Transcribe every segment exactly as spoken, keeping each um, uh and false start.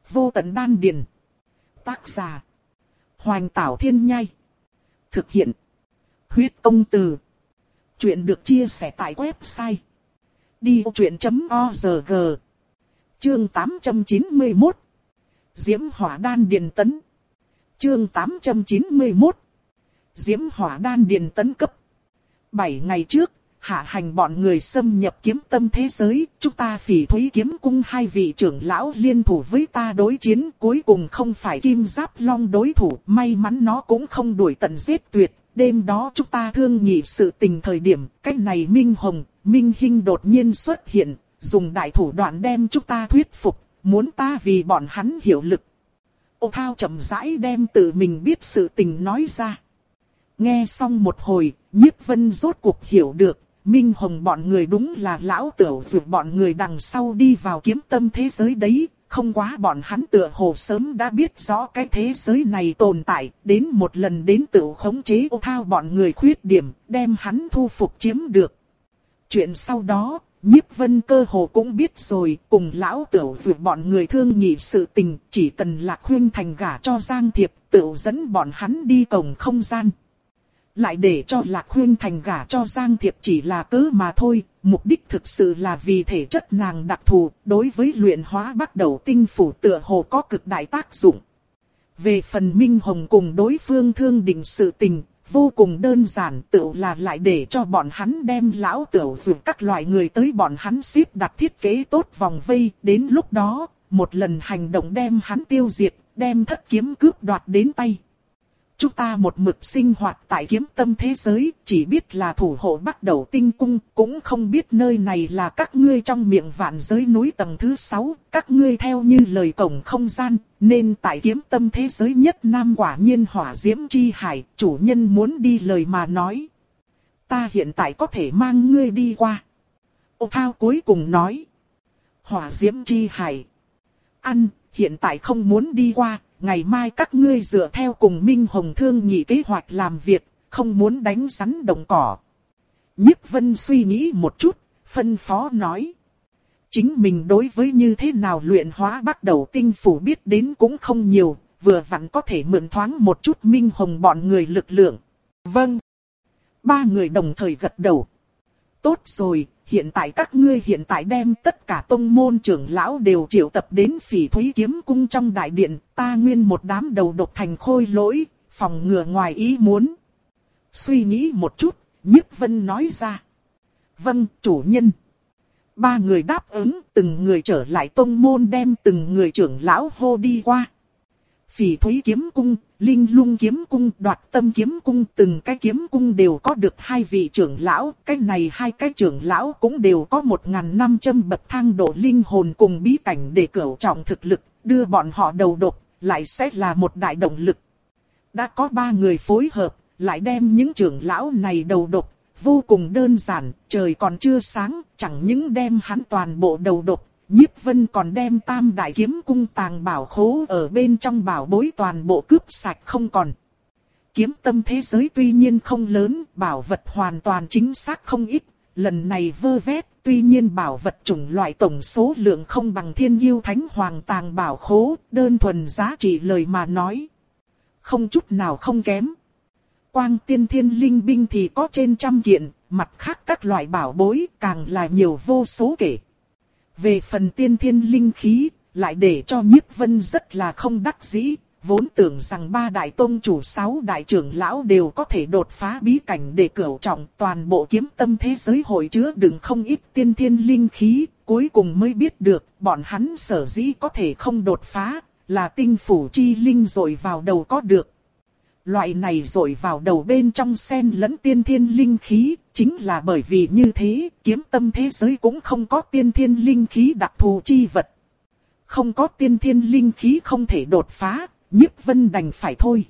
Vô tận đan điền. Tác giả. Hoành Tảo Thiên Nhai. Thực hiện. Huyết Công Từ. Chuyện được chia sẻ tại website đi vô chuyện chấm org. Chương tám trăm chín mươi mốt. Diễm Hỏa Đan Điền Tấn. Chương tám trăm chín mươi mốt. Diễm Hỏa Đan Điền Tấn cấp. Bảy ngày trước, hạ hành bọn người xâm nhập kiếm tâm thế giới, chúng ta Phỉ Thúy Kiếm Cung hai vị trưởng lão liên thủ với ta đối chiến, cuối cùng không phải Kim Giáp Long đối thủ, may mắn nó cũng không đuổi tận giết tuyệt. Đêm đó chúng ta thương nghị sự tình thời điểm, cái này Minh Hồng, Minh Hinh đột nhiên xuất hiện, dùng đại thủ đoạn đem chúng ta thuyết phục, muốn ta vì bọn hắn hiệu lực. Ô Thao chậm rãi đem tự mình biết sự tình nói ra. Nghe xong một hồi, Nhiếp Vân rốt cuộc hiểu được, Minh Hồng bọn người đúng là lão tửu vượt bọn người đằng sau đi vào kiếm tâm thế giới đấy. Không quá bọn hắn tựa hồ sớm đã biết rõ cái thế giới này tồn tại, đến một lần đến tự khống chế Ô Thao bọn người khuyết điểm, đem hắn thu phục chiếm được. Chuyện sau đó, Nhiếp Vân cơ hồ cũng biết rồi, cùng lão tửu vượt bọn người thương nghị sự tình, chỉ cần Lạc Khuynh Thành gả cho Giang Thiệp, tự dẫn bọn hắn đi cổng không gian. Lại để cho Lạc Khuynh Thành gả cho Giang Thiệp chỉ là cớ mà thôi, mục đích thực sự là vì thể chất nàng đặc thù, đối với luyện hóa bắt đầu tinh phủ tựa hồ có cực đại tác dụng. Về phần Minh Hồng cùng đối phương thương định sự tình, vô cùng đơn giản, tự là lại để cho bọn hắn đem lão tửu dù các loại người tới bọn hắn xếp đặt thiết kế tốt vòng vây, đến lúc đó, một lần hành động đem hắn tiêu diệt, đem thất kiếm cướp đoạt đến tay. Chúng ta một mực sinh hoạt tại kiếm tâm thế giới, chỉ biết là thủ hộ bắt đầu tinh cung, cũng không biết nơi này là các ngươi trong miệng vạn giới núi tầng thứ sáu, các ngươi theo như lời cổng không gian, nên tại kiếm tâm thế giới nhất nam quả nhiên hỏa diễm chi hải, chủ nhân muốn đi lời mà nói. Ta hiện tại có thể mang ngươi đi qua. Ô Thao cuối cùng nói. Hỏa diễm chi hải. Ăn, hiện tại không muốn đi qua. Ngày mai các ngươi dựa theo cùng Minh Hồng thương nghị kế hoạch làm việc, không muốn đánh rắn động cỏ. Nhiếp Vân suy nghĩ một chút, phân phó nói. Chính mình đối với như thế nào luyện hóa bắt đầu tinh phủ biết đến cũng không nhiều, vừa vặn có thể mượn thoáng một chút Minh Hồng bọn người lực lượng. Vâng. Ba người đồng thời gật đầu. Tốt rồi. Hiện tại các ngươi hiện tại đem tất cả tông môn trưởng lão đều triệu tập đến Phỉ Thúy Kiếm Cung trong đại điện, ta nguyên một đám đầu độc thành khôi lỗi, phòng ngừa ngoài ý muốn. Suy nghĩ một chút, Nhiếp Vân nói ra. Vâng, chủ nhân. Ba người đáp ứng, từng người trở lại tông môn đem từng người trưởng lão hô đi qua. Phỉ Thúy Kiếm Cung, Linh Lung Kiếm Cung, Đoạt Tâm Kiếm Cung, từng cái kiếm cung đều có được hai vị trưởng lão, cái này hai cái trưởng lão cũng đều có một nghìn năm trăm bậc thang độ linh hồn cùng bí cảnh để cửu trọng thực lực, đưa bọn họ đầu độc, lại sẽ là một đại động lực. Đã có ba người phối hợp, lại đem những trưởng lão này đầu độc, vô cùng đơn giản, trời còn chưa sáng, chẳng những đem hắn toàn bộ đầu độc. Nhiếp Vân còn đem Tam Đại Kiếm Cung tàng bảo khố ở bên trong bảo bối toàn bộ cướp sạch không còn. Kiếm tâm thế giới tuy nhiên không lớn, bảo vật hoàn toàn chính xác không ít, lần này vơ vét, tuy nhiên bảo vật chủng loại tổng số lượng không bằng Thiên Yêu Thánh Hoàng tàng bảo khố, đơn thuần giá trị lời mà nói. Không chút nào không kém. Quang Tiên Thiên Linh binh thì có trên trăm kiện, mặt khác các loại bảo bối càng là nhiều vô số kể. Về phần tiên thiên linh khí, lại để cho Nhiếp Vân rất là không đắc dĩ, vốn tưởng rằng ba đại tông chủ sáu đại trưởng lão đều có thể đột phá bí cảnh để cửu trọng, toàn bộ kiếm tâm thế giới hội chứa đựng không ít tiên thiên linh khí, cuối cùng mới biết được, bọn hắn sở dĩ có thể không đột phá, là tinh phủ chi linh dội vào đầu có được. Loại này dội vào đầu bên trong xen lẫn tiên thiên linh khí, chính là bởi vì như thế, kiếm tâm thế giới cũng không có tiên thiên linh khí đặc thù chi vật. Không có tiên thiên linh khí không thể đột phá, Nhiếp Vân đành phải thôi.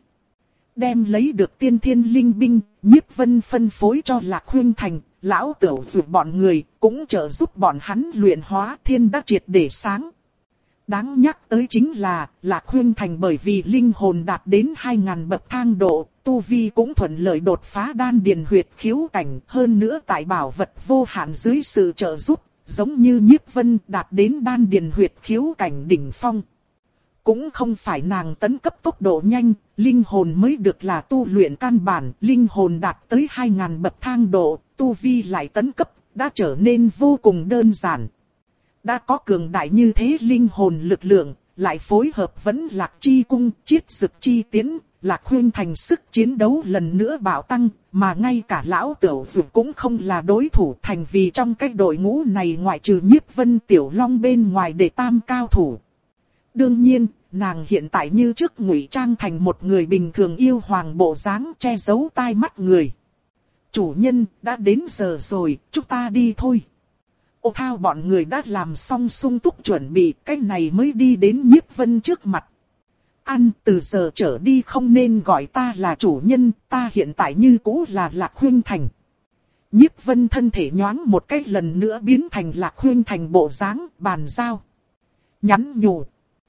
Đem lấy được tiên thiên linh binh, Nhiếp Vân phân phối cho Lạc Khuynh Thành, lão tửu dù bọn người, cũng trợ giúp bọn hắn luyện hóa thiên đắc triệt để sáng. Đáng nhắc tới chính là, Lạc Khuynh Thành bởi vì linh hồn đạt đến hai nghìn bậc thang độ, tu vi cũng thuận lợi đột phá đan điền huyệt khiếu cảnh, hơn nữa tại bảo vật vô hạn dưới sự trợ giúp, giống như Nhiếp Vân đạt đến đan điền huyệt khiếu cảnh đỉnh phong. Cũng không phải nàng tấn cấp tốc độ nhanh, linh hồn mới được là tu luyện căn bản, linh hồn đạt tới hai nghìn bậc thang độ, tu vi lại tấn cấp, đã trở nên vô cùng đơn giản. Đã có cường đại như thế linh hồn lực lượng, lại phối hợp vẫn lạc chi cung, chiết dực chi tiến, Lạc Huyên Thành sức chiến đấu lần nữa bạo tăng, mà ngay cả lão Tiểu Dược cũng không là đối thủ, thành vì trong cái đội ngũ này ngoại trừ Nhiếp Vân Tiểu Long bên ngoài đệ tam cao thủ. Đương nhiên, nàng hiện tại như trước ngụy trang thành một người bình thường yêu hoàng bộ dáng, che giấu tai mắt người. Chủ nhân, đã đến giờ rồi, chúng ta đi thôi. Ô Thao bọn người đã làm xong sung túc chuẩn bị, cái này mới đi đến Nhiếp Vân trước mặt. Ăn, từ giờ trở đi không nên gọi ta là chủ nhân, ta hiện tại như cũ là Lạc Huyên Thành. Nhiếp Vân thân thể nhoáng một cái lần nữa biến thành Lạc Huyên Thành bộ dáng, bàn giao. Nhắn nhủ.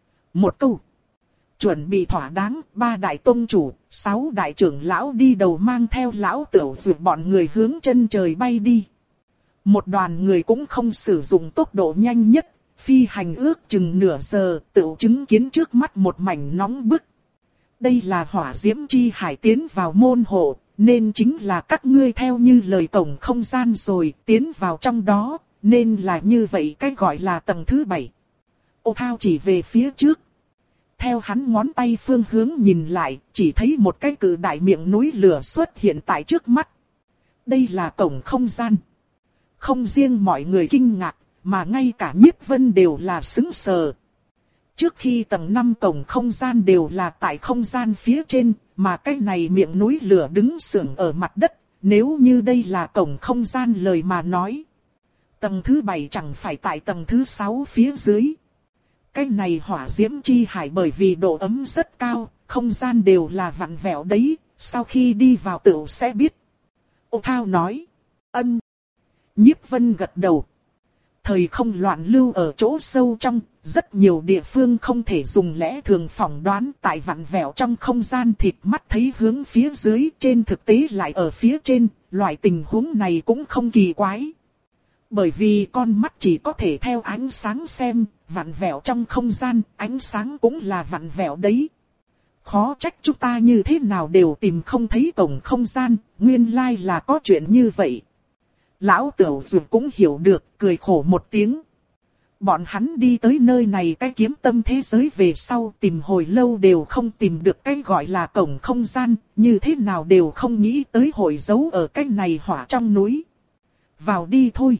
Một câu. Chuẩn bị thỏa đáng, ba đại tông chủ, sáu đại trưởng lão đi đầu mang theo lão Tiểu Dược bọn người hướng chân trời bay đi. Một đoàn người cũng không sử dụng tốc độ nhanh nhất, phi hành ước chừng nửa giờ, tự chứng kiến trước mắt một mảnh nóng bức. Đây là hỏa diễm chi hải tiến vào môn hộ, nên chính là các ngươi theo như lời cổng không gian rồi, tiến vào trong đó, nên là như vậy cái gọi là tầng thứ bảy. Ô Thao chỉ về phía trước. Theo hắn ngón tay phương hướng nhìn lại, chỉ thấy một cái cự đại miệng núi lửa xuất hiện tại trước mắt. Đây là cổng không gian. Không riêng mọi người kinh ngạc, mà ngay cả Nhiếp Vân đều là sững sờ. Trước khi tầng năm cổng không gian đều là tại không gian phía trên, mà cái này miệng núi lửa đứng sưởng ở mặt đất, nếu như đây là cổng không gian lời mà nói. Tầng thứ bảy chẳng phải tại tầng thứ sáu phía dưới. Cái này hỏa diễm chi hải bởi vì độ ấm rất cao, không gian đều là vặn vẹo đấy, sau khi đi vào tựu sẽ biết. Ô Thao nói, ân. Nhiếp Vân gật đầu. Thời không loạn lưu ở chỗ sâu trong, rất nhiều địa phương không thể dùng lẽ thường phỏng đoán, tại vặn vẹo trong không gian thịt mắt thấy hướng phía dưới, trên thực tế lại ở phía trên, loại tình huống này cũng không kỳ quái. Bởi vì con mắt chỉ có thể theo ánh sáng xem, vặn vẹo trong không gian, ánh sáng cũng là vặn vẹo đấy. Khó trách chúng ta như thế nào đều tìm không thấy cổng không gian, nguyên lai là có chuyện như vậy. Lão Tiểu Dược cũng hiểu được, cười khổ một tiếng. Bọn hắn đi tới nơi này cái kiếm tâm thế giới về sau tìm hồi lâu đều không tìm được cái gọi là cổng không gian, như thế nào đều không nghĩ tới hội giấu ở cái này hỏa trong núi. Vào đi thôi.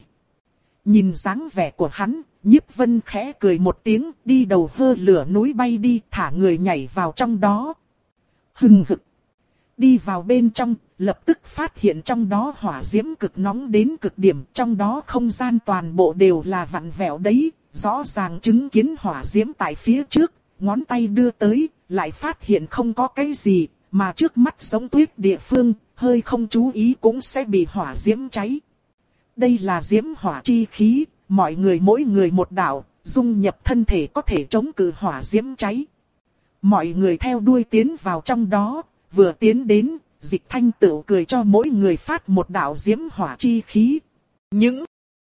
Nhìn dáng vẻ của hắn, Nhiếp Vân khẽ cười một tiếng, đi đầu hơ lửa núi bay đi, thả người nhảy vào trong đó. Hừng hực. Đi vào bên trong, lập tức phát hiện trong đó hỏa diễm cực nóng đến cực điểm, trong đó không gian toàn bộ đều là vặn vẹo đấy, rõ ràng chứng kiến hỏa diễm tại phía trước, ngón tay đưa tới, lại phát hiện không có cái gì, mà trước mắt giống tuyết địa phương, hơi không chú ý cũng sẽ bị hỏa diễm cháy. Đây là diễm hỏa chi khí, mọi người mỗi người một đạo, dung nhập thân thể có thể chống cự hỏa diễm cháy. Mọi người theo đuôi tiến vào trong đó, vừa tiến đến, Dịch Thanh Tửu cười cho mỗi người phát một đạo diễm hỏa chi khí. Những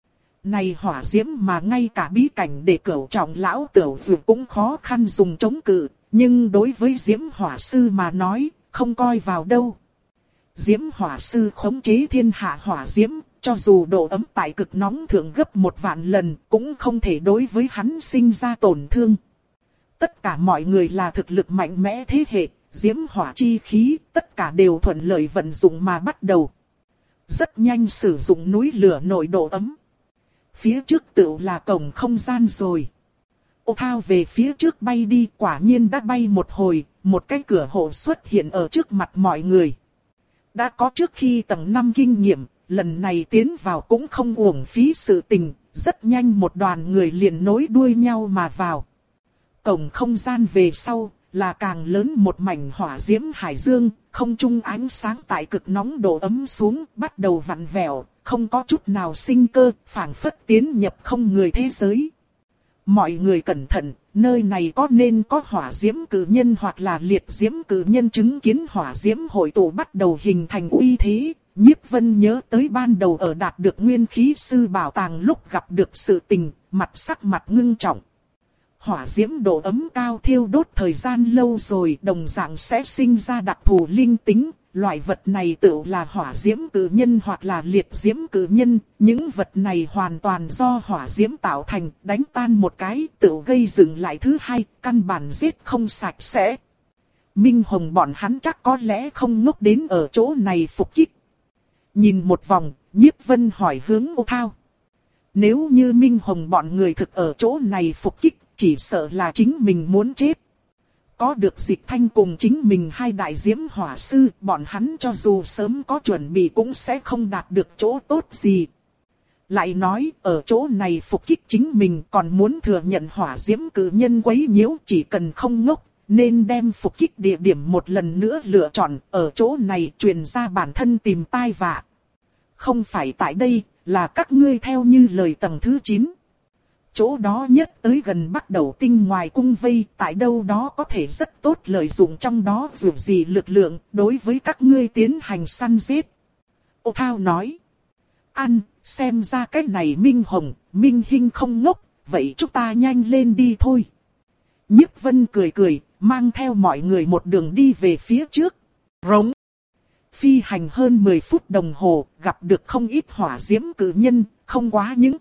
này hỏa diễm mà ngay cả bí cảnh để cửu trọng lão Tiểu Dược cũng khó khăn dùng chống cự, nhưng đối với diễm hỏa sư mà nói, không coi vào đâu. Diễm hỏa sư khống chế thiên hạ hỏa diễm, cho dù độ ấm tại cực nóng thượng gấp một vạn lần, cũng không thể đối với hắn sinh ra tổn thương. Tất cả mọi người là thực lực mạnh mẽ thế hệ, diễm hỏa chi khí, tất cả đều thuận lợi vận dụng mà bắt đầu. Rất nhanh sử dụng núi lửa nội độ ấm. Phía trước tựu là cổng không gian rồi. Ô Thao về phía trước bay đi, quả nhiên đã bay một hồi, một cái cửa hộ xuất hiện ở trước mặt mọi người. Đã có trước khi tầng năm kinh nghiệm, lần này tiến vào cũng không uổng phí sự tình, rất nhanh một đoàn người liền nối đuôi nhau mà vào. Cổng không gian về sau, là càng lớn một mảnh hỏa diễm hải dương, không trung ánh sáng tại cực nóng độ ấm xuống, bắt đầu vặn vẹo, không có chút nào sinh cơ, phảng phất tiến nhập không người thế giới. Mọi người cẩn thận, nơi này có nên có hỏa diễm cử nhân hoặc là liệt diễm cử nhân chứng kiến hỏa diễm hội tụ bắt đầu hình thành uy thế. Nhiếp Vân nhớ tới ban đầu ở đạt được nguyên khí sư bảo tàng lúc gặp được sự tình, mặt sắc mặt ngưng trọng. Hỏa diễm độ ấm cao thiêu đốt thời gian lâu rồi đồng dạng sẽ sinh ra đặc thù linh tính. Loại vật này tự là hỏa diễm cử nhân hoặc là liệt diễm cử nhân. Những vật này hoàn toàn do hỏa diễm tạo thành, đánh tan một cái tự gây dựng lại thứ hai, căn bản giết không sạch sẽ. Minh Hồng bọn hắn chắc có lẽ không ngốc đến ở chỗ này phục kích. Nhìn một vòng, Nhiếp Vân hỏi hướng Ô Thao. Nếu như Minh Hồng bọn người thực ở chỗ này phục kích, chỉ sợ là chính mình muốn chết. Có được Dịch Thanh cùng chính mình hai đại diễm hỏa sư, bọn hắn cho dù sớm có chuẩn bị cũng sẽ không đạt được chỗ tốt gì. Lại nói, ở chỗ này phục kích chính mình còn muốn thừa nhận hỏa diễm cử nhân quấy nhiễu, chỉ cần không ngốc, nên đem phục kích địa điểm một lần nữa lựa chọn, ở chỗ này truyền ra bản thân tìm tai vạ. Không phải tại đây, là các ngươi theo như lời tầng thứ chín. Chỗ đó nhất tới gần bắt đầu tinh ngoài cung vây, tại đâu đó có thể rất tốt lợi dụng trong đó dù gì lực lượng, đối với các ngươi tiến hành săn giết. Ô Thao nói. Ăn, xem ra cái này Minh Hồng, Minh Hinh không ngốc, vậy chúng ta nhanh lên đi thôi. Nhiếp Vân cười cười, mang theo mọi người một đường đi về phía trước. Rống. Phi hành hơn mười phút đồng hồ, gặp được không ít hỏa diễm cử nhân, không quá những.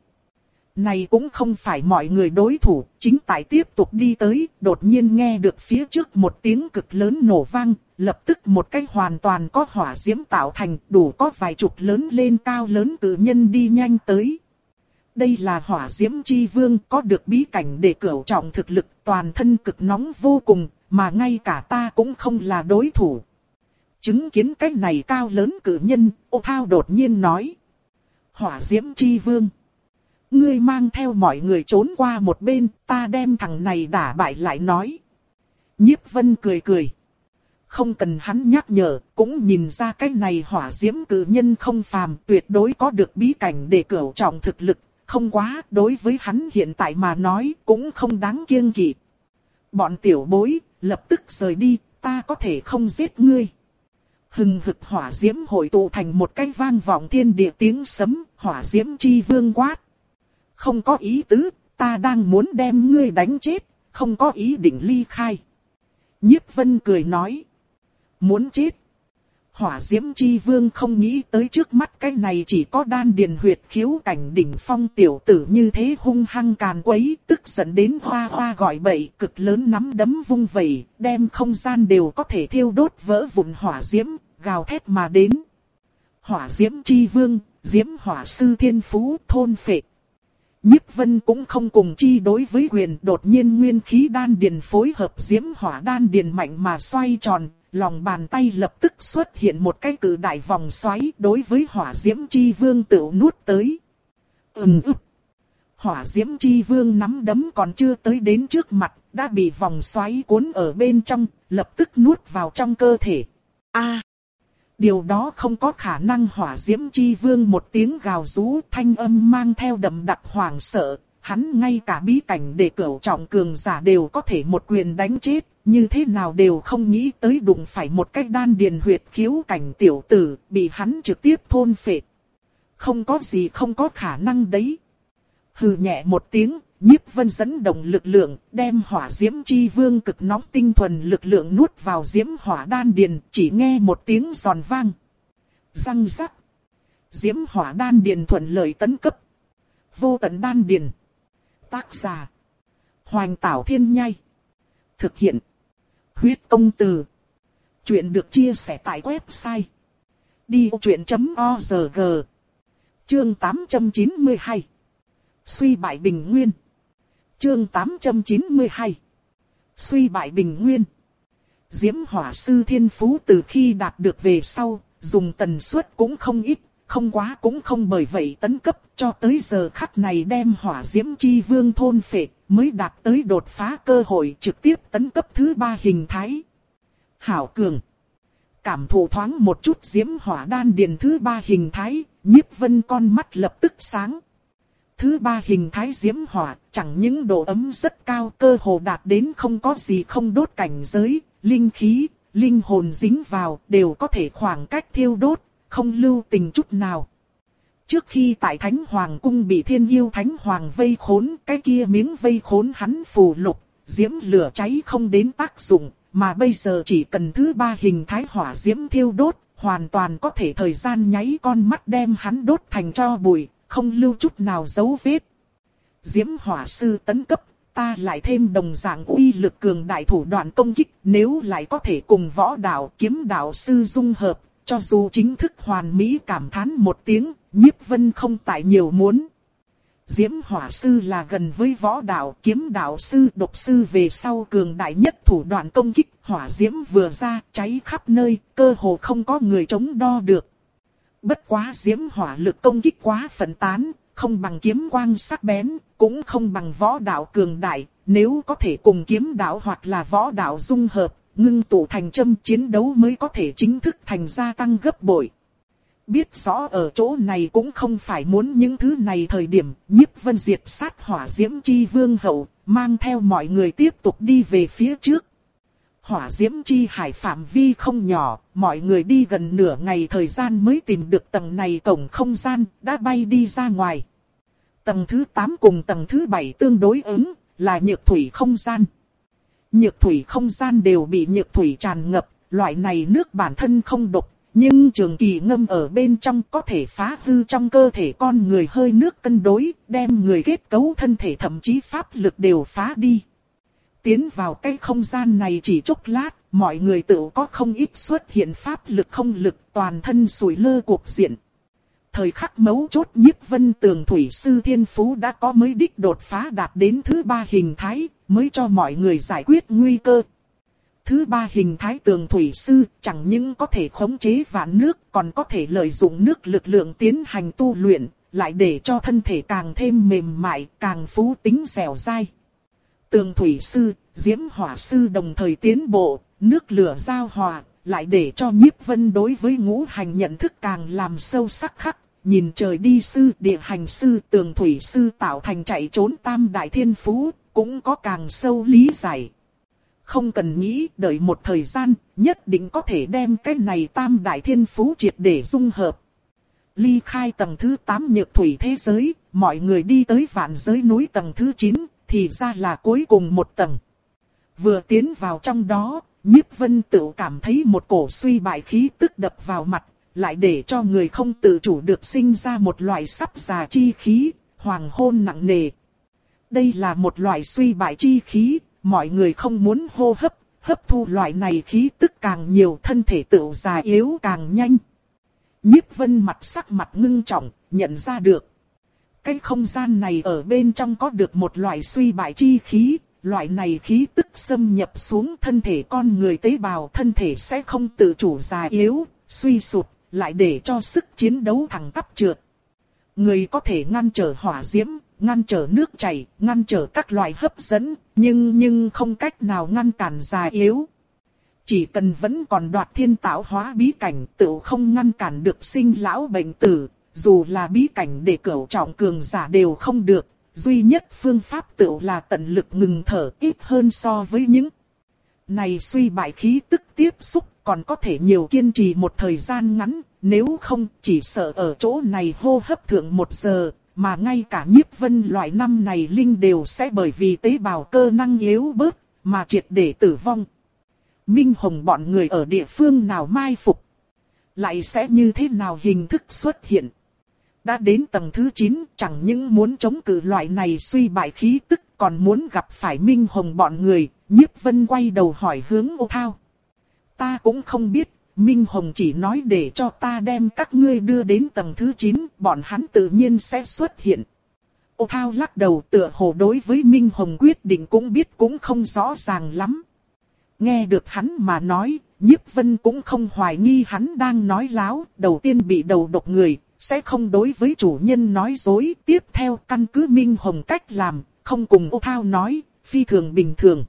Này cũng không phải mọi người đối thủ, chính tại tiếp tục đi tới, đột nhiên nghe được phía trước một tiếng cực lớn nổ vang, lập tức một cái hoàn toàn có hỏa diễm tạo thành, đủ có vài chục lớn lên cao lớn cử nhân đi nhanh tới. Đây là hỏa diễm chi vương, có được bí cảnh để cửu trọng thực lực, toàn thân cực nóng vô cùng, mà ngay cả ta cũng không là đối thủ. Chứng kiến cái này cao lớn cử nhân, Ô Thao đột nhiên nói. Hỏa diễm chi vương. Ngươi mang theo mọi người trốn qua một bên, ta đem thằng này đả bại lại nói. Nhiếp Vân cười cười. Không cần hắn nhắc nhở, cũng nhìn ra cái này hỏa diễm cử nhân không phàm, tuyệt đối có được bí cảnh để cửu trọng thực lực. Không quá, đối với hắn hiện tại mà nói, cũng không đáng kiêng kỵ. Bọn tiểu bối, lập tức rời đi, ta có thể không giết ngươi. Hừng hực hỏa diễm hội tụ thành một cái vang vọng thiên địa tiếng sấm, hỏa diễm chi vương quát. Không có ý tứ, ta đang muốn đem ngươi đánh chết, không có ý định ly khai. Nhiếp Vân cười nói. Muốn chết. Hỏa diễm chi vương không nghĩ tới trước mắt cái này chỉ có đan điền huyệt khiếu cảnh đỉnh phong tiểu tử như thế hung hăng càn quấy, tức giận đến hoa hoa gọi bậy, cực lớn nắm đấm vung vẩy, đem không gian đều có thể thiêu đốt vỡ vụn hỏa diễm, gào thét mà đến. Hỏa diễm chi vương, diễm hỏa sư thiên phú thôn phệ. Nhiếp Vân cũng không cùng chi đối với quyền, đột nhiên nguyên khí đan điền phối hợp diễm hỏa đan điền mạnh mà xoay tròn, lòng bàn tay lập tức xuất hiện một cái cự đại vòng xoáy đối với hỏa diễm chi vương tự nuốt tới. Ừm ức. Hỏa diễm chi vương nắm đấm còn chưa tới đến trước mặt, đã bị vòng xoáy cuốn ở bên trong, lập tức nuốt vào trong cơ thể. A. À, điều đó không có khả năng. Hỏa diễm chi vương một tiếng gào rú, thanh âm mang theo đậm đặc hoảng sợ, hắn ngay cả bí cảnh để cửu trọng cường giả đều có thể một quyền đánh chết, như thế nào đều không nghĩ tới đụng phải một cái đan điền huyệt khiếu cảnh tiểu tử, bị hắn trực tiếp thôn phệ. Không có gì không có khả năng đấy. Hừ nhẹ một tiếng, Nhiếp Vân dẫn động lực lượng, đem hỏa diễm chi vương cực nóng tinh thuần lực lượng nuốt vào diễm hỏa đan điền, chỉ nghe một tiếng giòn vang. Răng rắc. Diễm hỏa đan điền thuận lợi tấn cấp. Vô tận đan điền. Tác giả. Hoành Tảo Thiên Nhai. Thực hiện. Huyết Công Từ. Chuyện được chia sẻ tại website. đi ô chuyện chấm o rờ giê. Chương tám trăm chín mươi hai. Suy bại Bình Nguyên. Chương tám trăm chín mươi hai. Suy bại Bình Nguyên. Diễm hỏa sư thiên phú từ khi đạt được về sau, dùng tần suất cũng không ít, không quá cũng không bởi vậy tấn cấp, cho tới giờ khắc này đem hỏa diễm chi vương thôn phệ, mới đạt tới đột phá cơ hội trực tiếp tấn cấp thứ ba hình thái. Hảo cường. Cảm thụ thoáng một chút diễm hỏa đan điền thứ ba hình thái, Nhiếp Vân con mắt lập tức sáng. Thứ ba hình thái diễm hỏa, chẳng những độ ấm rất cao, cơ hồ đạt đến không có gì không đốt cảnh giới, linh khí, linh hồn dính vào, đều có thể khoảng cách thiêu đốt, không lưu tình chút nào. Trước khi tại Thánh Hoàng Cung bị Thiên Yêu Thánh Hoàng vây khốn, cái kia miếng vây khốn hắn phù lục, diễm lửa cháy không đến tác dụng, mà bây giờ chỉ cần thứ ba hình thái hỏa diễm thiêu đốt, hoàn toàn có thể thời gian nháy con mắt đem hắn đốt thành tro bụi, không lưu chút nào dấu vết. Diễm hỏa sư tấn cấp, ta lại thêm đồng dạng uy lực cường đại thủ đoạn công kích, nếu lại có thể cùng võ đạo kiếm đạo sư dung hợp, cho dù chính thức hoàn mỹ cảm thán một tiếng, Nhiếp Vân không tại nhiều muốn. Diễm hỏa sư là gần với võ đạo kiếm đạo sư độc sư về sau cường đại nhất thủ đoạn công kích, hỏa diễm vừa ra cháy khắp nơi, cơ hồ không có người chống đo được. Bất quá diễm hỏa lực công kích quá phân tán, không bằng kiếm quang sắc bén, cũng không bằng võ đạo cường đại, nếu có thể cùng kiếm đạo hoặc là võ đạo dung hợp, ngưng tụ thành châm chiến đấu mới có thể chính thức thành gia tăng gấp bội. Biết rõ ở chỗ này cũng không phải muốn những thứ này thời điểm, Nhiếp Vân diệt sát hỏa diễm chi vương hậu, mang theo mọi người tiếp tục đi về phía trước. Hỏa diễm chi hải phạm vi không nhỏ, mọi người đi gần nửa ngày thời gian mới tìm được tầng này cổng không gian, đã bay đi ra ngoài. Tầng thứ tám cùng tầng thứ bảy tương đối ứng, là nhược thủy không gian. Nhược thủy không gian đều bị nhược thủy tràn ngập, loại này nước bản thân không độc, nhưng trường kỳ ngâm ở bên trong có thể phá hư trong cơ thể con người hơi nước cân đối, đem người kết cấu thân thể thậm chí pháp lực đều phá đi. Tiến vào cái không gian này chỉ chốc lát, mọi người tự có không ít xuất hiện pháp lực không lực, toàn thân sủi lơ cuộc diện. Thời khắc mấu chốt Nhiếp Vân Tường Thủy Sư Thiên Phú đã có mới đích đột phá đạt đến thứ ba hình thái, mới cho mọi người giải quyết nguy cơ. Thứ ba hình thái Tường Thủy Sư chẳng những có thể khống chế vạn nước, còn có thể lợi dụng nước lực lượng tiến hành tu luyện, lại để cho thân thể càng thêm mềm mại, càng phú tính dẻo dai. Tường Thủy Sư, Diễm Hỏa Sư đồng thời tiến bộ, nước lửa giao hòa, lại để cho Nhiếp Vân đối với ngũ hành nhận thức càng làm sâu sắc khắc. Nhìn trời đi sư, địa hành sư, Tường Thủy Sư tạo thành chạy trốn tam đại thiên phú, cũng có càng sâu lý giải. Không cần nghĩ, đợi một thời gian, nhất định có thể đem cái này tam đại thiên phú triệt để dung hợp. Ly khai tầng thứ tám nhược thủy thế giới, mọi người đi tới vạn giới núi tầng thứ chín, thì ra là cuối cùng một tầng. Vừa tiến vào trong đó, Nhiếp Vân tự cảm thấy một cổ suy bại khí tức đập vào mặt, lại để cho người không tự chủ được sinh ra một loại sắp già chi khí, hoàng hôn nặng nề. Đây là một loại suy bại chi khí, mọi người không muốn hô hấp, hấp thu loại này khí tức càng nhiều, thân thể tự già yếu càng nhanh. Nhiếp Vân mặt sắc mặt ngưng trọng, nhận ra được. Cái không gian này ở bên trong có được một loại suy bại chi khí, loại này khí tức xâm nhập xuống thân thể con người tế bào, thân thể sẽ không tự chủ già yếu, suy sụp, lại để cho sức chiến đấu thẳng tắp trượt. Người có thể ngăn trở hỏa diễm, ngăn trở nước chảy, ngăn trở các loại hấp dẫn, nhưng nhưng không cách nào ngăn cản già yếu. Chỉ cần vẫn còn đoạt thiên tạo hóa bí cảnh, tự không ngăn cản được sinh lão bệnh tử, dù là bí cảnh để cửu trọng cường giả đều không được, duy nhất phương pháp tự là tận lực ngừng thở, ít hơn so với những này suy bại khí tức tiếp xúc, còn có thể nhiều kiên trì một thời gian ngắn, nếu không chỉ sợ ở chỗ này hô hấp thượng một giờ, mà ngay cả Nhiếp Vân loại năm này linh đều sẽ bởi vì tế bào cơ năng yếu bớt, mà triệt để tử vong. Minh Hồng bọn người ở địa phương nào mai phục, lại sẽ như thế nào hình thức xuất hiện. Đã đến tầng thứ chín, chẳng những muốn chống cự loại này suy bại khí tức, còn muốn gặp phải Minh Hồng bọn người. Nhiếp Vân quay đầu hỏi hướng Ô Thao. Ta cũng không biết, Minh Hồng chỉ nói để cho ta đem các ngươi đưa đến tầng thứ chín, bọn hắn tự nhiên sẽ xuất hiện. Ô Thao lắc đầu, tựa hồ đối với Minh Hồng quyết định cũng biết cũng không rõ ràng lắm. Nghe được hắn mà nói, Nhiếp Vân cũng không hoài nghi hắn đang nói láo, đầu tiên bị đầu độc người, sẽ không đối với chủ nhân nói dối, tiếp theo căn cứ Minh Hồng cách làm, không cùng Ô Thao nói, phi thường bình thường.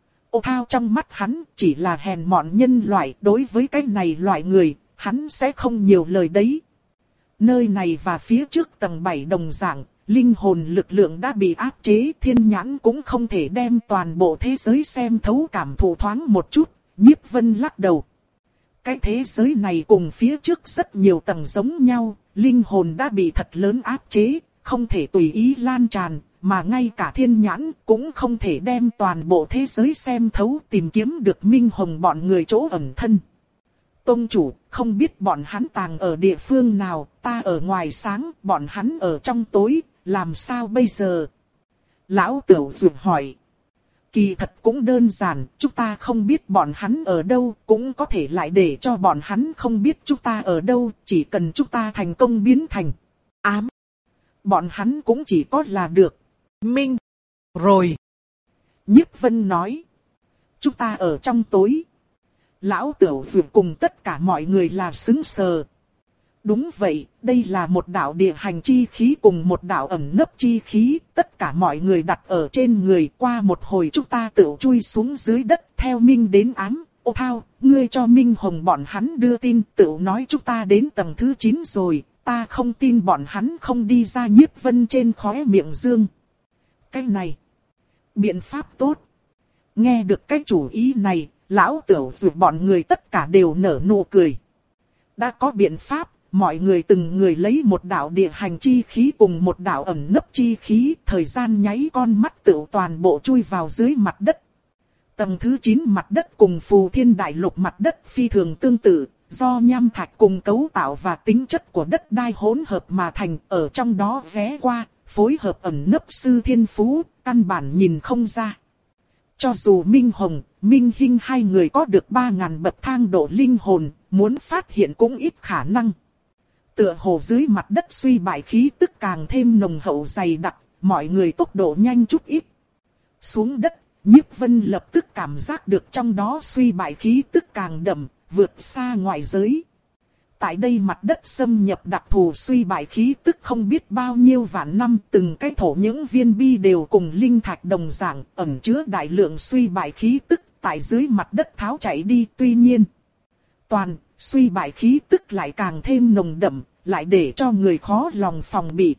Ô Thao trong mắt hắn chỉ là hèn mọn nhân loại, đối với cái này loại người, hắn sẽ không nhiều lời đấy. Nơi này và phía trước tầng bảy đồng dạng, linh hồn lực lượng đã bị áp chế, thiên nhãn cũng không thể đem toàn bộ thế giới xem thấu cảm thụ thoáng một chút. Nhiếp Vân lắc đầu. Cái thế giới này cùng phía trước rất nhiều tầng giống nhau, linh hồn đã bị thật lớn áp chế, không thể tùy ý lan tràn, mà ngay cả thiên nhãn cũng không thể đem toàn bộ thế giới xem thấu, tìm kiếm được Minh Hồng bọn người chỗ ẩn thân. Tông chủ, không biết bọn hắn tàng ở địa phương nào, ta ở ngoài sáng, bọn hắn ở trong tối, làm sao bây giờ? Lão Tửu Dược hỏi. Kỳ thật cũng đơn giản, chúng ta không biết bọn hắn ở đâu, cũng có thể lại để cho bọn hắn không biết chúng ta ở đâu, chỉ cần chúng ta thành công biến thành ám. Bọn hắn cũng chỉ có là được. Minh. Rồi. Nhiếp Vân nói. Chúng ta ở trong tối. Lão Tửu Dược cùng tất cả mọi người là sững sờ. Đúng vậy, đây là một đạo địa hành chi khí cùng một đạo ẩn nấp chi khí, tất cả mọi người đặt ở trên người, qua một hồi chúng ta tự chui xuống dưới đất, theo Minh đến ám. Ô Thao, ngươi cho Minh Hồng bọn hắn đưa tin, tự nói chúng ta đến tầng thứ chín rồi, ta không tin bọn hắn không đi ra. Nhiếp Vân trên khóe miệng dương. Cái này, biện pháp tốt. Nghe được cái chủ ý này, Lão Tửu Dược bọn người tất cả đều nở nụ cười. Đã có biện pháp. Mọi người từng người lấy một đạo địa hành chi khí cùng một đạo ẩn nấp chi khí, thời gian nháy con mắt tựu toàn bộ chui vào dưới mặt đất. Tầng thứ chín mặt đất cùng Phù Thiên Đại Lục mặt đất phi thường tương tự, do nham thạch cùng cấu tạo và tính chất của đất đai hỗn hợp mà thành, ở trong đó ghé qua, phối hợp ẩn nấp sư thiên phú, căn bản nhìn không ra. Cho dù Minh Hồng, Minh Hinh hai người có được ba ngàn bậc thang độ linh hồn, muốn phát hiện cũng ít khả năng. Tựa hồ dưới mặt đất suy bại khí tức càng thêm nồng hậu dày đặc, mọi người tốc độ nhanh chút ít. Xuống đất, Nhiếp Vân lập tức cảm giác được trong đó suy bại khí tức càng đậm, vượt xa ngoại giới. Tại đây mặt đất xâm nhập đặc thù suy bại khí tức không biết bao nhiêu vạn năm, từng cái thổ những viên bi đều cùng linh thạch đồng dạng, ẩn chứa đại lượng suy bại khí tức, tại dưới mặt đất tháo chảy đi. Tuy nhiên, toàn suy bại khí tức lại càng thêm nồng đậm, lại để cho người khó lòng phòng bị.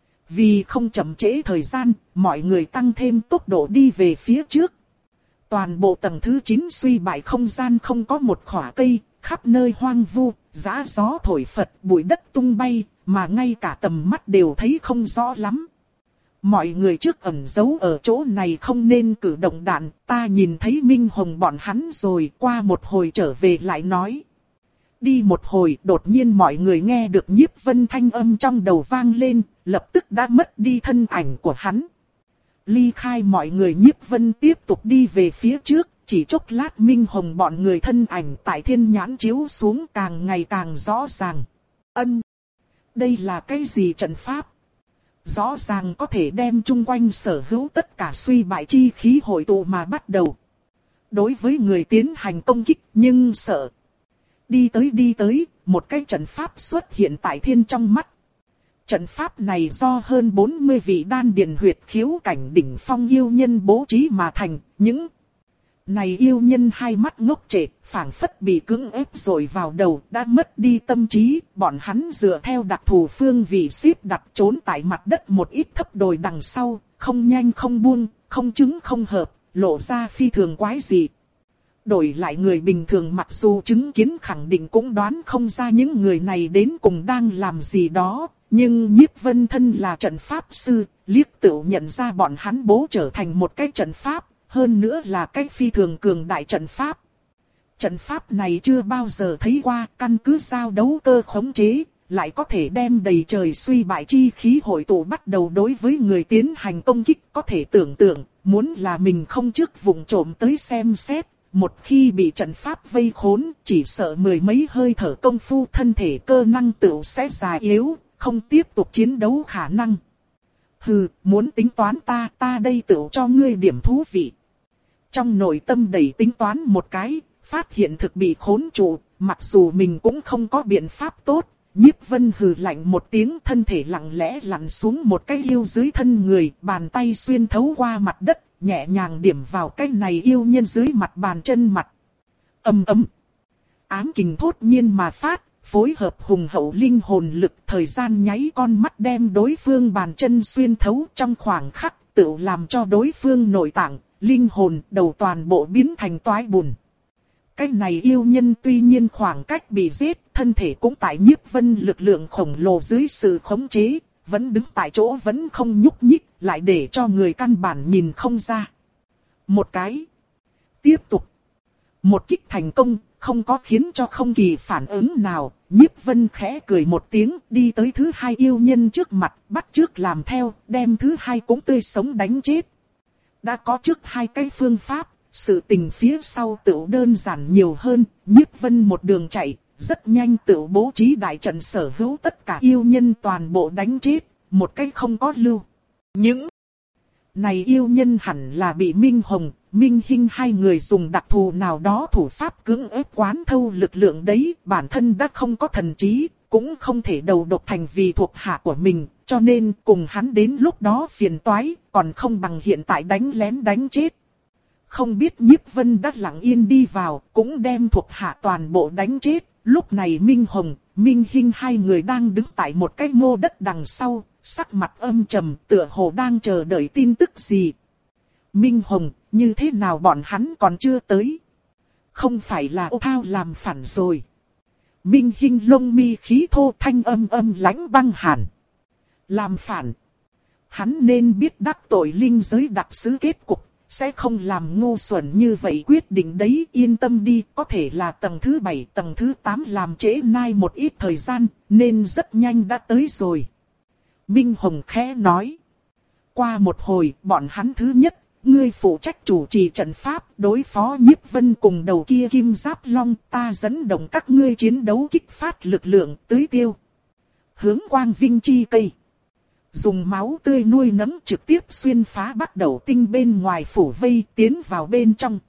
Vì không chậm trễ thời gian, mọi người tăng thêm tốc độ đi về phía trước. Toàn bộ tầng thứ chín suy bại không gian không có một khỏa cây, khắp nơi hoang vu, giã gió thổi phật, bụi đất tung bay, mà ngay cả tầm mắt đều thấy không rõ lắm. Mọi người trước ẩn giấu ở chỗ này không nên cử động đạn, ta nhìn thấy Minh Hồng bọn hắn rồi, qua một hồi trở về lại nói. Đi một hồi, đột nhiên mọi người nghe được Nhiếp Vân thanh âm trong đầu vang lên, lập tức đã mất đi thân ảnh của hắn. Ly khai mọi người, Nhiếp Vân tiếp tục đi về phía trước, chỉ chốc lát Minh Hồng bọn người thân ảnh tại thiên nhãn chiếu xuống càng ngày càng rõ ràng. Ân! Đây là cái gì trận pháp? Rõ ràng có thể đem chung quanh sở hữu tất cả suy bại chi khí hội tụ mà bắt đầu. Đối với người tiến hành công kích nhưng sợ. Đi tới đi tới, một cái trận pháp xuất hiện tại thiên trong mắt. Trận pháp này do hơn bốn mươi vị đan điền huyệt khiếu cảnh đỉnh phong yêu nhân bố trí mà thành. Những này yêu nhân hai mắt ngốc trệ, phảng phất bị cưỡng ép rồi vào đầu, đã mất đi tâm trí. Bọn hắn dựa theo đặc thù phương vị xếp đặt trốn tại mặt đất một ít thấp đồi đằng sau, không nhanh không buông, không chứng không hợp, lộ ra phi thường quái dị. Đổi lại người bình thường mặc dù chứng kiến khẳng định cũng đoán không ra những người này đến cùng đang làm gì đó. Nhưng Nhiếp Vân thân là trận pháp sư, liếc tự nhận ra bọn hắn bố trở thành một cái trận pháp, hơn nữa là cái phi thường cường đại trận pháp. Trận pháp này chưa bao giờ thấy qua, căn cứ giao đấu cơ khống chế, lại có thể đem đầy trời suy bại chi khí hội tụ bắt đầu đối với người tiến hành công kích. Có thể tưởng tượng, muốn là mình không trước vùng trộm tới xem xét. Một khi bị trận pháp vây khốn, chỉ sợ mười mấy hơi thở công phu thân thể cơ năng tựu sẽ già yếu, không tiếp tục chiến đấu khả năng. Hừ, muốn tính toán ta, ta đây tựu cho ngươi điểm thú vị. Trong nội tâm đầy tính toán một cái, phát hiện thực bị khốn trụ, mặc dù mình cũng không có biện pháp tốt. Nhiếp Vân hừ lạnh một tiếng, thân thể lặng lẽ lặn xuống một cái yêu dưới thân người, bàn tay xuyên thấu qua mặt đất, nhẹ nhàng điểm vào cái này yêu nhân dưới mặt bàn chân mặt. Ầm ầm. Ám kình thốt nhiên mà phát, phối hợp hùng hậu linh hồn lực, thời gian nháy con mắt đem đối phương bàn chân xuyên thấu, trong khoảng khắc tự làm cho đối phương nội tạng, linh hồn, đầu toàn bộ biến thành toái bùn. Cái này yêu nhân tuy nhiên khoảng cách bị giết, thân thể cũng tại Nhiếp Vân lực lượng khổng lồ dưới sự khống chế, vẫn đứng tại chỗ vẫn không nhúc nhích, lại để cho người căn bản nhìn không ra. Một cái. Tiếp tục. Một kích thành công, không có khiến cho không kỳ phản ứng nào. Nhiếp Vân khẽ cười một tiếng, đi tới thứ hai yêu nhân trước mặt, bắt trước làm theo, đem thứ hai cũng tươi sống đánh chết. Đã có trước hai cái phương pháp, sự tình phía sau tựu đơn giản nhiều hơn. Nhiếp Vân một đường chạy, rất nhanh tựu bố trí đại trận sở hữu tất cả yêu nhân toàn bộ đánh chết, một cái không có lưu. Những này yêu nhân hẳn là bị Minh Hồng, Minh Hinh hai người dùng đặc thù nào đó thủ pháp cưỡng ép quán thâu lực lượng đấy, bản thân đã không có thần trí, cũng không thể đầu độc thành vì thuộc hạ của mình, cho nên cùng hắn đến lúc đó phiền toái, còn không bằng hiện tại đánh lén đánh chết. Không biết Nhiếp Vân đã lặng yên đi vào, cũng đem thuộc hạ toàn bộ đánh chết, lúc này Minh Hồng, Minh Hinh hai người đang đứng tại một cái mô đất đằng sau, sắc mặt âm trầm tựa hồ đang chờ đợi tin tức gì. Minh Hồng, như thế nào bọn hắn còn chưa tới? Không phải là Ô Thao làm phản rồi. Minh Hinh lông mi khí thô thanh âm âm lãnh băng hàn. Làm phản. Hắn nên biết đắc tội linh giới đặc sứ kết cục, sẽ không làm ngu xuẩn như vậy quyết định đấy, yên tâm đi, có thể là tầng thứ bảy, tầng thứ tám làm trễ nai một ít thời gian, nên rất nhanh đã tới rồi. Minh Hồng khẽ nói. Qua một hồi, bọn hắn thứ nhất, ngươi phụ trách chủ trì trận pháp, đối phó Nhiếp Vân cùng đầu kia kim giáp long, ta dẫn động các ngươi chiến đấu kích phát lực lượng, tưới tiêu. Hướng quang vinh chi cây. Dùng máu tươi nuôi nấng trực tiếp xuyên phá bắt đầu tinh bên ngoài phủ vây tiến vào bên trong.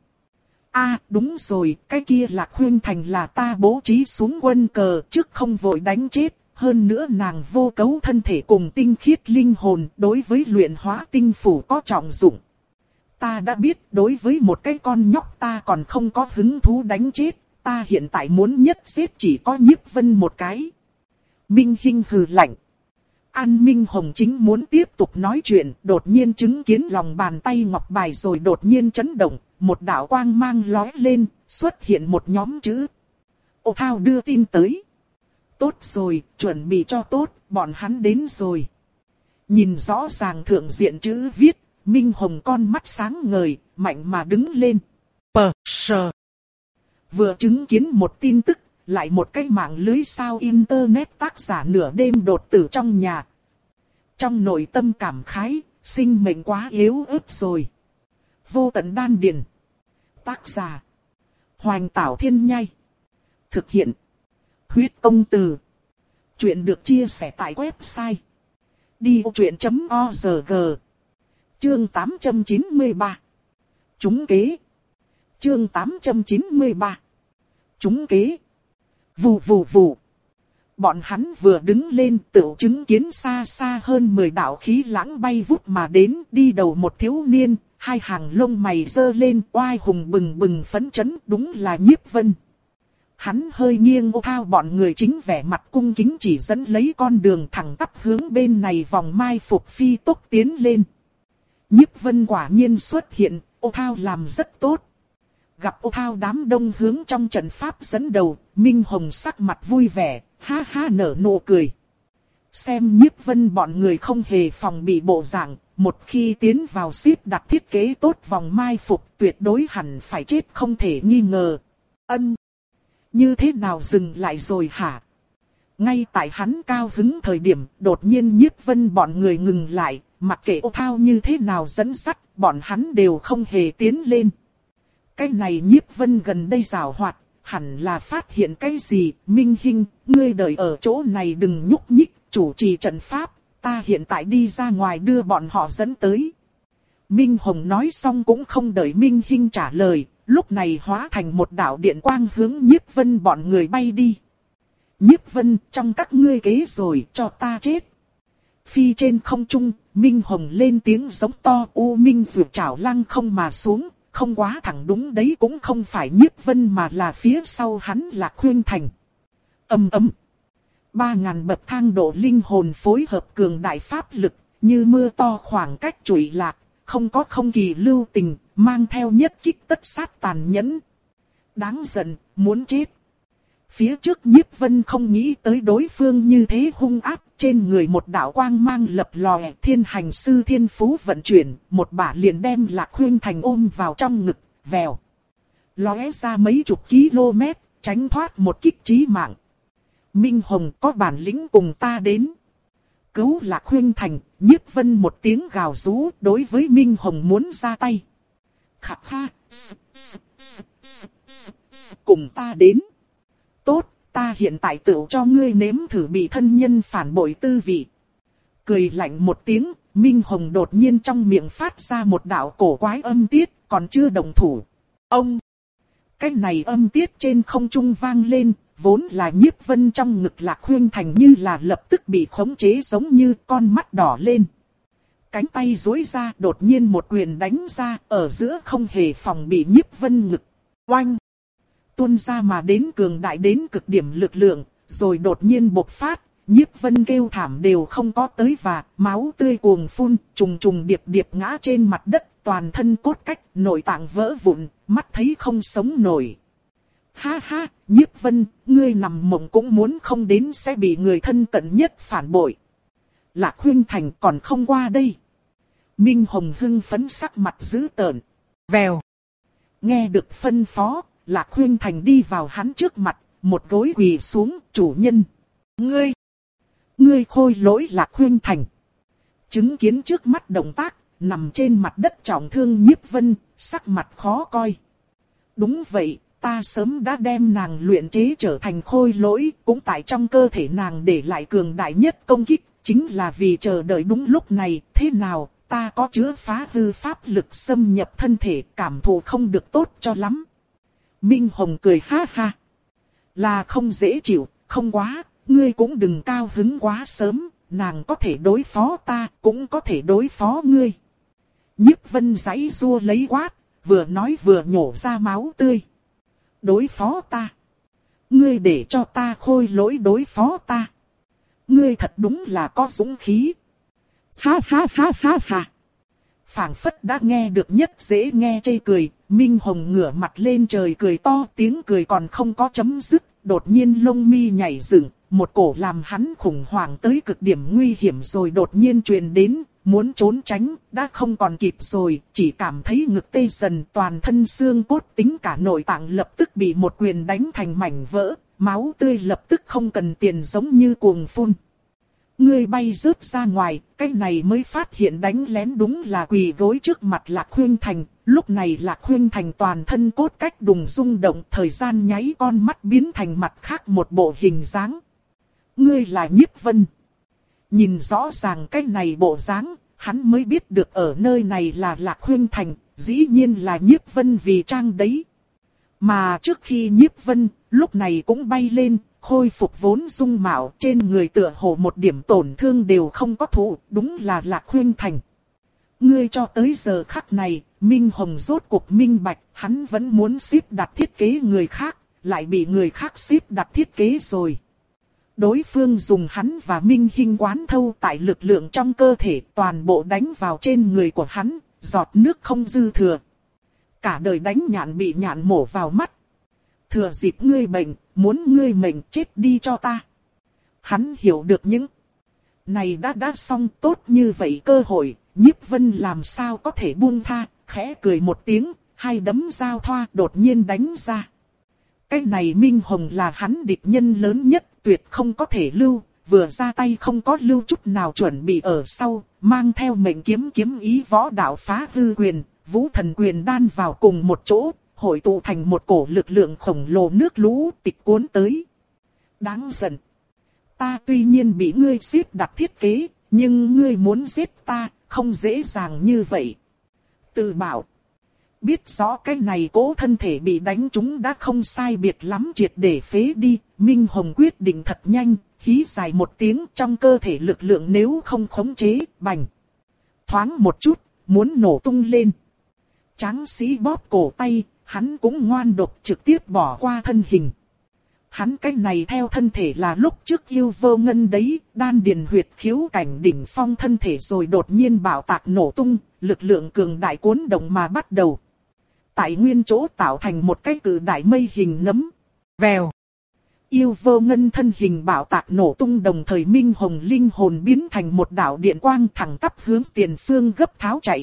A à, đúng rồi, cái kia Lạc Huyên Thành là ta bố trí xuống quân cờ trước không vội đánh chết. Hơn nữa nàng vô cấu thân thể cùng tinh khiết linh hồn đối với luyện hóa tinh phủ có trọng dụng. Ta đã biết đối với một cái con nhóc ta còn không có hứng thú đánh chết, ta hiện tại muốn nhất giết chỉ có Nhiếp Vân một cái. Minh Hinh hừ lạnh. An Minh Hồng chính muốn tiếp tục nói chuyện, đột nhiên chứng kiến lòng bàn tay ngọc bài rồi đột nhiên chấn động, một đạo quang mang lóe lên, xuất hiện một nhóm chữ. Ô Thao đưa tin tới. Tốt rồi, chuẩn bị cho tốt, bọn hắn đến rồi. Nhìn rõ ràng thượng diện chữ viết, Minh Hồng con mắt sáng ngời, mạnh mà đứng lên. Pờ, sờ. Vừa chứng kiến một tin tức, lại một cái mạng lưới sao internet tác giả nửa đêm đột tử trong nhà. Trong nội tâm cảm khái, sinh mệnh quá yếu ớt rồi. Vô tận đan điền. Tác giả. Hoành Tảo Thiên Nhai. Thực hiện. Huyết Công Từ. Chuyện được chia sẻ tại website đi ô chuyện chấm org. Chương tám trăm chín mươi ba. Trúng kế. Chương tám trăm chín mươi ba. Trúng kế. Vù vù vù. Bọn hắn vừa đứng lên tự chứng kiến xa xa hơn mười đạo khí lãng bay vút mà đến, đi đầu một thiếu niên, hai hàng lông mày giơ lên, oai hùng bừng bừng phấn chấn, đúng là Nhiếp Vân. Hắn hơi nghiêng Ô Thao bọn người chính vẻ mặt cung kính chỉ dẫn lấy con đường thẳng tắp hướng bên này vòng mai phục phi tốc tiến lên. Nhiếp Vân quả nhiên xuất hiện, Ô Thao làm rất tốt. Gặp Ô Thao đám đông hướng trong trận pháp dẫn đầu, Minh Hồng sắc mặt vui vẻ, ha ha nở nụ cười. Xem Nhiếp Vân bọn người không hề phòng bị bộ dạng, một khi tiến vào xếp đặt thiết kế tốt vòng mai phục tuyệt đối hẳn phải chết không thể nghi ngờ. Ân! Như thế nào dừng lại rồi hả? Ngay tại hắn cao hứng thời điểm, đột nhiên Nhiếp Vân bọn người ngừng lại, mặc kệ Ô Thao như thế nào dẫn dắt, bọn hắn đều không hề tiến lên. Cái này Nhiếp Vân gần đây giảo hoạt, hẳn là phát hiện cái gì? Minh Hinh, ngươi đợi ở chỗ này đừng nhúc nhích, chủ trì trận pháp, ta hiện tại đi ra ngoài đưa bọn họ dẫn tới. Minh Hồng nói xong cũng không đợi Minh Hinh trả lời, lúc này hóa thành một đạo điện quang hướng Nhiếp Vân bọn người bay đi. Nhiếp Vân, trong các ngươi kế rồi, cho ta chết. Phi trên không trung, Minh Hồng lên tiếng giống to, U Minh rượt chảo lăng không mà xuống, không quá thẳng đúng đấy cũng không phải Nhiếp Vân mà là phía sau hắn là Khuyên Thành. Ầm ầm. Ba ngàn bậc thang độ linh hồn phối hợp cường đại pháp lực, như mưa to khoảng cách trụy lạc, không có không kỳ lưu tình, mang theo nhất kích tất sát tàn nhẫn. Đáng giận, muốn chết. Phía trước Nhiếp Vân không nghĩ tới đối phương như thế hung ác, trên người một đạo quang mang lập lòe, thiên hành sư thiên phú vận chuyển, một bả liền đem Lạc Khuynh Thành ôm vào trong ngực, vèo. Lóe ra mấy chục km, tránh thoát một kích chí mạng. Minh Hồng có bản lĩnh cùng ta đến. Cứu Lạc Khuynh Thành, Nhiếp Vân một tiếng gào rú đối với Minh Hồng muốn ra tay. Khạc kha, cùng ta đến. Tốt, ta hiện tại tự cho ngươi nếm thử bị thân nhân phản bội tư vị. Cười lạnh một tiếng, Minh Hồng đột nhiên trong miệng phát ra một đạo cổ quái âm tiết, còn chưa động thủ. Ông! Cái này âm tiết trên không trung vang lên, vốn là Nhiếp Vân trong ngực Lạc Khuynh Thành như là lập tức bị khống chế giống như con mắt đỏ lên. Cánh tay duỗi ra đột nhiên một quyền đánh ra, ở giữa không hề phòng bị Nhiếp Vân ngực. Oanh! Tuôn ra mà đến cường đại đến cực điểm lực lượng, rồi đột nhiên bộc phát, Nhiếp Vân kêu thảm đều không có tới và máu tươi cuồng phun, trùng trùng điệp điệp ngã trên mặt đất, toàn thân cốt cách, nội tạng vỡ vụn, mắt thấy không sống nổi. Ha ha, Nhiếp Vân, ngươi nằm mộng cũng muốn không đến sẽ bị người thân cận nhất phản bội. Lạc Khuynh Thành còn không qua đây. Minh Hồng hưng phấn sắc mặt dữ tợn. Vèo. Nghe được phân phó, Lạc Khuynh Thành đi vào hắn trước mặt, một gối quỳ xuống, chủ nhân. Ngươi, ngươi khôi lỗi Lạc Khuynh Thành. Chứng kiến trước mắt động tác, nằm trên mặt đất trọng thương Nhiếp Vân, sắc mặt khó coi. Đúng vậy, ta sớm đã đem nàng luyện chế trở thành khôi lỗi, cũng tại trong cơ thể nàng để lại cường đại nhất công kích, chính là vì chờ đợi đúng lúc này, thế nào, ta có chứa phá hư pháp lực xâm nhập thân thể, cảm thụ không được tốt cho lắm. Minh Hồng cười ha ha. Là không dễ chịu, không quá, ngươi cũng đừng cao hứng quá sớm, nàng có thể đối phó ta, cũng có thể đối phó ngươi. Nhiếp Vân giãy giụa lấy quát, vừa nói vừa nhổ ra máu tươi. Đối phó ta? Ngươi để cho ta khôi lỗi đối phó ta? Ngươi thật đúng là có dũng khí. Ha ha ha ha ha. Phảng phất đã nghe được nhất dễ nghe chê cười, Minh Hồng ngửa mặt lên trời cười to, tiếng cười còn không có chấm dứt, đột nhiên lông mi nhảy dựng, một cổ làm hắn khủng hoảng tới cực điểm nguy hiểm rồi đột nhiên truyền đến, muốn trốn tránh, đã không còn kịp rồi, chỉ cảm thấy ngực tê dần, toàn thân xương cốt tính cả nội tạng lập tức bị một quyền đánh thành mảnh vỡ, máu tươi lập tức không cần tiền giống như cuồng phun. Ngươi bay rớt ra ngoài, cái này mới phát hiện đánh lén đúng là quỳ gối trước mặt Lạc Khuynh Thành. Lúc này Lạc Khuynh Thành toàn thân cốt cách đùng rung động, thời gian nháy con mắt biến thành mặt khác một bộ hình dáng. Ngươi là Nhiếp Vân. Nhìn rõ ràng cái này bộ dáng, hắn mới biết được ở nơi này là Lạc Khuynh Thành, dĩ nhiên là Nhiếp Vân vì trang đấy. Mà trước khi Nhiếp Vân, lúc này cũng bay lên, khôi phục vốn dung mạo, trên người tựa hồ một điểm tổn thương đều không có thụ, đúng là Lạc Khuynh Thành. Ngươi cho tới giờ khắc này, Minh Hồng rốt cuộc minh bạch, hắn vẫn muốn xếp đặt thiết kế người khác, lại bị người khác xếp đặt thiết kế rồi. Đối phương dùng hắn và Minh Hinh quán thâu tại lực lượng trong cơ thể, toàn bộ đánh vào trên người của hắn, giọt nước không dư thừa. Cả đời đánh nhạn bị nhạn mổ vào mắt. Thừa dịp ngươi bệnh, muốn ngươi mệnh chết đi cho ta. Hắn hiểu được những này đã đã xong, tốt như vậy cơ hội, Nhiếp Vân làm sao có thể buông tha, khẽ cười một tiếng, hai đấm giao thoa đột nhiên đánh ra. Cái này Minh Hồng là hắn địch nhân lớn nhất, tuyệt không có thể lưu, vừa ra tay không có lưu chút nào chuẩn bị ở sau, mang theo mệnh kiếm kiếm ý võ đạo phá hư quyền, vũ thần quyền đan vào cùng một chỗ, hội tụ thành một cổ lực lượng khổng lồ nước lũ tịch cuốn tới. Đáng giận. Ta tuy nhiên bị ngươi xếp đặt thiết kế, nhưng ngươi muốn giết ta, không dễ dàng như vậy. Tự bảo. Biết rõ cái này cố thân thể bị đánh trúng đã không sai biệt lắm, triệt để phế đi, Minh Hồng quyết định thật nhanh, hí dài một tiếng, trong cơ thể lực lượng nếu không khống chế, bành. Thoáng một chút, muốn nổ tung lên. Tráng sĩ bóp cổ tay, hắn cũng ngoan độc trực tiếp bỏ qua thân hình. Hắn cái này theo thân thể là lúc trước yêu vô ngân đấy, đan điền huyệt khiếu cảnh đỉnh phong thân thể rồi đột nhiên bạo tạc nổ tung, lực lượng cường đại cuốn động mà bắt đầu. tại nguyên chỗ tạo thành một cái cự đại mây hình nấm. Vèo. Yêu vô ngân thân hình bạo tạc nổ tung, đồng thời minh hồng linh hồn biến thành một đạo điện quang thẳng tắp hướng tiền phương gấp tháo chạy.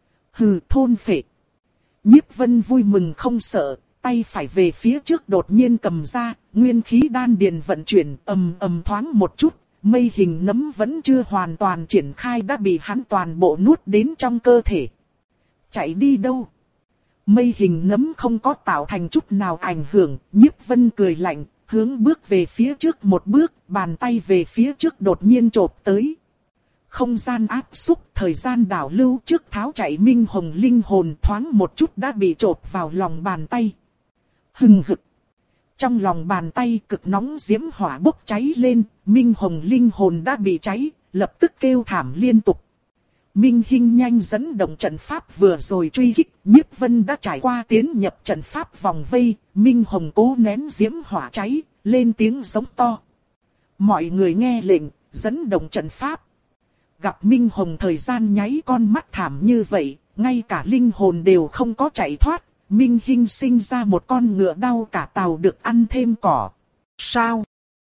Hừ, thôn phệ. Nhiếp Vân vui mừng không sợ, tay phải về phía trước đột nhiên cầm ra, nguyên khí đan điền vận chuyển, ầm ầm thoáng một chút, mây hình nấm vẫn chưa hoàn toàn triển khai đã bị hắn toàn bộ nuốt đến trong cơ thể. Chạy đi đâu? Mây hình nấm không có tạo thành chút nào ảnh hưởng, Nhiếp Vân cười lạnh, hướng bước về phía trước một bước, bàn tay về phía trước đột nhiên chộp tới. Không gian áp xúc, thời gian đảo lưu trước tháo chạy minh hồng linh hồn thoáng một chút đã bị chộp vào lòng bàn tay. Hừng hực. Trong lòng bàn tay cực nóng diễm hỏa bốc cháy lên, minh hồng linh hồn đã bị cháy, lập tức kêu thảm liên tục. Minh Hinh nhanh dẫn động trận pháp vừa rồi truy kích, Nhiếp Vân đã trải qua tiến nhập trận pháp vòng vây, Minh Hồng cố nén diễm hỏa cháy, lên tiếng giống to. Mọi người nghe lệnh, dẫn động trận pháp. Gặp Minh Hồng thời gian nháy con mắt thảm như vậy, ngay cả linh hồn đều không có chạy thoát, Minh Hinh sinh ra một con ngựa đau cả tàu được ăn thêm cỏ. Sao?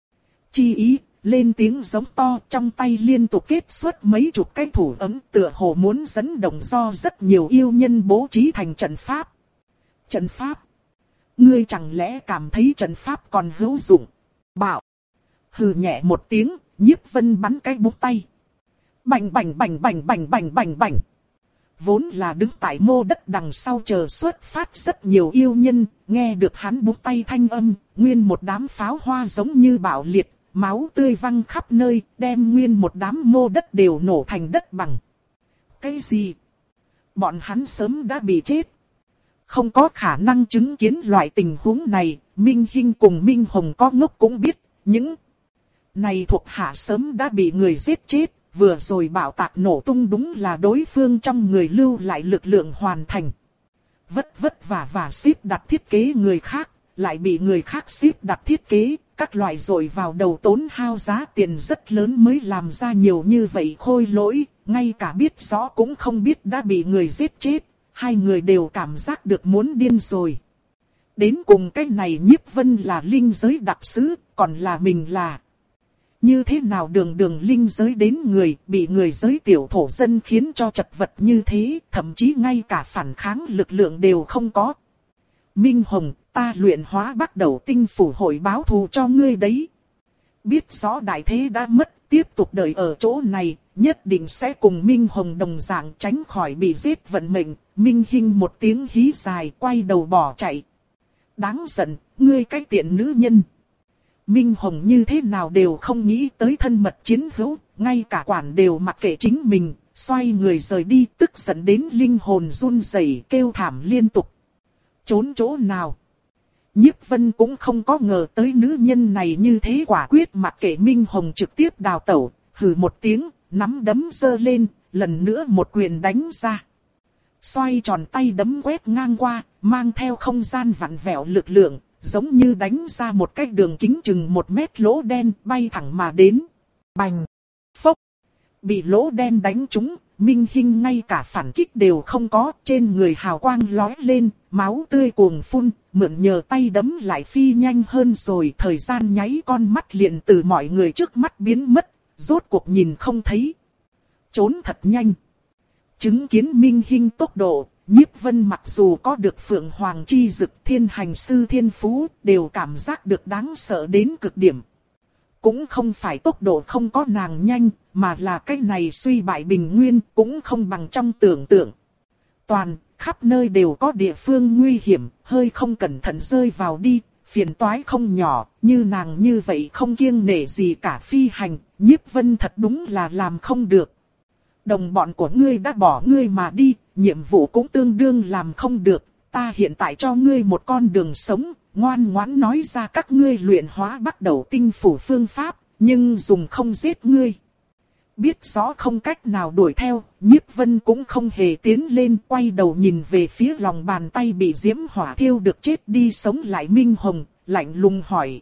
Chi ý, lên tiếng giống to, trong tay liên tục kết xuất mấy chục cái thủ ấm, tựa hồ muốn dẫn động do rất nhiều yêu nhân bố trí thành trận pháp. Trận pháp? Ngươi chẳng lẽ cảm thấy trận pháp còn hữu dụng? Bạo! Hừ nhẹ một tiếng, Nhiếp Vân bắn cái búng tay. Bành bành bành bành bành bành bành bành. Vốn là đứng tại mô đất đằng sau chờ xuất phát rất nhiều yêu nhân, nghe được hắn búng tay thanh âm, nguyên một đám pháo hoa giống như bạo liệt, máu tươi văng khắp nơi, đem nguyên một đám mô đất đều nổ thành đất bằng. Cái gì? Bọn hắn sớm đã bị chết. Không có khả năng chứng kiến loại tình huống này, Minh Hinh cùng Minh Hồng có ngốc cũng biết, những này thuộc hạ sớm đã bị người giết chết. Vừa rồi bạo tạc nổ tung đúng là đối phương trong người lưu lại lực lượng hoàn thành. Vất vất vả và xếp đặt thiết kế người khác, lại bị người khác xếp đặt thiết kế, các loại rồi vào đầu tốn hao giá tiền rất lớn mới làm ra nhiều như vậy khôi lỗi, ngay cả biết rõ cũng không biết đã bị người giết chết, hai người đều cảm giác được muốn điên rồi. Đến cùng cái này Nhiếp Vân là linh giới đặc sứ, còn là mình là... Như thế nào đường đường linh giới đến người, bị người giới tiểu thổ dân khiến cho chật vật như thế, thậm chí ngay cả phản kháng lực lượng đều không có. Minh Hồng, ta luyện hóa bắt đầu tinh phủ hội báo thù cho ngươi đấy. Biết rõ đại thế đã mất, tiếp tục đợi ở chỗ này, nhất định sẽ cùng Minh Hồng đồng dạng tránh khỏi bị giết vận mệnh. Minh Hinh một tiếng hí dài quay đầu bỏ chạy. Đáng giận, ngươi cái tiện nữ nhân. Minh Hồng như thế nào đều không nghĩ tới thân mật chiến hữu, ngay cả quản đều mặc kệ chính mình, xoay người rời đi, tức giận đến linh hồn run rẩy kêu thảm liên tục. Trốn chỗ nào? Nhiếp Vân cũng không có ngờ tới nữ nhân này như thế, quả quyết mặc kệ Minh Hồng trực tiếp đào tẩu, hừ một tiếng, nắm đấm giơ lên, lần nữa một quyền đánh ra. Xoay tròn tay đấm quét ngang qua, mang theo không gian vặn vẹo lực lượng. Giống như đánh ra một cái đường kính chừng một mét lỗ đen bay thẳng mà đến. Bành! Phốc! Bị lỗ đen đánh trúng, Minh Hinh ngay cả phản kích đều không có, trên người hào quang lóe lên, máu tươi cuồng phun, mượn nhờ tay đấm lại phi nhanh hơn rồi, thời gian nháy con mắt liền từ mọi người trước mắt biến mất, rốt cuộc nhìn không thấy. Trốn thật nhanh. Chứng kiến Minh Hinh tốc độ, Nhiếp Vân mặc dù có được Phượng Hoàng chi dực thiên hành sư thiên phú, đều cảm giác được đáng sợ đến cực điểm. Cũng không phải tốc độ không có nàng nhanh, mà là cái này suy bại bình nguyên, cũng không bằng trong tưởng tượng. Toàn, khắp nơi đều có địa phương nguy hiểm, hơi không cẩn thận rơi vào đi, phiền toái không nhỏ, như nàng như vậy không kiêng nể gì cả phi hành, Nhiếp Vân thật đúng là làm không được. Đồng bọn của ngươi đã bỏ ngươi mà đi, nhiệm vụ cũng tương đương làm không được, ta hiện tại cho ngươi một con đường sống, ngoan ngoãn nói ra các ngươi luyện hóa bắt đầu tinh phủ phương pháp, nhưng dùng không giết ngươi. Biết rõ không cách nào đuổi theo, Nhiếp Vân cũng không hề tiến lên, quay đầu nhìn về phía lòng bàn tay bị diễm hỏa thiêu được chết đi sống lại Minh Hồng, lạnh lùng hỏi.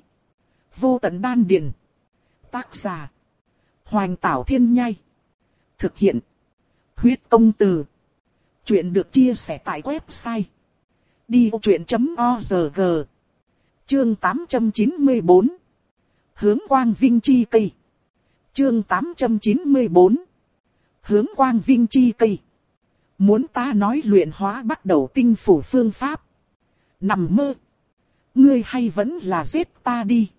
Vô tận đan điền. Tác giả. Hoành Tảo Thiên Nhai. Thực hiện. Huyết công từ. Chuyện được chia sẻ tại website Đi vô chuyện.org. Chương tám trăm chín mươi bốn. Hướng quang vinh chi cây. Chương tám trăm chín mươi bốn. Hướng quang vinh chi cây. Muốn ta nói luyện hóa bắt đầu tinh phủ phương pháp. Nằm mơ. Ngươi hay vẫn là giết ta đi.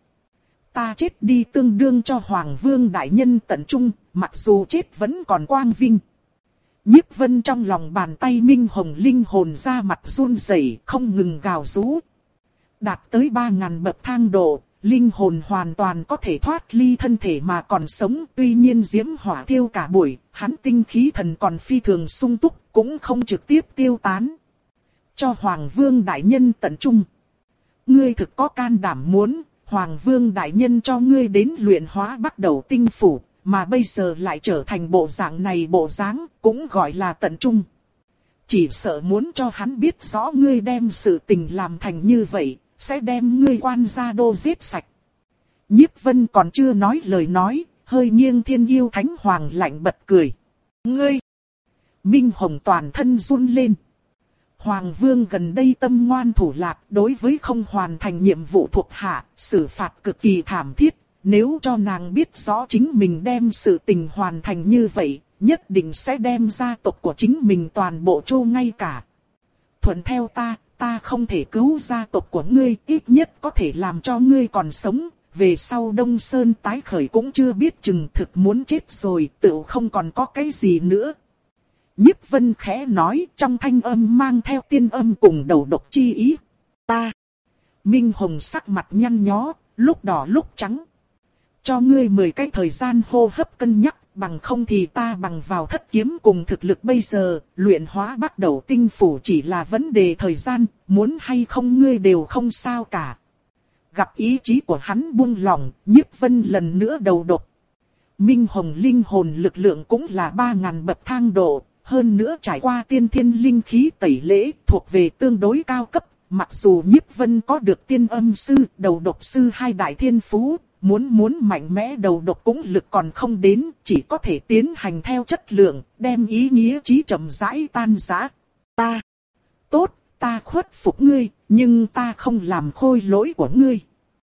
Ta chết đi tương đương cho Hoàng Vương Đại Nhân tận trung, mặc dù chết vẫn còn quang vinh. Nhiếp Vân trong lòng bàn tay Minh Hồng linh hồn ra mặt run rẩy, không ngừng gào rú. Đạt tới ba ngàn bậc thang độ, linh hồn hoàn toàn có thể thoát ly thân thể mà còn sống. Tuy nhiên diễm hỏa thiêu cả buổi, hắn tinh khí thần còn phi thường sung túc, cũng không trực tiếp tiêu tán. Cho Hoàng Vương Đại Nhân tận trung. Ngươi thực có can đảm muốn, Hoàng Vương Đại Nhân cho ngươi đến luyện hóa bắt đầu tinh phủ, mà bây giờ lại trở thành bộ dạng này bộ dáng, cũng gọi là tận trung. Chỉ sợ muốn cho hắn biết rõ ngươi đem sự tình làm thành như vậy, sẽ đem ngươi quan gia đô giết sạch. Nhiếp Vân còn chưa nói lời nói, hơi nghiêng Thiên Yêu Thánh Hoàng lạnh bật cười. Ngươi! Minh Hồng toàn thân run lên. Hoàng Vương gần đây tâm ngoan thủ lạc, đối với không hoàn thành nhiệm vụ thuộc hạ, xử phạt cực kỳ thảm thiết. Nếu cho nàng biết rõ chính mình đem sự tình hoàn thành như vậy, nhất định sẽ đem gia tộc của chính mình toàn bộ trô ngay cả. Thuận theo ta, ta không thể cứu gia tộc của ngươi, ít nhất có thể làm cho ngươi còn sống. Về sau Đông Sơn tái khởi cũng chưa biết chừng thực muốn chết rồi, tự không còn có cái gì nữa. Nhiếp Vân khẽ nói, trong thanh âm mang theo tiên âm cùng đầu độc chi ý. Ta. Minh Hồng sắc mặt nhăn nhó, lúc đỏ lúc trắng. Cho ngươi mười cái thời gian hô hấp cân nhắc, bằng không thì ta bằng vào thất kiếm cùng thực lực bây giờ, luyện hóa bắt đầu tinh phủ chỉ là vấn đề thời gian, muốn hay không ngươi đều không sao cả. Gặp ý chí của hắn buông lỏng, Nhiếp Vân lần nữa đầu độc. Minh Hồng linh hồn lực lượng cũng là ba ngàn bậc thang độ. Hơn nữa trải qua tiên thiên linh khí tẩy lễ thuộc về tương đối cao cấp, mặc dù Nhiếp Vân có được tiên âm sư, đầu độc sư hai đại thiên phú, muốn muốn mạnh mẽ đầu độc cũng lực còn không đến, chỉ có thể tiến hành theo chất lượng, đem ý nghĩa chí chậm rãi tan rã. Ta, tốt, ta khuất phục ngươi, nhưng ta không làm khôi lỗi của ngươi.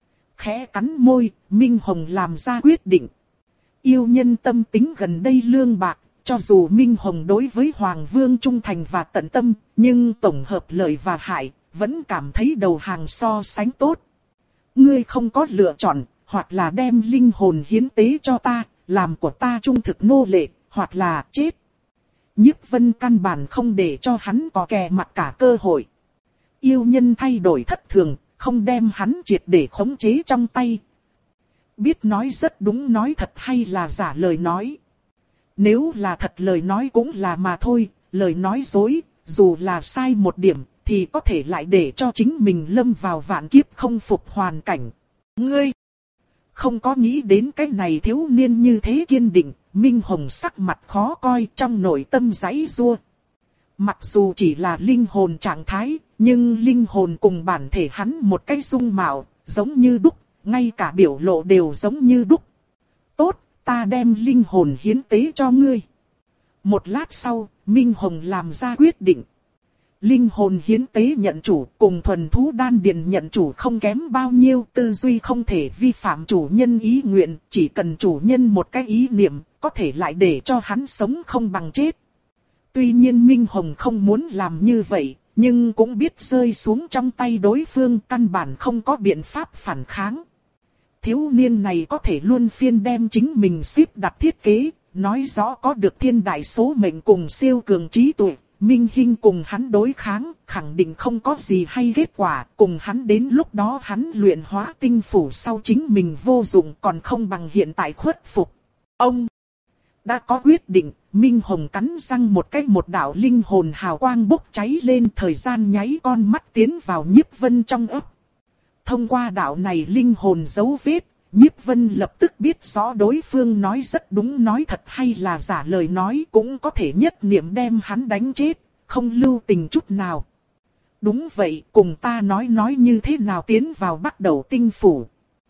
Khẽ cắn môi, Minh Hồng làm ra quyết định. Yêu nhân tâm tính gần đây lương bạc. Cho dù Minh Hồng đối với Hoàng Vương trung thành và tận tâm, nhưng tổng hợp lợi và hại, vẫn cảm thấy đầu hàng so sánh tốt. Ngươi không có lựa chọn, hoặc là đem linh hồn hiến tế cho ta, làm của ta trung thực nô lệ, hoặc là chết. Nhiếp Vân căn bản không để cho hắn có kè mặt cả cơ hội. Yêu nhân thay đổi thất thường, không đem hắn triệt để khống chế trong tay. Biết nói rất đúng nói thật hay là giả lời nói. Nếu là thật lời nói cũng là mà thôi, lời nói dối, dù là sai một điểm, thì có thể lại để cho chính mình lâm vào vạn kiếp không phục hoàn cảnh. Ngươi không có nghĩ đến cái này thiếu niên như thế kiên định, Minh Hồng sắc mặt khó coi trong nội tâm giãy giụa. Mặc dù chỉ là linh hồn trạng thái, nhưng linh hồn cùng bản thể hắn một cái dung mạo, giống như đúc, ngay cả biểu lộ đều giống như đúc. Tốt. Ta đem linh hồn hiến tế cho ngươi. Một lát sau, Minh Hồng làm ra quyết định. Linh hồn hiến tế nhận chủ cùng thuần thú đan điền nhận chủ không kém bao nhiêu. Tư duy không thể vi phạm chủ nhân ý nguyện. Chỉ cần chủ nhân một cái ý niệm, có thể lại để cho hắn sống không bằng chết. Tuy nhiên Minh Hồng không muốn làm như vậy, nhưng cũng biết rơi xuống trong tay đối phương căn bản không có biện pháp phản kháng. Thiếu niên này có thể luôn phiên đem chính mình xếp đặt thiết kế, nói rõ có được thiên đại số mệnh cùng siêu cường trí tuệ, Minh Hinh cùng hắn đối kháng, khẳng định không có gì hay kết quả, cùng hắn đến lúc đó hắn luyện hóa tinh phủ sau chính mình vô dụng còn không bằng hiện tại khuất phục. Ông đã có quyết định, Minh Hồng cắn răng một cái một đạo linh hồn hào quang bốc cháy lên, thời gian nháy con mắt tiến vào Nhiếp Vân trong ấp. Thông qua đạo này linh hồn dấu vết, Nhiếp Vân lập tức biết rõ đối phương nói rất đúng nói thật hay là giả lời nói, cũng có thể nhất niệm đem hắn đánh chết, không lưu tình chút nào. Đúng vậy, cùng ta nói nói như thế nào tiến vào bắt đầu tinh phủ.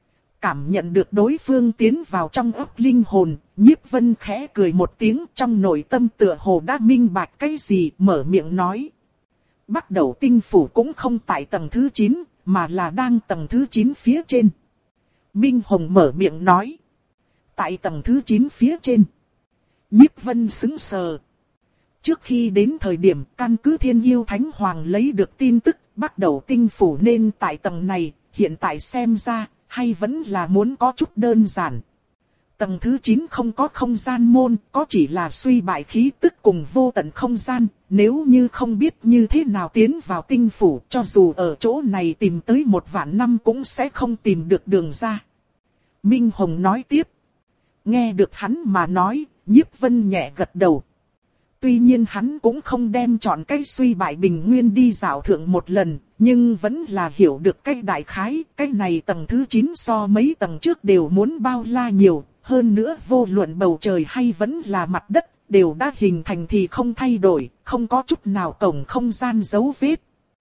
Cảm nhận được đối phương tiến vào trong ấp linh hồn, Nhiếp Vân khẽ cười một tiếng, trong nội tâm tựa hồ đã minh bạch cái gì, mở miệng nói. Bắc Đầu Tinh Phủ cũng không tại tầng thứ chín, mà là đang tầng thứ chín phía trên. Minh Hồng mở miệng nói. Tại tầng thứ chín phía trên. Nhiếp Vân sững sờ. Trước khi đến thời điểm căn cứ Thiên Yêu Thánh Hoàng lấy được tin tức Bắc Đầu Tinh Phủ nên tại tầng này, hiện tại xem ra, hay vẫn là muốn có chút đơn giản. Tầng thứ chín không có không gian môn, có chỉ là suy bại khí tức cùng vô tận không gian, nếu như không biết như thế nào tiến vào tinh phủ, cho dù ở chỗ này tìm tới một vạn năm cũng sẽ không tìm được đường ra. Minh Hồng nói tiếp. Nghe được hắn mà nói, Nhiếp Vân nhẹ gật đầu. Tuy nhiên hắn cũng không đem chọn cái suy bại bình nguyên đi dạo thượng một lần, nhưng vẫn là hiểu được cái đại khái, cái này tầng thứ chín so mấy tầng trước đều muốn bao la nhiều, hơn nữa vô luận bầu trời hay vẫn là mặt đất, đều đã hình thành thì không thay đổi, không có chút nào cổng không gian dấu vết.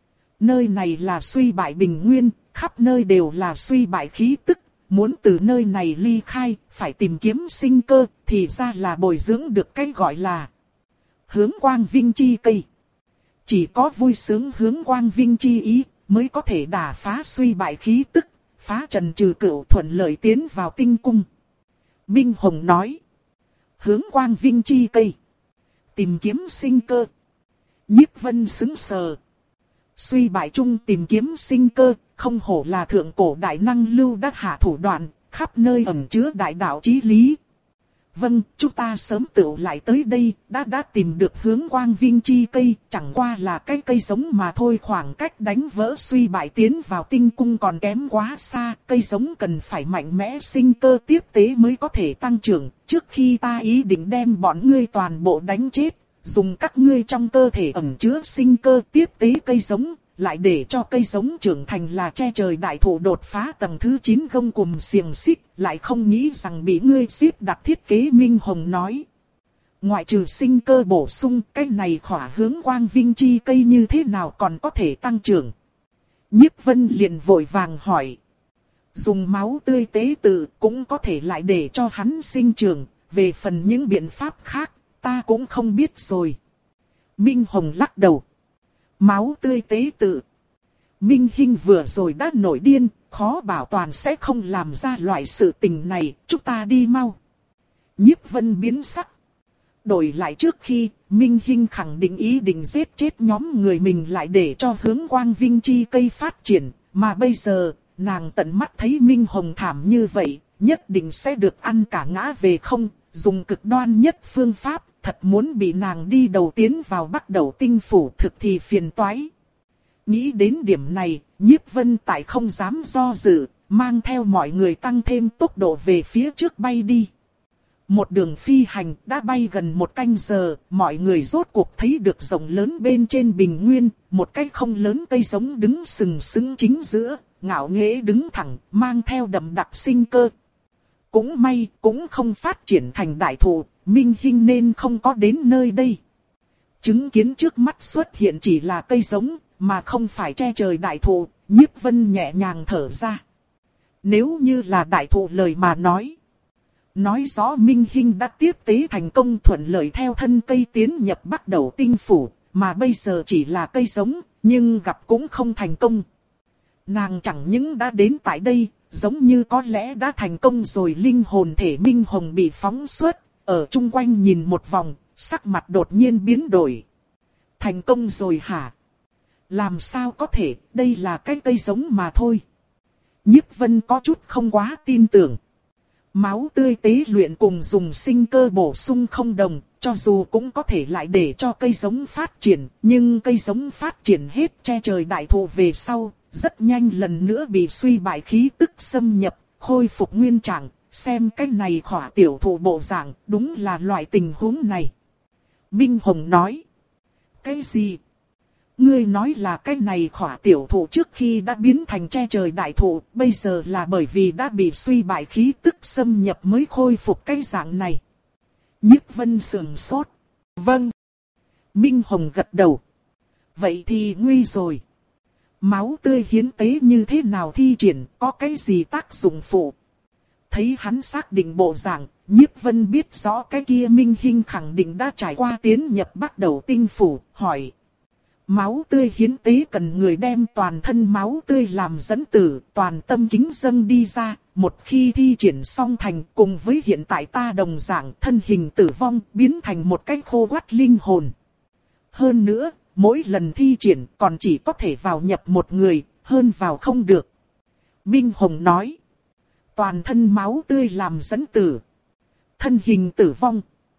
Nơi này là suy bại bình nguyên, khắp nơi đều là suy bại khí tức, muốn từ nơi này ly khai, phải tìm kiếm sinh cơ, thì ra là bồi dưỡng được cái gọi là hướng quang vinh chi cây. Chỉ có vui sướng hướng quang vinh chi ý, mới có thể đả phá suy bại khí tức, phá trần trừ cửu thuận lợi tiến vào tinh cung. Minh Hồng nói. Hướng quang vinh chi cây. Tìm kiếm sinh cơ. Nhiếp Vân sững sờ. Suy bại chung tìm kiếm sinh cơ, không hổ là thượng cổ đại năng lưu đắc hạ thủ đoạn, khắp nơi ẩn chứa đại đạo chí lý. Vâng, chúng ta sớm tựu lại tới đây, đã đã tìm được hướng quang vinh chi cây, chẳng qua là cái cây giống mà thôi, khoảng cách đánh vỡ suy bại tiến vào tinh cung còn kém quá xa, cây giống cần phải mạnh mẽ sinh cơ tiếp tế mới có thể tăng trưởng, trước khi ta ý định đem bọn ngươi toàn bộ đánh chết, dùng các ngươi trong cơ thể ẩn chứa sinh cơ tiếp tế cây giống, lại để cho cây giống trưởng thành là che trời đại thụ đột phá tầng thứ chín gông cùm xiềng xích, lại không nghĩ rằng bị ngươi xếp đặt thiết kế. Minh Hồng nói. Ngoại trừ sinh cơ bổ sung, cái này khỏa hướng quang vinh chi cây như thế nào còn có thể tăng trưởng? Nhiếp Vân liền vội vàng hỏi. Dùng máu tươi tế tự cũng có thể lại để cho hắn sinh trưởng, về phần những biện pháp khác, ta cũng không biết rồi. Minh Hồng lắc đầu. Máu tươi tế tự. Minh Hinh vừa rồi đã nổi điên, khó bảo toàn sẽ không làm ra loại sự tình này, chúng ta đi mau. Nhiếp Vân biến sắc. Đổi lại trước khi, Minh Hinh khẳng định ý định giết chết nhóm người mình lại để cho hướng quang vinh chi cây phát triển, mà bây giờ, nàng tận mắt thấy Minh Hồng thảm như vậy, nhất định sẽ được ăn cả ngã về không, dùng cực đoan nhất phương pháp. Thật muốn bị nàng đi đầu tiến vào Bắc Đầu Tinh Phủ thực thì phiền toái. Nghĩ đến điểm này, Nhiếp Vân tại không dám do dự, mang theo mọi người tăng thêm tốc độ về phía trước bay đi. Một đường phi hành đã bay gần một canh giờ, mọi người rốt cuộc thấy được rộng lớn bên trên bình nguyên, một cái không lớn cây giống đứng sừng sững chính giữa, ngạo nghễ đứng thẳng, mang theo đậm đặc sinh cơ. Cũng may, cũng không phát triển thành đại thụ, Minh Hinh nên không có đến nơi đây. Chứng kiến trước mắt xuất hiện chỉ là cây giống, mà không phải che trời đại thụ, Nhiếp Vân nhẹ nhàng thở ra. Nếu như là đại thụ lời mà nói. Nói rõ Minh Hinh đã tiếp tế thành công thuận lợi theo thân cây tiến nhập Bắc Đầu Tinh Phủ, mà bây giờ chỉ là cây giống, nhưng gặp cũng không thành công. Nàng chẳng những đã đến tại đây, giống như có lẽ đã thành công rồi. Linh hồn thể Minh Hồng bị phóng xuất, ở chung quanh nhìn một vòng, sắc mặt đột nhiên biến đổi. Thành công rồi hả? Làm sao có thể, đây là cái cây giống mà thôi. Nhiếp Vân có chút không quá tin tưởng. Máu tươi tế luyện cùng dùng sinh cơ bổ sung không đồng, cho dù cũng có thể lại để cho cây giống phát triển, nhưng cây giống phát triển hết che trời đại thụ về sau, rất nhanh lần nữa bị suy bại khí tức xâm nhập, khôi phục nguyên trạng, xem cái này khỏa tiểu thụ bộ dạng, đúng là loại tình huống này. Minh Hồng nói. Cái gì? Ngươi nói là cái này khỏa tiểu thụ trước khi đã biến thành che trời đại thụ, bây giờ là bởi vì đã bị suy bại khí tức xâm nhập mới khôi phục cái dạng này. Nhiếp Vân sườn sốt. Vâng. Minh Hồng gật đầu. Vậy thì nguy rồi. Máu tươi hiến tế như thế nào thi triển, có cái gì tác dụng phụ? Thấy hắn xác định bộ dạng, Nhiếp Vân biết rõ cái kia Minh Hinh khẳng định đã trải qua tiến nhập Bắc Đầu Tinh Phủ, hỏi. Máu tươi hiến tế cần người đem toàn thân máu tươi làm dẫn tử, toàn tâm kính dâng đi ra. Một khi thi triển xong thành, cùng với hiện tại ta đồng dạng thân hình tử vong, biến thành một cái khô quắt linh hồn. Hơn nữa, mỗi lần thi triển còn chỉ có thể vào nhập một người, hơn vào không được. Minh Hồng nói. Toàn thân máu tươi làm dẫn tử. Thân hình tử vong.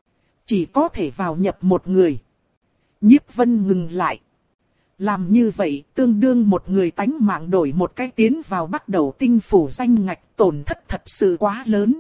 Chỉ có thể vào nhập một người. Nhiếp Vân ngừng lại. Làm như vậy tương đương một người tánh mạng đổi một cái tiến vào bắt đầu tinh phủ danh ngạch, tổn thất thật sự quá lớn.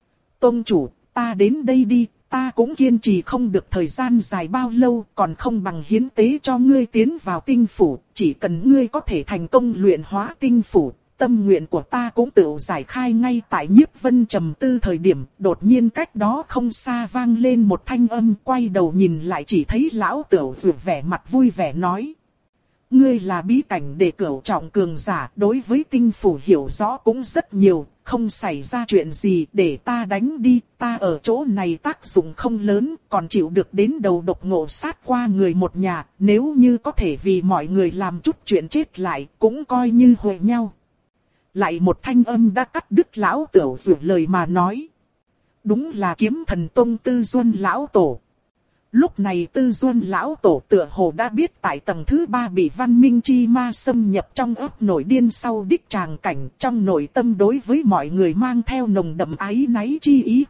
Tôn chủ, ta đến đây đi, ta cũng kiên trì không được thời gian dài bao lâu, còn không bằng hiến tế cho ngươi tiến vào tinh phủ, chỉ cần ngươi có thể thành công luyện hóa tinh phủ, tâm nguyện của ta cũng tự giải khai. Ngay tại Nhiếp Vân trầm tư thời điểm, đột nhiên cách đó không xa vang lên một thanh âm, quay đầu nhìn lại chỉ thấy lão Tửu Dược vẻ mặt vui vẻ nói. Ngươi là bí cảnh để cửu trọng cường giả, đối với tinh phủ hiểu rõ cũng rất nhiều, không xảy ra chuyện gì để ta đánh đi, ta ở chỗ này tác dụng không lớn, còn chịu được đến đầu độc ngộ sát qua người một nhà, nếu như có thể vì mọi người làm chút chuyện chết lại, cũng coi như hồi nhau. Lại một thanh âm đã cắt đứt lão Tửu Dược lời mà nói. Đúng là Kiếm Thần Tông Tư Duân lão tổ. Lúc này Tư Duân lão tổ tựa hồ đã biết tại tầng thứ ba bị văn minh chi ma xâm nhập trong ấp nổi điên sau đích tràng cảnh, trong nội tâm đối với mọi người mang theo nồng đậm áy náy chi ý.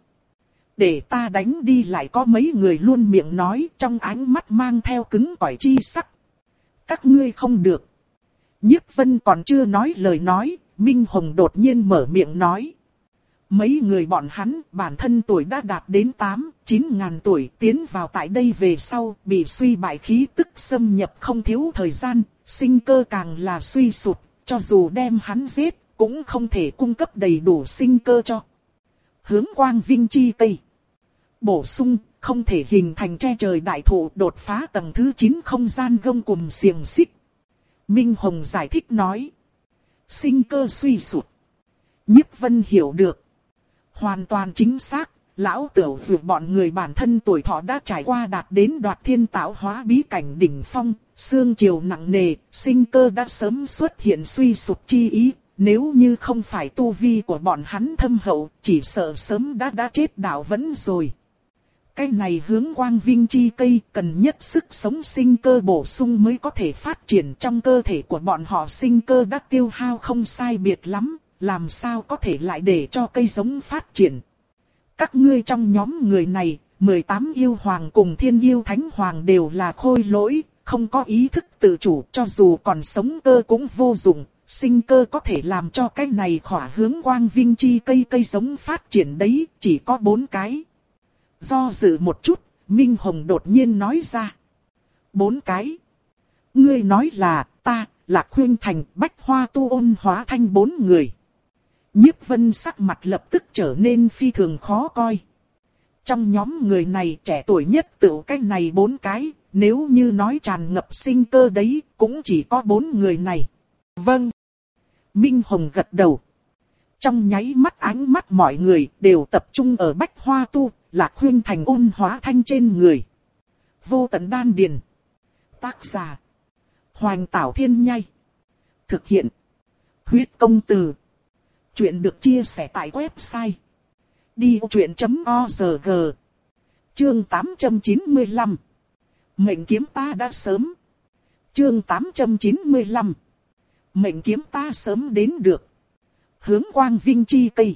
Để ta đánh đi, lại có mấy người luôn miệng nói, trong ánh mắt mang theo cứng cỏi chi sắc. Các ngươi không được. Nhiếp Vân còn chưa nói lời nói, Minh Hồng đột nhiên mở miệng nói. Mấy người bọn hắn, bản thân tuổi đã đạt đến tám, chín ngàn tuổi, tiến vào tại đây về sau, bị suy bại khí tức xâm nhập không thiếu thời gian, sinh cơ càng là suy sụp, cho dù đem hắn giết, cũng không thể cung cấp đầy đủ sinh cơ cho. Hướng quang vinh chi cây. Bổ sung, không thể hình thành che trời đại thụ, đột phá tầng thứ chín không gian gông cùm xiềng xích. Minh Hồng giải thích nói. Sinh cơ suy sụp. Nhiếp Vân hiểu được. Hoàn toàn chính xác, lão Tửu Dược bọn người bản thân tuổi thọ đã trải qua đạt đến đoạt thiên tạo hóa bí cảnh đỉnh phong, xương chiều nặng nề, sinh cơ đã sớm xuất hiện suy sụp chi ý, nếu như không phải tu vi của bọn hắn thâm hậu, chỉ sợ sớm đã đã chết đạo vẫn rồi. Cái này hướng quang vinh chi cây cần nhất sức sống sinh cơ bổ sung mới có thể phát triển, trong cơ thể của bọn họ sinh cơ đã tiêu hao không sai biệt lắm. Làm sao có thể lại để cho cây giống phát triển. Các ngươi trong nhóm người này, mười tám yêu hoàng cùng thiên yêu thánh hoàng đều là khôi lỗi, không có ý thức tự chủ, cho dù còn sống cơ cũng vô dụng, sinh cơ có thể làm cho cái này khỏa hướng quang vinh chi cây cây giống phát triển đấy, chỉ có bốn cái. Do dự một chút, Minh Hồng đột nhiên nói ra. Bốn cái. Ngươi nói là ta, Lạc Khuyên Thành, Bách Hoa Tu Ôn Hóa Thanh bốn người. Nhiếp Vân sắc mặt lập tức trở nên phi thường khó coi. Trong nhóm người này trẻ tuổi nhất tự cái này bốn cái, nếu như nói tràn ngập sinh cơ đấy, cũng chỉ có bốn người này. Vâng. Minh Hồng gật đầu. Trong nháy mắt ánh mắt mọi người đều tập trung ở Bách Hoa Tu, Lạc Khuyên Thành Ôn Hóa Thanh trên người. Vô Tận Đan Điền. Tác giả. Hoành Tảo Thiên Nhai. Thực hiện. Huyết Công Từ. Chuyện được chia sẻ tại website đi vô chuyện chấm org. Chương tám trăm chín mươi lăm. Mệnh kiếm ta đã sớm. Chương tám trăm chín mươi lăm. Mệnh kiếm ta sớm đến được. Hướng quang vinh chi cây.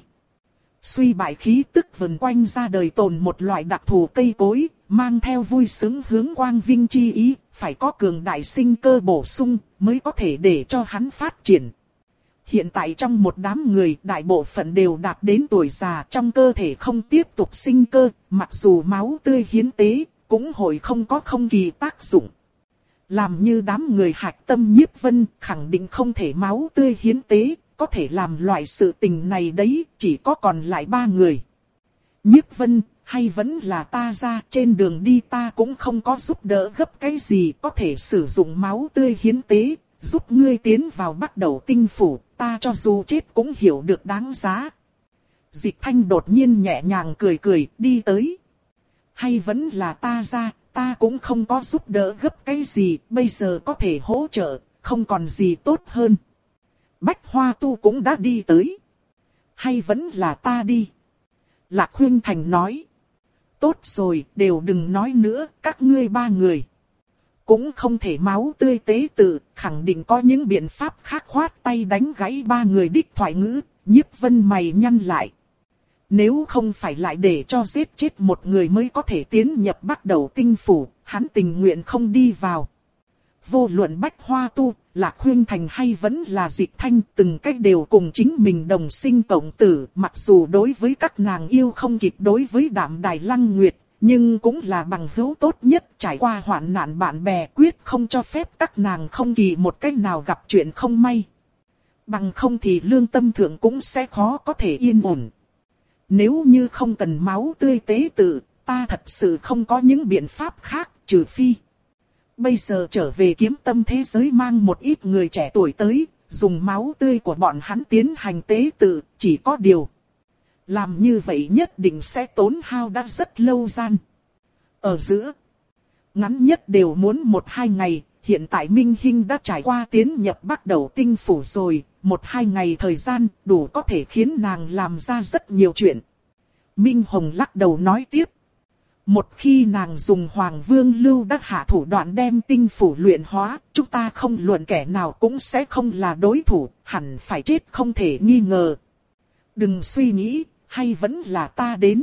Suy bại khí tức vần quanh ra đời tồn một loại đặc thù cây cối, mang theo vui sướng hướng quang vinh chi ý, phải có cường đại sinh cơ bổ sung mới có thể để cho hắn phát triển. Hiện tại trong một đám người, đại bộ phận đều đạt đến tuổi già, trong cơ thể không tiếp tục sinh cơ, mặc dù máu tươi hiến tế, cũng hồi không có không kỳ tác dụng. Làm như đám người hạch tâm Nhiếp Vân, khẳng định không thể máu tươi hiến tế, có thể làm loại sự tình này đấy, chỉ có còn lại ba người. Nhiếp Vân, hay vẫn là ta ra, trên đường đi ta cũng không có giúp đỡ gấp cái gì, có thể sử dụng máu tươi hiến tế, giúp ngươi tiến vào bắt đầu tinh phủ, ta cho dù chết cũng hiểu được đáng giá. Dịch Thanh đột nhiên nhẹ nhàng cười cười, đi tới. Hay vẫn là ta ra, ta cũng không có giúp đỡ gấp cái gì, bây giờ có thể hỗ trợ, không còn gì tốt hơn. Bách Hoa Tu cũng đã đi tới. Hay vẫn là ta đi? Lạc Khuynh Thành nói. Tốt rồi, đều đừng nói nữa, các ngươi ba người. Cũng không thể máu tươi tế tự, khẳng định có những biện pháp khác. Khoát tay đánh gãy ba người đích thoại ngữ, Nhiếp Vân mày nhăn lại. Nếu không phải lại để cho giết chết một người mới có thể tiến nhập Bắc Đầu Tinh Phủ, hắn tình nguyện không đi vào. Vô luận Bách Hoa Tu, Lạc Khuynh Thành hay vẫn là Dịch Thanh, từng cách đều cùng chính mình đồng sinh cộng tử, mặc dù đối với các nàng yêu không kịp đối với Đạm Đài Lăng Nguyệt, nhưng cũng là bằng hữu tốt nhất. Trải qua hoạn nạn bạn bè, quyết không cho phép các nàng không kỳ một cách nào gặp chuyện không may. Bằng không thì lương tâm thượng cũng sẽ khó có thể yên ổn. Nếu như không cần máu tươi tế tự, ta thật sự không có những biện pháp khác, trừ phi bây giờ trở về kiếm tâm thế giới mang một ít người trẻ tuổi tới, dùng máu tươi của bọn hắn tiến hành tế tự, chỉ có điều. Làm như vậy nhất định sẽ tốn hao đã rất lâu gian. Ở giữa, ngắn nhất đều muốn một hai ngày, hiện tại Minh Hinh đã trải qua tiến nhập Bắc Đầu Tinh Phủ rồi, một hai ngày thời gian đủ có thể khiến nàng làm ra rất nhiều chuyện. Minh Hồng lắc đầu nói tiếp. Một khi nàng dùng Hoàng Vương Lưu Đắc hạ thủ đoạn đem tinh phủ luyện hóa, chúng ta không luận kẻ nào cũng sẽ không là đối thủ, hẳn phải chết không thể nghi ngờ. Đừng suy nghĩ, hay vẫn là ta đến.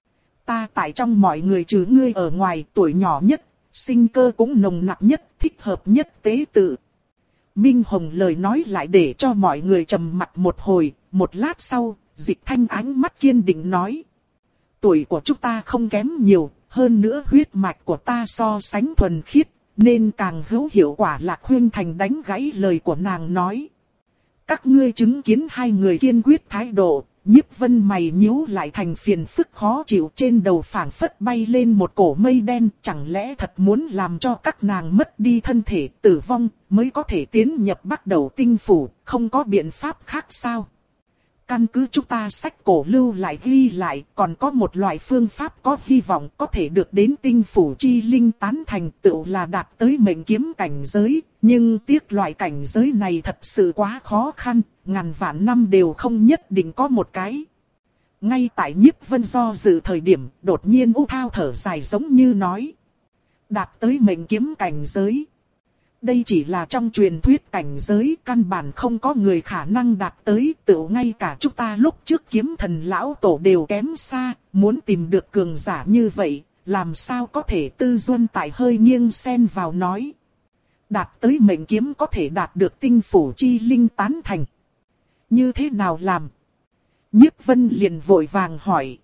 Ta tại trong mọi người trừ ngươi ở ngoài, tuổi nhỏ nhất, sinh cơ cũng nồng nặc nhất, thích hợp nhất tế tự. Minh Hồng lời nói lại để cho mọi người trầm mặc một hồi, một lát sau, Dịch Thanh ánh mắt kiên định nói. Tuổi của chúng ta không kém nhiều, hơn nữa huyết mạch của ta so sánh thuần khiết, nên càng hữu hiệu quả. Lạc Khuynh Thành đánh gãy lời của nàng nói. Các ngươi chứng kiến hai người kiên quyết thái độ, Nhiếp Vân mày nhíu lại thành phiền phức khó chịu, trên đầu phảng phất bay lên một cổ mây đen. Chẳng lẽ thật muốn làm cho các nàng mất đi thân thể tử vong, mới có thể tiến nhập Bắc Đầu Tinh Phủ, không có biện pháp khác sao? Căn cứ chúng ta sách cổ lưu lại ghi lại, còn có một loại phương pháp có hy vọng có thể được đến tinh phủ chi linh tán thành, tựu là đạt tới mệnh kiếm cảnh giới. Nhưng tiếc loại cảnh giới này thật sự quá khó khăn, ngàn vạn năm đều không nhất định có một cái. Ngay tại Nhiếp Vân do dự thời điểm, đột nhiên U Thao thở dài giống như nói. Đạt tới mệnh kiếm cảnh giới. Đây chỉ là trong truyền thuyết cảnh giới, căn bản không có người khả năng đạt tới, tựu ngay cả chúng ta lúc trước kiếm thần lão tổ đều kém xa, muốn tìm được cường giả như vậy, làm sao có thể. Tư Duân tại hơi nghiêng xen vào nói. Đạt tới mệnh kiếm có thể đạt được tinh phủ chi linh tán thành. Như thế nào làm? Nhiếp Vân liền vội vàng hỏi.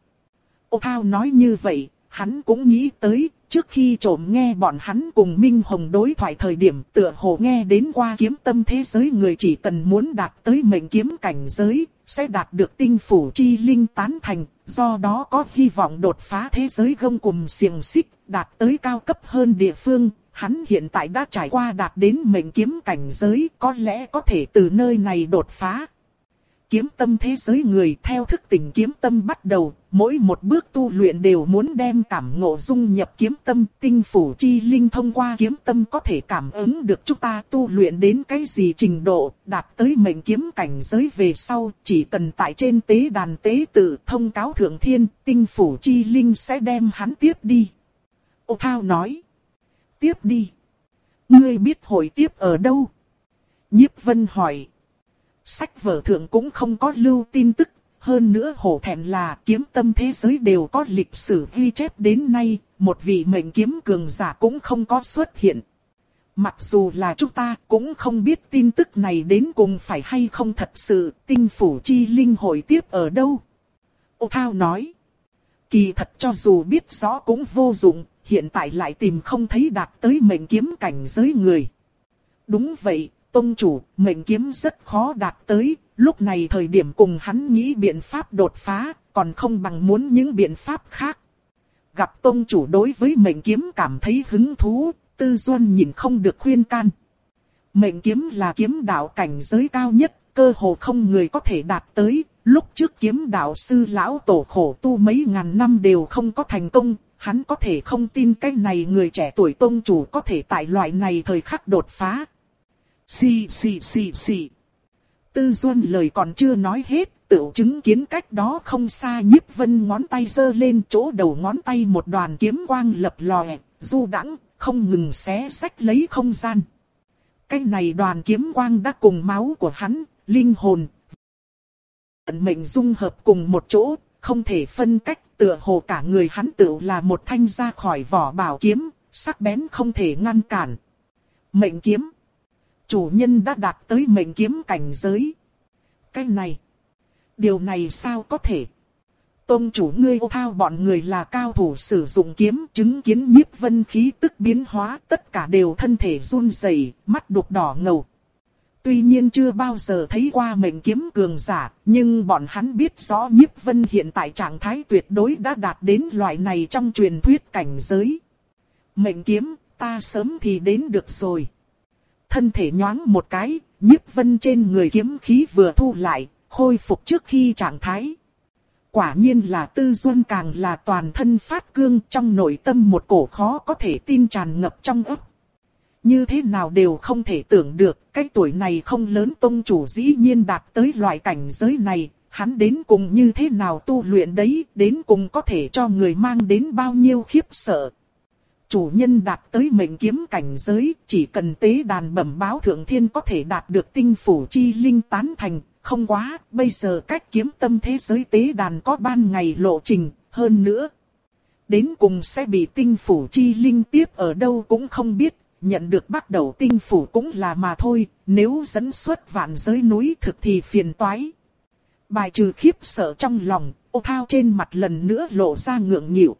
Ô Thao nói như vậy, hắn cũng nghĩ tới. Trước khi trộm nghe bọn hắn cùng Minh Hồng đối thoại thời điểm, tựa hồ nghe đến qua kiếm tâm thế giới người chỉ cần muốn đạt tới mệnh kiếm cảnh giới, sẽ đạt được tinh phủ chi linh tán thành, do đó có hy vọng đột phá thế giới gông cùm xiềng xích, đạt tới cao cấp hơn địa phương. Hắn hiện tại đã trải qua đạt đến mệnh kiếm cảnh giới, có lẽ có thể từ nơi này đột phá. Kiếm tâm thế giới người theo thức tỉnh kiếm tâm bắt đầu, mỗi một bước tu luyện đều muốn đem cảm ngộ dung nhập kiếm tâm. Tinh phủ chi linh thông qua kiếm tâm có thể cảm ứng được chúng ta tu luyện đến cái gì trình độ, đạt tới mệnh kiếm cảnh giới về sau, chỉ cần tại trên tế đàn tế tự thông cáo thượng thiên, tinh phủ chi linh sẽ đem hắn tiếp đi. Ô Thao nói, tiếp đi. Ngươi biết hội tiếp ở đâu? Nhiếp Vân hỏi. Sách vở thượng cũng không có lưu tin tức, hơn nữa hổ thẹn là kiếm tâm thế giới đều có lịch sử ghi chép đến nay, một vị mệnh kiếm cường giả cũng không có xuất hiện. Mặc dù là chúng ta cũng không biết tin tức này đến cùng phải hay không thật sự, tinh phủ chi linh hội tiếp ở đâu. Ô Thao nói, kỳ thật cho dù biết rõ cũng vô dụng, hiện tại lại tìm không thấy đạt tới mệnh kiếm cảnh giới người. Đúng vậy. Tông chủ, mệnh kiếm rất khó đạt tới, lúc này thời điểm cùng hắn nghĩ biện pháp đột phá, còn không bằng muốn những biện pháp khác. Gặp tông chủ đối với mệnh kiếm cảm thấy hứng thú, Tư Duân nhìn không được khuyên can. Mệnh kiếm là kiếm đạo cảnh giới cao nhất, cơ hồ không người có thể đạt tới, lúc trước kiếm đạo sư lão tổ khổ tu mấy ngàn năm đều không có thành công, hắn có thể không tin cái này người trẻ tuổi tông chủ có thể tại loại này thời khắc đột phá. Xì xì xì xì. Tư Duân lời còn chưa nói hết, tựu chứng kiến cách đó không xa Nhiếp Vân ngón tay giơ lên, chỗ đầu ngón tay một đoàn kiếm quang lập lòe, du đãng, không ngừng xé xách lấy không gian. Cái này đoàn kiếm quang đã cùng máu của hắn, linh hồn, vận mệnh dung hợp cùng một chỗ, không thể phân cách, tựa hồ cả người hắn tựu là một thanh ra khỏi vỏ bảo kiếm, sắc bén không thể ngăn cản. Mệnh kiếm. Chủ nhân đã đạt tới mệnh kiếm cảnh giới. Cái này. Điều này sao có thể? Tôn chủ ngươi Ô Thao bọn người là cao thủ sử dụng kiếm, chứng kiến Nhiếp Vân khí tức biến hóa, tất cả đều thân thể run rẩy, mắt đục đỏ ngầu. Tuy nhiên chưa bao giờ thấy qua mệnh kiếm cường giả, nhưng bọn hắn biết rõ Nhiếp Vân hiện tại trạng thái tuyệt đối đã đạt đến loại này trong truyền thuyết cảnh giới. Mệnh kiếm, ta sớm thì đến được rồi. Thân thể nhoáng một cái, Nhiếp Vân trên người kiếm khí vừa thu lại, khôi phục trước khi trạng thái. Quả nhiên là Tư Duân càng là toàn thân phát cương, trong nội tâm một cổ khó có thể tin tràn ngập trong óc. Như thế nào đều không thể tưởng được, cái tuổi này không lớn tông chủ dĩ nhiên đạt tới loại cảnh giới này, hắn đến cùng như thế nào tu luyện đấy, đến cùng có thể cho người mang đến bao nhiêu khiếp sợ. Chủ nhân đạt tới mệnh kiếm cảnh giới, chỉ cần tế đàn bẩm báo thượng thiên có thể đạt được tinh phủ chi linh tán thành, không quá, bây giờ cách kiếm tâm thế giới tế đàn có ban ngày lộ trình, hơn nữa. Đến cùng sẽ bị tinh phủ chi linh tiếp ở đâu cũng không biết, nhận được bắt đầu tinh phủ cũng là mà thôi, nếu dẫn xuất vạn giới núi thực thì phiền toái. Bài trừ khiếp sợ trong lòng, Ô Thao trên mặt lần nữa lộ ra ngượng nghịu.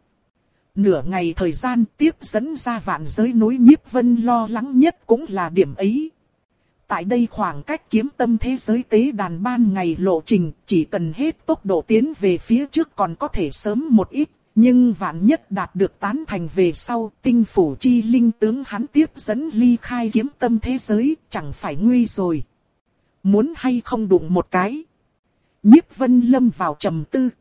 Nửa ngày thời gian tiếp dẫn ra vạn giới núi, Nhiếp Vân lo lắng nhất cũng là điểm ấy. Tại đây khoảng cách kiếm tâm thế giới tế đàn ban ngày lộ trình, chỉ cần hết tốc độ tiến về phía trước còn có thể sớm một ít, nhưng vạn nhất đạt được tán thành về sau, tinh phủ chi linh tướng hắn tiếp dẫn ly khai kiếm tâm thế giới, chẳng phải nguy rồi. Muốn hay không đụng một cái. Nhiếp Vân lâm vào trầm tư.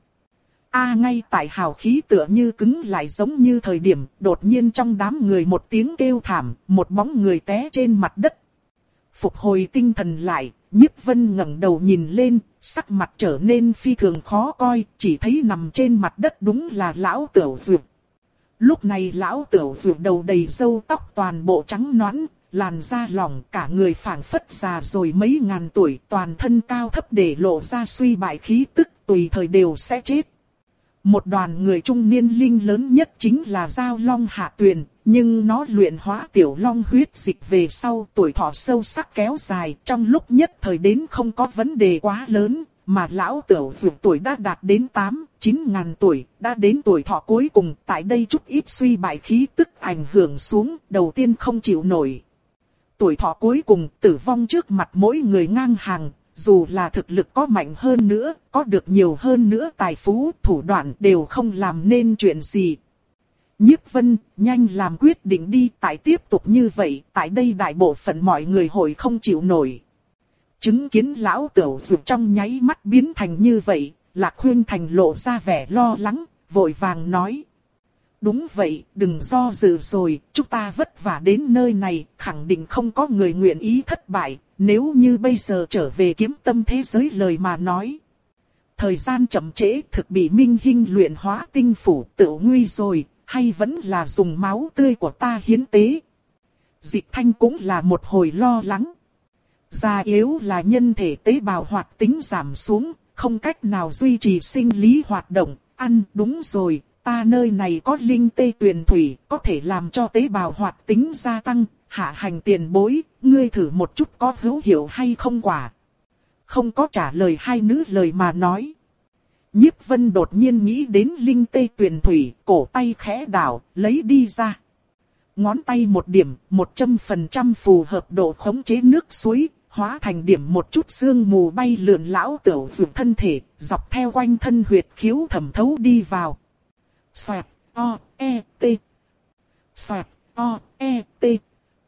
A ngay tại hào khí tựa như cứng lại giống như thời điểm, đột nhiên trong đám người một tiếng kêu thảm, một bóng người té trên mặt đất. Phục hồi tinh thần lại, Nhiếp Vân ngẩng đầu nhìn lên, sắc mặt trở nên phi thường khó coi, chỉ thấy nằm trên mặt đất đúng là lão Tửu Dược. Lúc này lão Tửu Dược đầu đầy râu tóc toàn bộ trắng nõn, làn da lỏng, cả người phảng phất già rồi mấy ngàn tuổi, toàn thân cao thấp để lộ ra suy bại khí tức, tùy thời đều sẽ chết. Một đoàn người trung niên linh lớn nhất chính là Giao Long Hạ Tuyền, nhưng nó luyện hóa tiểu long huyết dịch về sau tuổi thọ sâu sắc kéo dài, trong lúc nhất thời đến không có vấn đề quá lớn, mà lão Tửu Dược tuổi đã đạt đến tám, chín ngàn tuổi, đã đến tuổi thọ cuối cùng, tại đây chút ít suy bại khí tức ảnh hưởng xuống, đầu tiên không chịu nổi. Tuổi thọ cuối cùng tử vong trước mặt mỗi người ngang hàng. Dù là thực lực có mạnh hơn nữa, có được nhiều hơn nữa tài phú, thủ đoạn đều không làm nên chuyện gì. Nhiếp Vân, nhanh làm quyết định đi, tại tiếp tục như vậy, tại đây đại bộ phận mọi người hội không chịu nổi. Chứng kiến lão Tửu Dược trong nháy mắt biến thành như vậy, Lạc Khuyên Thành lộ ra vẻ lo lắng, vội vàng nói. Đúng vậy, đừng do dự rồi, chúng ta vất vả đến nơi này, khẳng định không có người nguyện ý thất bại, nếu như bây giờ trở về kiếm tâm thế giới lời mà nói. Thời gian chậm trễ thực bị Minh Hinh luyện hóa tinh phủ tự nguy rồi, hay vẫn là dùng máu tươi của ta hiến tế. Dịch Thanh cũng là một hồi lo lắng. Già yếu là nhân thể tế bào hoạt tính giảm xuống, không cách nào duy trì sinh lý hoạt động, ăn đúng rồi. Ta nơi này có linh tê tuyền thủy, có thể làm cho tế bào hoạt tính gia tăng, hạ hành tiền bối, ngươi thử một chút có hữu hiệu hay không quả. Không có trả lời hai nữ lời mà nói. Nhiếp Vân đột nhiên nghĩ đến linh tê tuyền thủy, cổ tay khẽ đảo, lấy đi ra. Ngón tay một điểm, một trăm phần trăm phù hợp độ khống chế nước suối, hóa thành điểm một chút sương mù bay lượn lão Tửu Dược thân thể, dọc theo quanh thân huyệt khiếu thẩm thấu đi vào. Xoẹt, o, e, t. Xoẹt, o, e, t.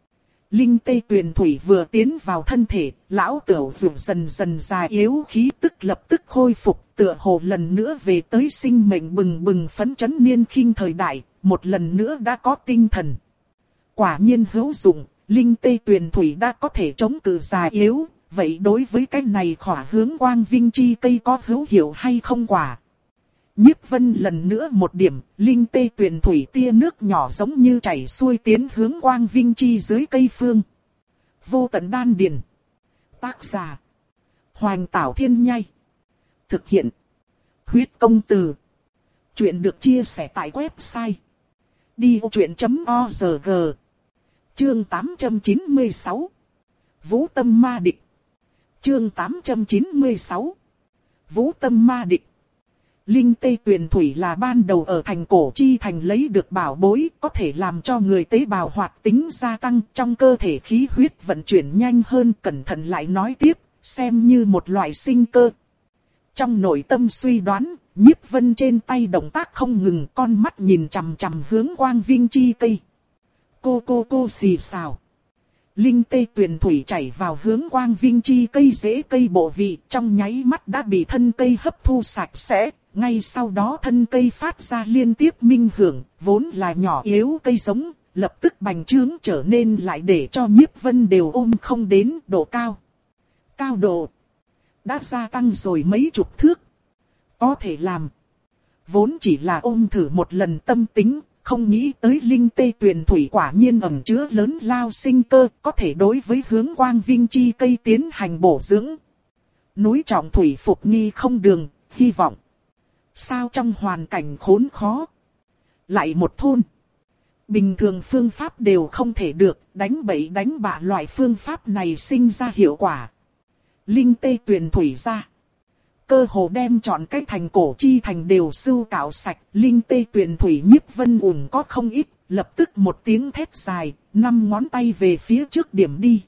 Linh tê tuyền thủy vừa tiến vào thân thể, lão tửu dường dần dần già yếu, khí tức lập tức khôi phục, tựa hồ lần nữa về tới sinh mệnh bừng bừng phấn chấn niên khinh thời đại, một lần nữa đã có tinh thần. Quả nhiên hữu dụng, linh tê tuyền thủy đã có thể chống cự già yếu, vậy đối với cái này khỏa hướng quang vinh chi cây có hữu hiệu hay không quả? Nhiếp Vân lần nữa một điểm, linh tê tuyền thủy tia nước nhỏ giống như chảy xuôi tiến hướng quang vinh chi dưới cây phương. Vô tận đan điền. Tác giả: Hoành Tảo Thiên Nhai. Thực hiện: Huyết Công Từ. Chuyện được chia sẻ tại website đi vô chuyện chấm org. Chương tám trăm chín mươi sáu. Vũ Tâm Ma Địch. Chương tám trăm chín mươi sáu. Vũ Tâm Ma Địch. Linh tê tuyền thủy là ban đầu ở thành cổ chi thành lấy được bảo bối, có thể làm cho người tế bào hoạt tính gia tăng, trong cơ thể khí huyết vận chuyển nhanh hơn. Cẩn thận lại nói tiếp, xem như một loại sinh cơ. Trong nội tâm suy đoán, Nhiếp Vân trên tay động tác không ngừng, con mắt nhìn chằm chằm hướng quang vinh chi cây. Cô cô cô xì xào. Linh tê tuyền thủy chảy vào hướng quang vinh chi cây rễ cây bộ vị, trong nháy mắt đã bị thân cây hấp thu sạch sẽ. Ngay sau đó thân cây phát ra liên tiếp minh hưởng, vốn là nhỏ yếu cây giống, lập tức bành trướng trở nên lại để cho Nhiếp Vân đều ôm không đến độ cao. Cao độ đã gia tăng rồi mấy chục thước. Có thể làm. Vốn chỉ là ôm thử một lần tâm tính, không nghĩ tới linh tê tuyền thủy quả nhiên ẩn chứa lớn lao sinh cơ, có thể đối với hướng quang vinh chi cây tiến hành bổ dưỡng. Núi trọng thủy phục nghi không đường, hy vọng. Sao trong hoàn cảnh khốn khó? Lại một thôn. Bình thường phương pháp đều không thể được, đánh bậy đánh bạ loại phương pháp này sinh ra hiệu quả. Linh tê tuyền thủy ra. Cơ hồ đem chọn cái thành cổ chi thành đều sưu cạo sạch. Linh tê tuyền thủy Nhiếp Vân ủng có không ít, lập tức một tiếng thét dài, năm ngón tay về phía trước điểm đi.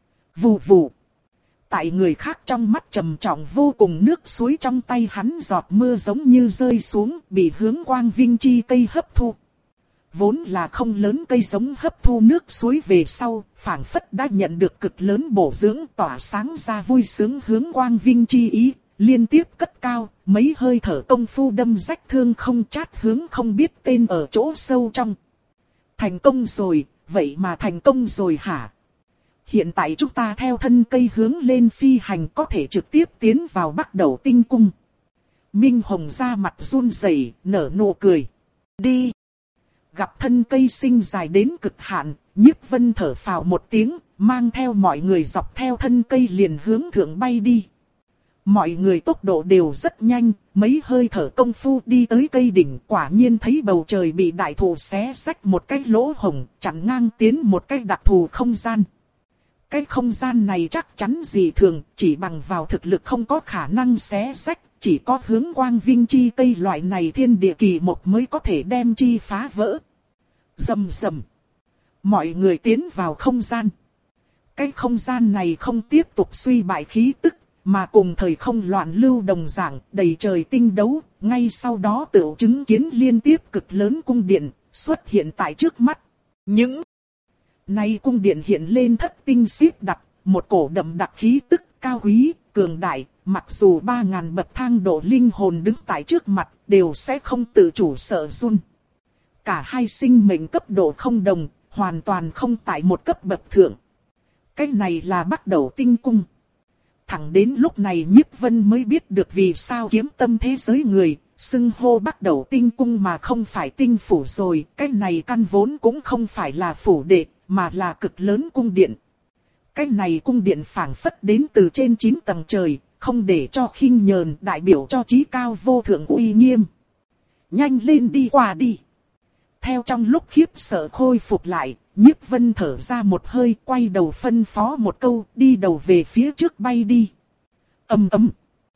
Vù vù. Tại người khác trong mắt trầm trọng vô cùng, nước suối trong tay hắn giọt mưa giống như rơi xuống, bị hướng quang vinh chi cây hấp thu. Vốn là không lớn cây giống hấp thu nước suối về sau, phảng phất đã nhận được cực lớn bổ dưỡng, tỏa sáng ra vui sướng hướng quang vinh chi ý, liên tiếp cất cao, mấy hơi thở công phu đâm rách thương không chát hướng không biết tên ở chỗ sâu trong. Thành công rồi, vậy mà thành công rồi hả? Hiện tại chúng ta theo thân cây hướng lên phi hành, có thể trực tiếp tiến vào Bắc Đẩu Tinh Cung. Minh Hồng ra mặt run rẩy, nở nụ cười. Đi! Gặp thân cây sinh dài đến cực hạn, Nhiếp Vân thở phào một tiếng, mang theo mọi người dọc theo thân cây liền hướng thượng bay đi. Mọi người tốc độ đều rất nhanh, mấy hơi thở công phu đi tới cây đỉnh, quả nhiên thấy bầu trời bị đại thụ xé xách một cái lỗ hổng, chặn ngang tiến một cái đặc thù không gian. Cái không gian này chắc chắn gì thường, chỉ bằng vào thực lực không có khả năng xé xách, chỉ có hướng quang vinh chi cây loại này thiên địa kỳ một mới có thể đem chi phá vỡ. Rầm rầm. Mọi người tiến vào không gian. Cái không gian này không tiếp tục suy bại khí tức, mà cùng thời không loạn lưu đồng dạng, đầy trời tinh đấu, ngay sau đó tựu chứng kiến liên tiếp cực lớn cung điện, xuất hiện tại trước mắt. Những nay cung điện hiện lên thất tinh xếp đặt, một cổ đậm đặc khí tức cao quý, cường đại, mặc dù ba ngàn bậc thang độ linh hồn đứng tại trước mặt, đều sẽ không tự chủ sợ run. Cả hai sinh mệnh cấp độ không đồng, hoàn toàn không tại một cấp bậc thượng. Cái này là Bắc Đẩu Tinh Cung. Thẳng đến lúc này Nhiếp Vân mới biết được vì sao kiếm tâm thế giới người, xưng hô Bắc Đẩu Tinh Cung mà không phải tinh phủ rồi. Cái này căn vốn cũng không phải là phủ đệ, mà là cực lớn cung điện. Cái này cung điện phảng phất đến từ trên chín tầng trời, không để cho khinh nhờn, đại biểu cho trí cao vô thượng uy nghiêm. Nhanh lên đi qua đi. Theo trong lúc khiếp sợ khôi phục lại, Nhiếp Vân thở ra một hơi, quay đầu phân phó một câu, đi đầu về phía trước bay đi. Ầm ầm.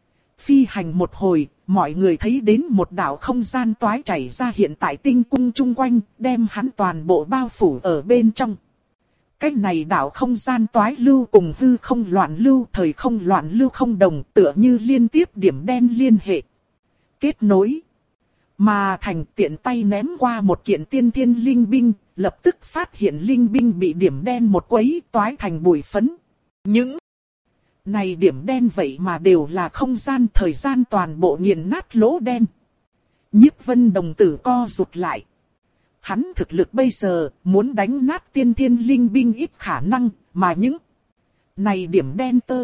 Phi hành một hồi, mọi người thấy đến một đạo không gian toái chảy ra hiện tại tinh cung chung quanh, đem hắn toàn bộ bao phủ ở bên trong. Cái này đạo không gian toái lưu cùng hư không loạn lưu, thời không loạn lưu không đồng, tựa như liên tiếp điểm đen liên hệ. Kết nối. Mà thành tiện tay ném qua một kiện tiên thiên linh binh, lập tức phát hiện linh binh bị điểm đen một quấy toái thành bụi phấn. Những này điểm đen vậy mà đều là không gian thời gian toàn bộ nghiền nát lỗ đen. Nhiếp Vân đồng tử co rụt lại. Hắn thực lực bây giờ muốn đánh nát tiên thiên linh binh ít khả năng, mà những này điểm đen tơ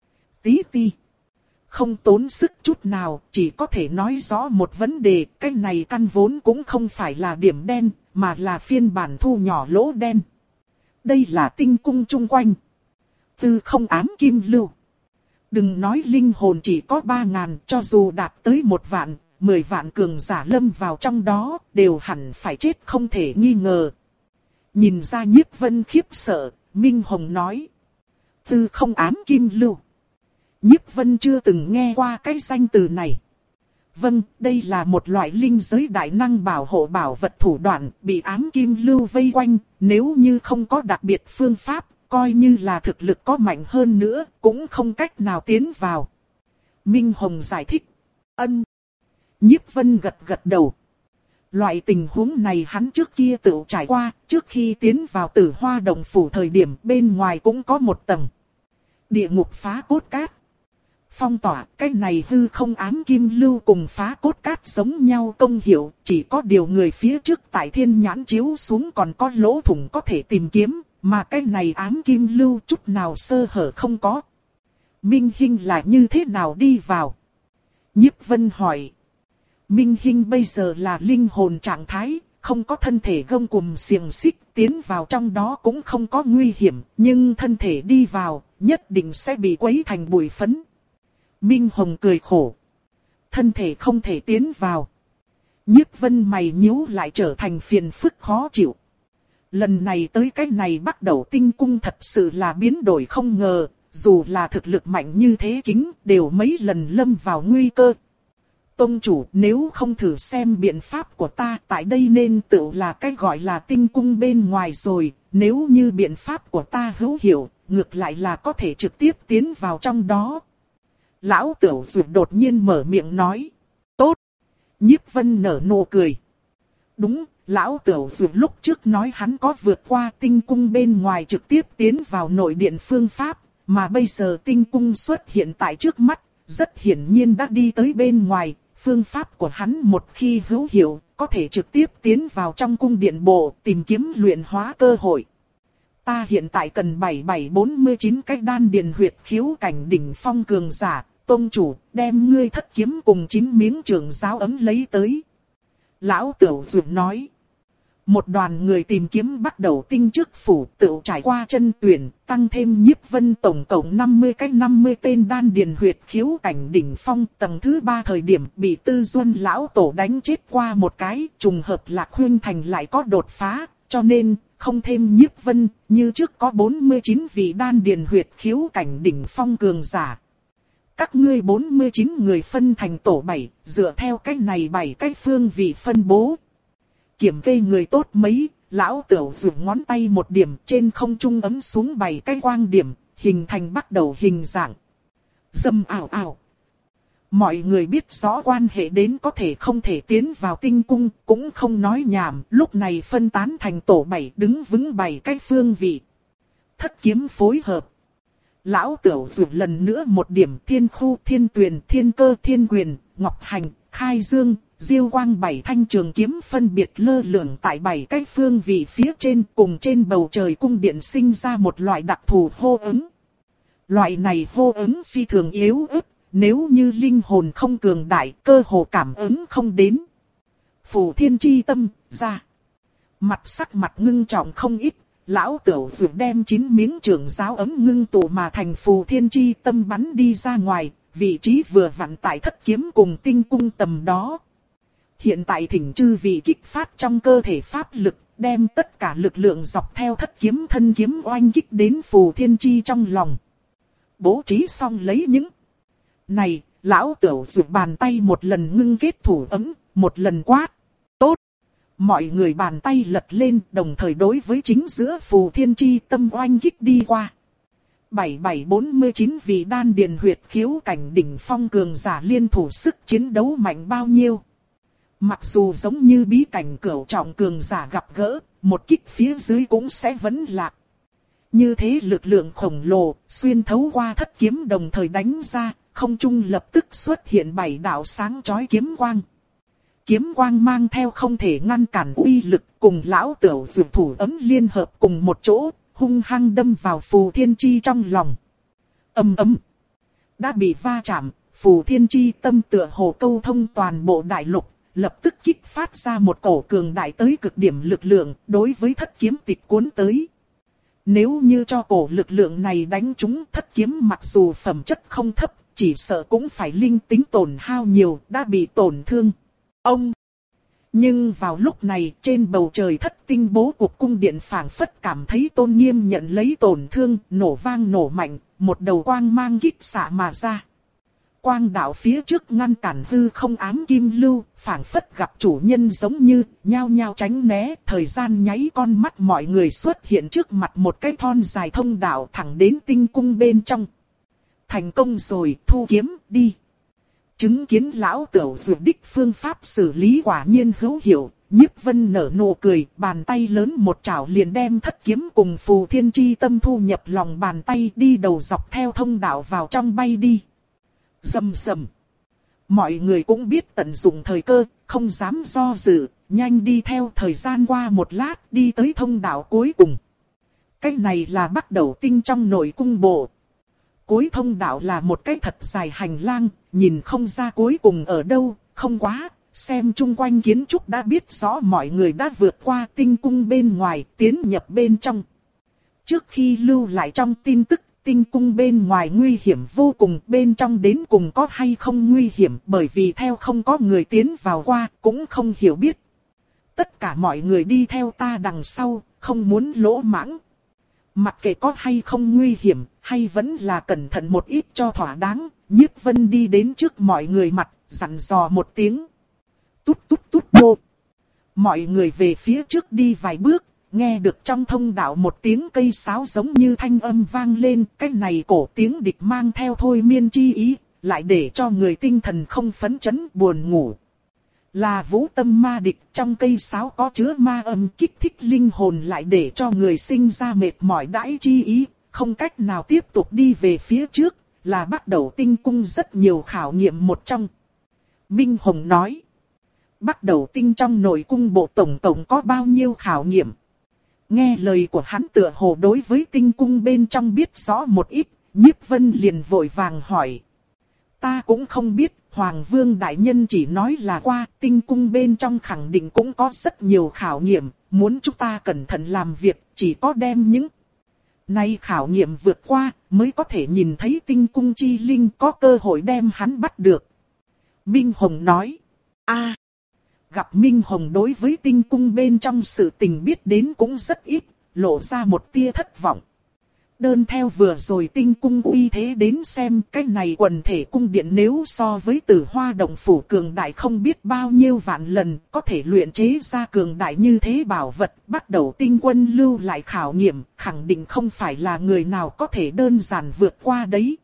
tí ti không tốn sức chút nào, chỉ có thể nói rõ một vấn đề, cái này căn vốn cũng không phải là điểm đen, mà là phiên bản thu nhỏ lỗ đen. Đây là tinh cung chung quanh. Tư không ám kim lưu. Đừng nói linh hồn chỉ có ba ngàn, cho dù đạt tới một vạn, mười vạn cường giả lâm vào trong đó, đều hẳn phải chết không thể nghi ngờ. Nhìn ra Nhiếp Vân khiếp sợ, Minh Hồng nói. Tư không ám kim lưu. Nhiếp Vân chưa từng nghe qua cái danh từ này. Vâng, đây là một loại linh giới đại năng bảo hộ bảo vật thủ đoạn, bị ám kim lưu vây quanh, nếu như không có đặc biệt phương pháp, coi như là thực lực có mạnh hơn nữa, cũng không cách nào tiến vào. Minh Hồng giải thích. Ân. Nhiếp Vân gật gật đầu. Loại tình huống này hắn trước kia tự trải qua, trước khi tiến vào Tử Hoa Động Phủ thời điểm bên ngoài cũng có một tầng địa ngục phá cốt cát. Phong tỏa, cái này hư không ám kim lưu cùng phá cốt cát giống nhau công hiệu, chỉ có điều người phía trước tại thiên nhãn chiếu xuống còn có lỗ thủng có thể tìm kiếm, mà cái này ám kim lưu chút nào sơ hở không có. Minh Hinh là như thế nào đi vào? Nhiếp Vân hỏi. Minh Hinh bây giờ là linh hồn trạng thái, không có thân thể gông cùm xiềng xích, tiến vào trong đó cũng không có nguy hiểm, nhưng thân thể đi vào, nhất định sẽ bị quấy thành bụi phấn. Minh Hồng cười khổ. Thân thể không thể tiến vào. Nhiếp Vân mày nhíu lại trở thành phiền phức khó chịu. Lần này tới cái này bắt đầu tinh cung thật sự là biến đổi không ngờ, dù là thực lực mạnh như thế kính đều mấy lần lâm vào nguy cơ. Tông chủ, nếu không thử xem biện pháp của ta, tại đây nên tự là cái gọi là tinh cung bên ngoài rồi, nếu như biện pháp của ta hữu hiệu, ngược lại là có thể trực tiếp tiến vào trong đó. Lão Tửu Duyệt đột nhiên mở miệng nói. Tốt. Nhiếp Vân nở nụ cười. Đúng, Lão Tửu Duyệt lúc trước nói hắn có vượt qua tinh cung bên ngoài trực tiếp tiến vào nội điện phương pháp, mà bây giờ tinh cung xuất hiện tại trước mắt, rất hiển nhiên đã đi tới bên ngoài. Phương pháp của hắn một khi hữu hiệu, có thể trực tiếp tiến vào trong cung điện bộ, tìm kiếm luyện hóa cơ hội. Ta hiện tại cần bảy bảy bốn mươi chín cái đan điền huyệt khiếu cảnh đỉnh phong cường giả, tông chủ, đem ngươi thất kiếm cùng chín miếng trường giáo ấm lấy tới. Lão Tửu Duyệt nói. Một đoàn người tìm kiếm bắt đầu tinh trước phủ, tự trải qua chân tuyển, tăng thêm Nhiếp Vân tổng cộng năm mươi cái năm mươi tên đan điền huyệt khiếu cảnh đỉnh phong. Tầng thứ ba thời điểm bị Tư Duân lão tổ đánh chết qua một cái, trùng hợp Lạc Huyên Thành lại có đột phá, cho nên không thêm Nhiếp Vân, như trước có bốn mươi chín vị đan điền huyệt khiếu cảnh đỉnh phong cường giả. Các ngươi bốn mươi chín người phân thành tổ bảy, dựa theo cách này bảy cái phương vị phân bố. Kiểm kê người tốt mấy, Lão Tửu dùng ngón tay một điểm, trên không trung ấm xuống bảy cái quang điểm, hình thành bắt đầu hình dạng. Dâm ảo ảo. Mọi người biết rõ quan hệ đến có thể không thể tiến vào tinh cung, cũng không nói nhảm, lúc này phân tán thành tổ bảy, đứng vững bảy cái phương vị. Thất kiếm phối hợp. Lão Tửu dùng lần nữa một điểm, Thiên Khu, Thiên Tuyền, Thiên Cơ, Thiên Quyền, Ngọc Hành, Khai Dương, Diêu Quang bảy thanh trường kiếm phân biệt lơ lửng tại bảy cái phương vị phía trên, cùng trên bầu trời cung điện sinh ra một loại đặc thù hô ứng. Loại này hô ứng phi thường yếu ớt, nếu như linh hồn không cường đại, cơ hồ cảm ứng không đến. Phù Thiên Chi Tâm, ra. Mặt sắc mặt ngưng trọng không ít, Lão Tửu Duyệt đem chín miếng trường giáo ấm ngưng tụ mà thành Phù Thiên Chi Tâm bắn đi ra ngoài, vị trí vừa vặn tại thất kiếm cùng tinh cung tầm đó. Hiện tại thỉnh chư vị kích phát trong cơ thể pháp lực, đem tất cả lực lượng dọc theo thất kiếm thân kiếm oanh kích đến Phù Thiên Chi trong lòng. Bố trí xong lấy những này, Lão Tửu Duyệt bàn tay một lần ngưng kết thủ ấm, một lần quát. Tốt! Mọi người bàn tay lật lên, đồng thời đối với chính giữa Phù Thiên Chi Tâm oanh kích đi qua. bảy bảy bốn mươi chín vị đan điền huyệt khiếu cảnh đỉnh phong cường giả liên thủ sức chiến đấu mạnh bao nhiêu. Mặc dù giống như bí cảnh cửu trọng cường giả gặp gỡ, một kích phía dưới cũng sẽ vẫn lạc. Như thế lực lượng khổng lồ, xuyên thấu qua thất kiếm đồng thời đánh ra, không trung lập tức xuất hiện bảy đạo sáng chói kiếm quang. Kiếm quang mang theo không thể ngăn cản uy lực, cùng lão tửu dược thủ ấm liên hợp cùng một chỗ, hung hăng đâm vào Phù Thiên Chi trong lòng. Ầm ầm. Đã bị va chạm, Phù Thiên Chi tâm tựa hồ câu thông toàn bộ đại lục, lập tức kích phát ra một cổ cường đại tới cực điểm lực lượng, đối với thất kiếm tịch cuốn tới. Nếu như cho cổ lực lượng này đánh trúng thất kiếm, mặc dù phẩm chất không thấp, chỉ sợ cũng phải linh tính tổn hao nhiều, đã bị tổn thương. Ông! Nhưng vào lúc này, trên bầu trời thất tinh bố cục cung điện phảng phất cảm thấy tôn nghiêm nhận lấy tổn thương, nổ vang nổ mạnh, một đầu quang mang kích xạ mà ra. Quang đạo phía trước ngăn cản hư không ám kim lưu, phảng phất gặp chủ nhân giống như, nhao nhao tránh né, thời gian nháy con mắt mọi người xuất hiện trước mặt một cái thon dài thông đạo thẳng đến tinh cung bên trong. Thành công rồi, thu kiếm, đi. Chứng kiến lão tửu dược đích phương pháp xử lý quả nhiên hữu hiệu, Nhiếp Vân nở nụ cười, bàn tay lớn một chảo liền đem thất kiếm cùng Phù Thiên Chi tâm thu nhập lòng bàn tay, đi đầu dọc theo thông đạo vào trong bay đi. Rầm rầm. Mọi người cũng biết tận dụng thời cơ, không dám do dự, nhanh đi theo. Thời gian qua một lát, đi tới thông đạo cuối cùng. Cái này là Bắc Đầu Tinh trong nội cung bộ. Cuối thông đạo là một cái thật dài hành lang, nhìn không ra cuối cùng ở đâu, không quá, xem chung quanh kiến trúc đã biết rõ mọi người đã vượt qua tinh cung bên ngoài, tiến nhập bên trong. Trước khi lưu lại trong tin tức, tinh cung bên ngoài nguy hiểm vô cùng, bên trong đến cùng có hay không nguy hiểm, bởi vì theo không có người tiến vào qua, cũng không hiểu biết. Tất cả mọi người đi theo ta đằng sau, không muốn lỗ mãng. Mặc kệ có hay không nguy hiểm, hay vẫn là cẩn thận một ít cho thỏa đáng, Nhiếp Vân đi đến trước mọi người mặt, dặn dò một tiếng. Tút tút tút đô. Mọi người về phía trước đi vài bước, nghe được trong thông đạo một tiếng cây sáo giống như thanh âm vang lên, cái này cổ tiếng địch mang theo thôi miên chi ý, lại để cho người tinh thần không phấn chấn buồn ngủ. Là vũ tâm ma địch, trong cây sáo có chứa ma âm kích thích linh hồn, lại để cho người sinh ra mệt mỏi đãi chi ý, không cách nào tiếp tục đi về phía trước, là Bắc Đầu Tinh cung rất nhiều khảo nghiệm một trong. Minh Hồng nói, Bắc Đầu Tinh trong nội cung bộ tổng tổng có bao nhiêu khảo nghiệm? Nghe lời của hắn tựa hồ đối với tinh cung bên trong biết rõ một ít, Nhiếp Vân liền vội vàng hỏi. Ta cũng không biết, Hoàng Vương Đại Nhân chỉ nói là qua tinh cung bên trong khẳng định cũng có rất nhiều khảo nghiệm, muốn chúng ta cẩn thận làm việc, chỉ có đem những này khảo nghiệm vượt qua mới có thể nhìn thấy tinh cung chi linh, có cơ hội đem hắn bắt được. Minh Hồng nói, a gặp Minh Hồng đối với tinh cung bên trong sự tình biết đến cũng rất ít, lộ ra một tia thất vọng. Đơn theo vừa rồi tinh cung uy thế đến xem, cái này quần thể cung điện nếu so với Tử Hoa Động Phủ cường đại không biết bao nhiêu vạn lần, có thể luyện chế ra cường đại như thế bảo vật, bắt đầu tinh quân lưu lại khảo nghiệm, khẳng định không phải là người nào có thể đơn giản vượt qua đấy.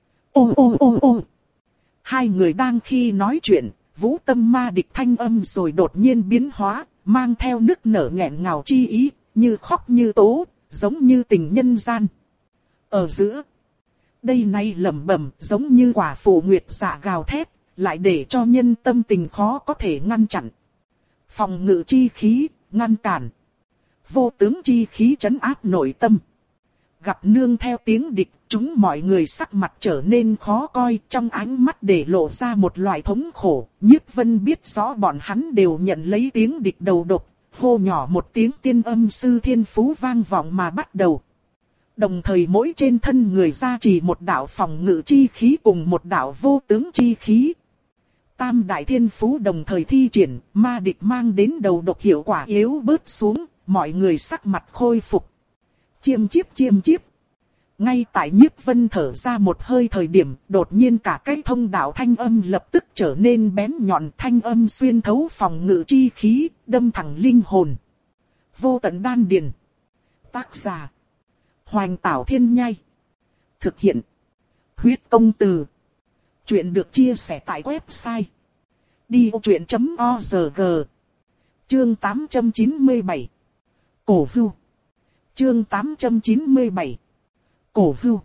Ô ô ô ô hai người đang khi nói chuyện, vũ tâm ma địch thanh âm rồi đột nhiên biến hóa, mang theo nức nở nghẹn ngào chi ý, như khóc như tố, giống như tình nhân gian. Ở giữa, đây này lẩm bẩm giống như quả phù nguyệt dạ gào thét, lại để cho nhân tâm tình khó có thể ngăn chặn. Phòng ngự chi khí, ngăn cản. Vô tướng chi khí trấn áp nội tâm. Gặp nương theo tiếng địch, chúng mọi người sắc mặt trở nên khó coi, trong ánh mắt để lộ ra một loại thống khổ. Nhiếp Vân biết rõ bọn hắn đều nhận lấy tiếng địch đầu độc, hô nhỏ một tiếng tiên âm sư thiên phú vang vọng mà bắt đầu. Đồng thời mỗi trên thân người ra chỉ một đạo phòng ngự chi khí cùng một đạo vô tướng chi khí. Tam đại thiên phú đồng thời thi triển, ma địch mang đến đầu độc hiệu quả yếu bớt xuống, mọi người sắc mặt khôi phục. Chiêm chiếp chiêm chiếp. Ngay tại Nhiếp Vân thở ra một hơi thời điểm, đột nhiên cả cái thông đạo thanh âm lập tức trở nên bén nhọn, thanh âm xuyên thấu phòng ngự chi khí, đâm thẳng linh hồn. Vô tận đan điền. Tác giả Hoành Tảo Thiên Nhai. Thực hiện Huyết Công Từ. Chuyện được chia sẻ tại website đi vô chuyện chấm org. Chương tám trăm chín mươi bảy. Cổ hưu. Chương tám trăm chín mươi bảy. Cổ hưu.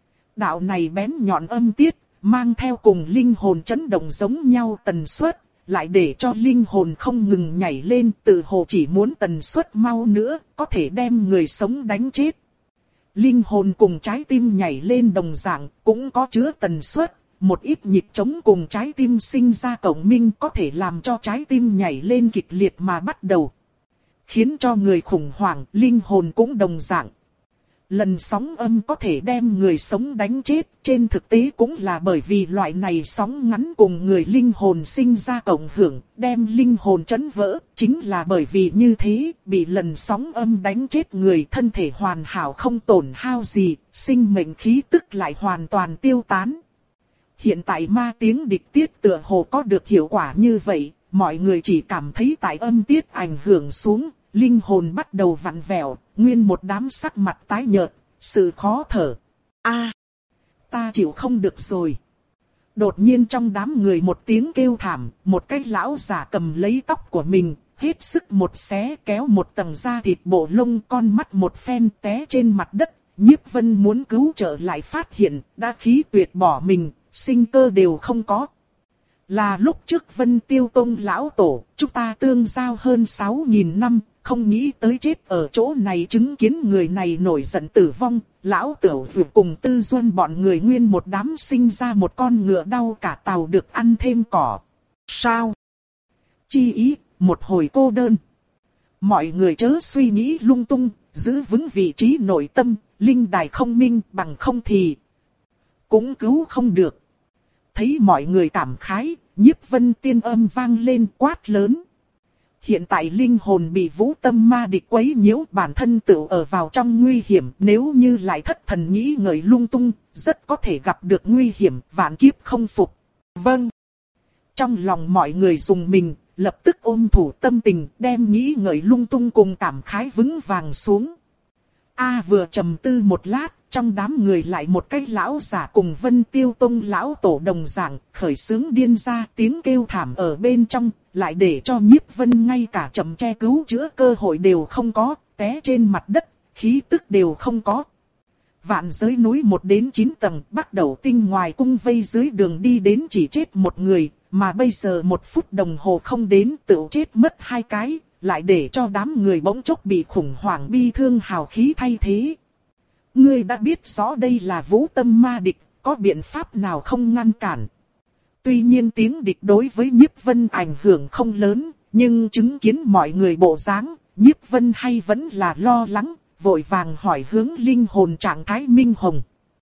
Đạo này bén nhọn âm tiết, mang theo cùng linh hồn chấn động giống nhau tần suất, lại để cho linh hồn không ngừng nhảy lên, tự hồ chỉ muốn tần suất mau nữa, có thể đem người sống đánh chết. Linh hồn cùng trái tim nhảy lên đồng dạng, cũng có chứa tần suất, một ít nhịp trống cùng trái tim sinh ra cộng minh có thể làm cho trái tim nhảy lên kịch liệt mà bắt đầu. Khiến cho người khủng hoảng, linh hồn cũng đồng dạng. Lần sóng âm có thể đem người sống đánh chết, trên thực tế cũng là bởi vì loại này sóng ngắn cùng người linh hồn sinh ra cộng hưởng, đem linh hồn chấn vỡ, chính là bởi vì như thế, bị lần sóng âm đánh chết người thân thể hoàn hảo không tổn hao gì, sinh mệnh khí tức lại hoàn toàn tiêu tán. Hiện tại ma tiếng địch tiết tựa hồ có được hiệu quả như vậy, mọi người chỉ cảm thấy tại âm tiết ảnh hưởng xuống, linh hồn bắt đầu vặn vẹo, nguyên một đám sắc mặt tái nhợt, sự khó thở. A, ta chịu không được rồi. Đột nhiên trong đám người một tiếng kêu thảm, một cái lão giả cầm lấy tóc của mình, hết sức một xé kéo một tầng da thịt bộ lông, con mắt một phen té trên mặt đất. Nhiếp Vân muốn cứu trợ lại phát hiện, đã khí tuyệt bỏ mình, sinh cơ đều không có. Là lúc trước Vân Tiêu Tông lão tổ, chúng ta tương giao hơn sáu nghìn năm, không nghĩ tới chết ở chỗ này chứng kiến người này nổi giận tử vong, lão tiểu dược cùng Tư Duân bọn người nguyên một đám sinh ra một con ngựa đau cả tàu được ăn thêm cỏ. Sao? Chi ý, một hồi cô đơn. Mọi người chớ suy nghĩ lung tung, giữ vững vị trí nội tâm, linh đài không minh bằng không thì cũng cứu không được. Thấy mọi người cảm khái, Nhiếp Vân tiên âm vang lên quát lớn. Hiện tại linh hồn bị vũ tâm ma địch quấy nhiễu, bản thân tự ở vào trong nguy hiểm, nếu như lại thất thần nghĩ ngợi lung tung, rất có thể gặp được nguy hiểm, vạn kiếp không phục. Vâng. Trong lòng mọi người dùng mình, lập tức ôm thủ tâm tình, đem nghĩ ngợi lung tung cùng cảm khái vững vàng xuống. A vừa trầm tư một lát, trong đám người lại một cái lão giả cùng Vân Tiêu Tông lão tổ đồng dạng, khởi sướng điên ra tiếng kêu thảm ở bên trong, lại để cho Nhiếp Vân ngay cả chậm che cứu chữa cơ hội đều không có, té trên mặt đất, khí tức đều không có. Vạn giới núi một đến chín tầng, bắt đầu tinh ngoài cung vây dưới đường đi đến chỉ chết một người, mà bây giờ một phút đồng hồ không đến tự chết mất hai cái, lại để cho đám người bỗng chốc bị khủng hoảng bi thương hào khí thay thế. Ngươi đã biết rõ đây là vũ tâm ma địch, có biện pháp nào không ngăn cản. Tuy nhiên tiếng địch đối với Nhiếp Vân ảnh hưởng không lớn, nhưng chứng kiến mọi người bộ dáng, Nhiếp Vân hay vẫn là lo lắng, vội vàng hỏi hướng linh hồn trạng thái Minh Hồng.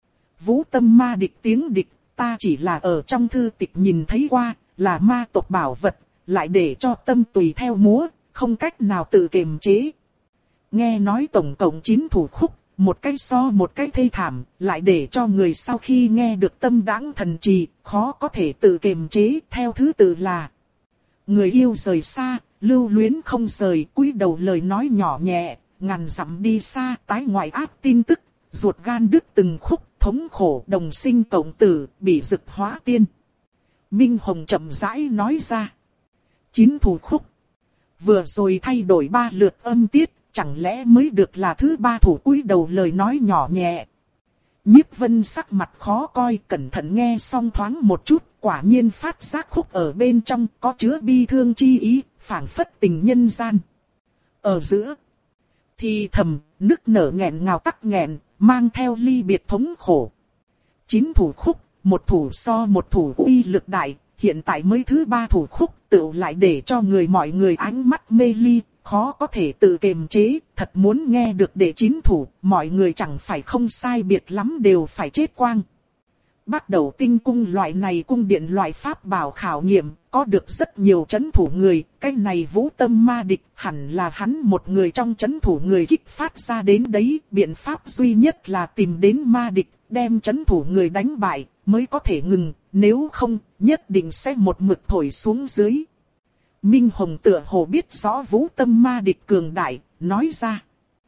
Vũ tâm ma địch tiếng địch, ta chỉ là ở trong thư tịch nhìn thấy qua, là ma tộc bảo vật, lại để cho tâm tùy theo múa, không cách nào tự kiềm chế. Nghe nói tổng cộng chín thủ khúc, một cái so một cái thê thảm, lại để cho người sau khi nghe được tâm đãng thần trì, khó có thể tự kiềm chế, theo thứ tự là người yêu rời xa, lưu luyến không rời, cúi đầu lời nói nhỏ nhẹ, ngàn dặm đi xa, tái ngoại áp tin tức, ruột gan đứt từng khúc, thống khổ đồng sinh cộng tử, bị dực hóa tiên. Minh Hồng chậm rãi nói ra. Chín thủ khúc. Vừa rồi thay đổi ba lượt âm tiết, chẳng lẽ mới được là thứ ba thủ cúi đầu lời nói nhỏ nhẹ. Nhiếp Vân sắc mặt khó coi, cẩn thận nghe xong thoáng một chút, quả nhiên phát giác khúc ở bên trong có chứa bi thương chi ý, phảng phất tình nhân gian. Ở giữa, thì thầm, nức nở nghẹn ngào tắc nghẹn, mang theo ly biệt thống khổ. Chín thủ khúc, một thủ so một thủ uy lực đại, hiện tại mới thứ ba thủ khúc tự lại để cho người mọi người ánh mắt mê ly, khó có thể tự kiềm chế, thật muốn nghe được để chín thủ, mọi người chẳng phải không sai biệt lắm đều phải chết quang. Bắt đầu tinh cung loại này cung điện loại pháp bảo khảo nghiệm, có được rất nhiều chấn thủ người, cái này vũ tâm ma địch hẳn là hắn một người trong chấn thủ người kích phát ra đến đấy, biện pháp duy nhất là tìm đến ma địch, đem chấn thủ người đánh bại, mới có thể ngừng, nếu không, nhất định sẽ một mực thổi xuống dưới. Minh Hồng tựa hồ biết rõ vũ tâm ma địch cường đại, nói ra.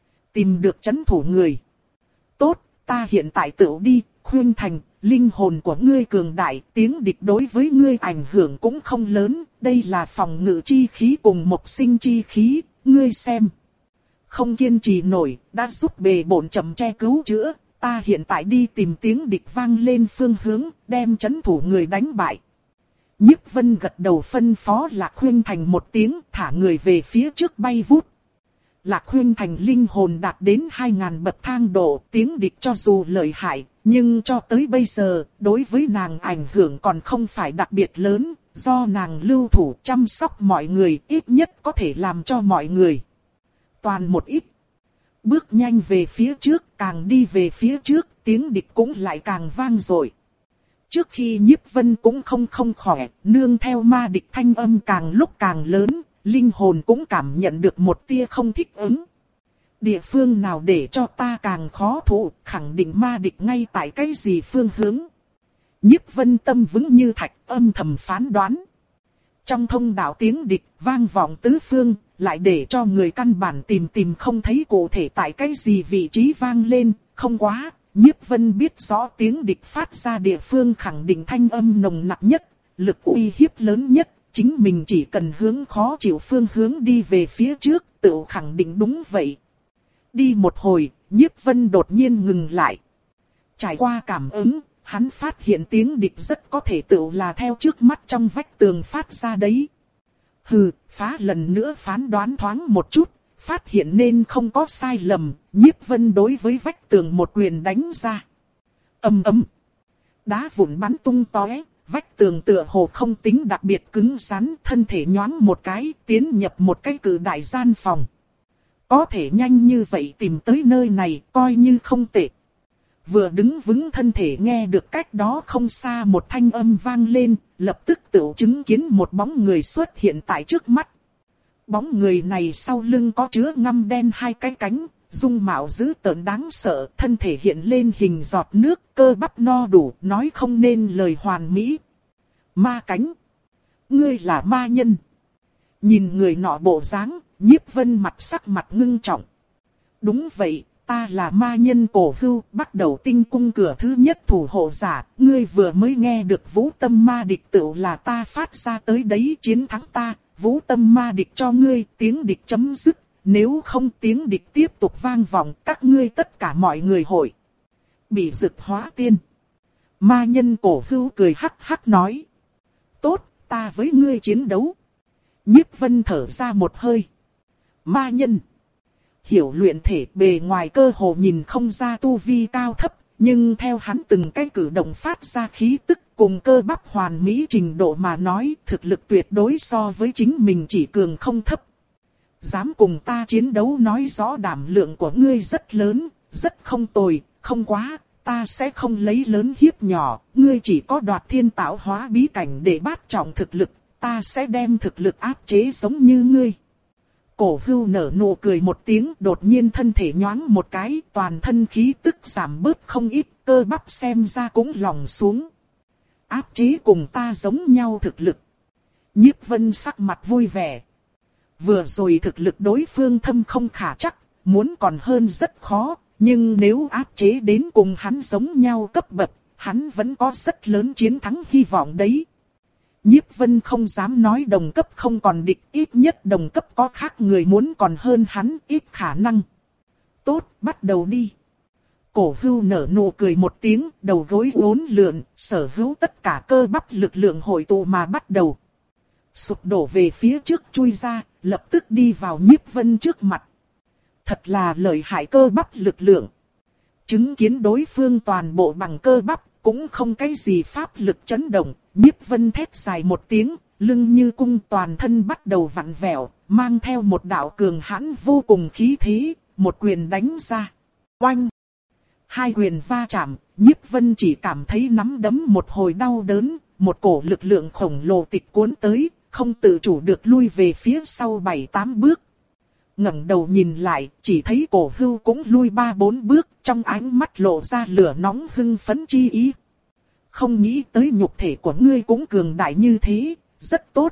Tìm được chấn thủ người. Tốt, ta hiện tại tự đi, khuyên thành, linh hồn của ngươi cường đại, tiếng địch đối với ngươi ảnh hưởng cũng không lớn, đây là phòng ngự chi khí cùng mộc sinh chi khí, ngươi xem. không kiên trì nổi, đã giúp bề bổn chậm che cứu chữa, ta hiện tại đi tìm tiếng địch vang lên phương hướng, đem trấn thủ người đánh bại. Nhiếp Vân gật đầu phân phó Lạc Khuynh Thành một tiếng, thả người về phía trước bay vút. Lạc Khuynh Thành linh hồn đạt đến hai ngàn bậc thang độ, tiếng địch cho dù lợi hại, nhưng cho tới bây giờ, đối với nàng ảnh hưởng còn không phải đặc biệt lớn, do nàng lưu thủ chăm sóc mọi người, ít nhất có thể làm cho mọi người toàn một ít. Bước nhanh về phía trước, càng đi về phía trước, tiếng địch cũng lại càng vang dội. Trước khi Nhiếp Vân cũng không không khỏe, nương theo ma địch thanh âm càng lúc càng lớn, linh hồn cũng cảm nhận được một tia không thích ứng. Địa phương nào để cho ta càng khó thụ, khẳng định ma địch ngay tại cái gì phương hướng. Nhiếp Vân tâm vững như thạch, âm thầm phán đoán. Trong thông đạo tiếng địch vang vọng tứ phương, lại để cho người căn bản tìm tìm không thấy cụ thể tại cái gì vị trí vang lên, không quá. Nhiếp Vân biết rõ tiếng địch phát ra địa phương khẳng định thanh âm nồng nặc nhất, lực uy hiếp lớn nhất, chính mình chỉ cần hướng khó chịu phương hướng đi về phía trước, tự khẳng định đúng vậy. Đi một hồi, Nhiếp Vân đột nhiên ngừng lại. Trải qua cảm ứng, hắn phát hiện tiếng địch rất có thể tự là theo trước mắt trong vách tường phát ra đấy. Hừ, phá lần nữa phán đoán thoáng một chút, phát hiện nên không có sai lầm, Nhiếp Vân đối với vách tường một quyền đánh ra. Ầm ầm, đá vụn bắn tung tóe, vách tường tựa hồ không tính đặc biệt cứng rắn, thân thể nhoáng một cái, tiến nhập một cái cự đại gian phòng. Có thể nhanh như vậy tìm tới nơi này, coi như không tệ. Vừa đứng vững thân thể nghe được cách đó không xa một thanh âm vang lên, lập tức tự chứng kiến một bóng người xuất hiện tại trước mắt. Bóng người này sau lưng có chứa ngăm đen hai cái cánh, dung mạo dữ tợn đáng sợ, thân thể hiện lên hình giọt nước, cơ bắp no đủ, nói không nên lời hoàn mỹ. Ma cánh. Ngươi là ma nhân. Nhìn người nọ bộ dáng, Nhiếp Vân mặt sắc mặt ngưng trọng. Đúng vậy, ta là ma nhân Cổ Hưu, bắt đầu tinh cung cửa thứ nhất thủ hộ giả, ngươi vừa mới nghe được vũ tâm ma địch tự là ta phát ra tới đấy, chiến thắng ta, vũ tâm ma địch cho ngươi, tiếng địch chấm dứt, nếu không tiếng địch tiếp tục vang vọng, các ngươi tất cả mọi người hội bị dực hóa tiên. Ma nhân Cổ Hưu cười hắc hắc nói. Tốt, ta với ngươi chiến đấu. Nhiếp Vân thở ra một hơi. Ma nhân. Hiểu luyện thể bề ngoài cơ hồ nhìn không ra tu vi cao thấp, nhưng theo hắn từng cái cử động phát ra khí tức cùng cơ bắp hoàn mỹ trình độ mà nói, thực lực tuyệt đối so với chính mình chỉ cường không thấp. Dám cùng ta chiến đấu nói rõ đảm lượng của ngươi rất lớn, rất không tồi, không quá, ta sẽ không lấy lớn hiếp nhỏ, ngươi chỉ có đoạt thiên tạo hóa bí cảnh để bát trọng thực lực, ta sẽ đem thực lực áp chế giống như ngươi. Cổ Hưu nở nụ cười một tiếng, đột nhiên thân thể nhoáng một cái, toàn thân khí tức giảm bớt không ít, cơ bắp xem ra cũng lỏng xuống. Áp chế cùng ta giống nhau thực lực. Nhiếp Vân sắc mặt vui vẻ. Vừa rồi thực lực đối phương thâm không khả chắc, muốn còn hơn rất khó, nhưng nếu áp chế đến cùng hắn giống nhau cấp bậc, hắn vẫn có rất lớn chiến thắng hy vọng đấy. Nhiếp Vân không dám nói đồng cấp không còn địch, ít nhất đồng cấp có khác người muốn còn hơn hắn, ít khả năng. Tốt, bắt đầu đi. Cổ Hưu nở nụ cười một tiếng, đầu gối uốn lượn, sở hữu tất cả cơ bắp lực lượng hội tụ mà bắt đầu sụp đổ về phía trước chui ra, lập tức đi vào Nhiếp Vân trước mặt. Thật là lợi hại cơ bắp lực lượng. Chứng kiến đối phương toàn bộ bằng cơ bắp, cũng không cái gì pháp lực chấn động, Nhiếp Vân thét dài một tiếng, lưng như cung toàn thân bắt đầu vặn vẹo, mang theo một đạo cường hãn vô cùng khí thế, một quyền đánh ra. Oanh! Hai quyền va chạm, Nhiếp Vân chỉ cảm thấy nắm đấm một hồi đau đớn, một cổ lực lượng khổng lồ tịch cuốn tới, không tự chủ được lui về phía sau bảy tám bước. Ngẩng đầu nhìn lại, chỉ thấy Cổ Hưu cũng lui ba bốn bước, trong ánh mắt lộ ra lửa nóng hưng phấn chi ý. Không nghĩ tới nhục thể của ngươi cũng cường đại như thế, rất tốt.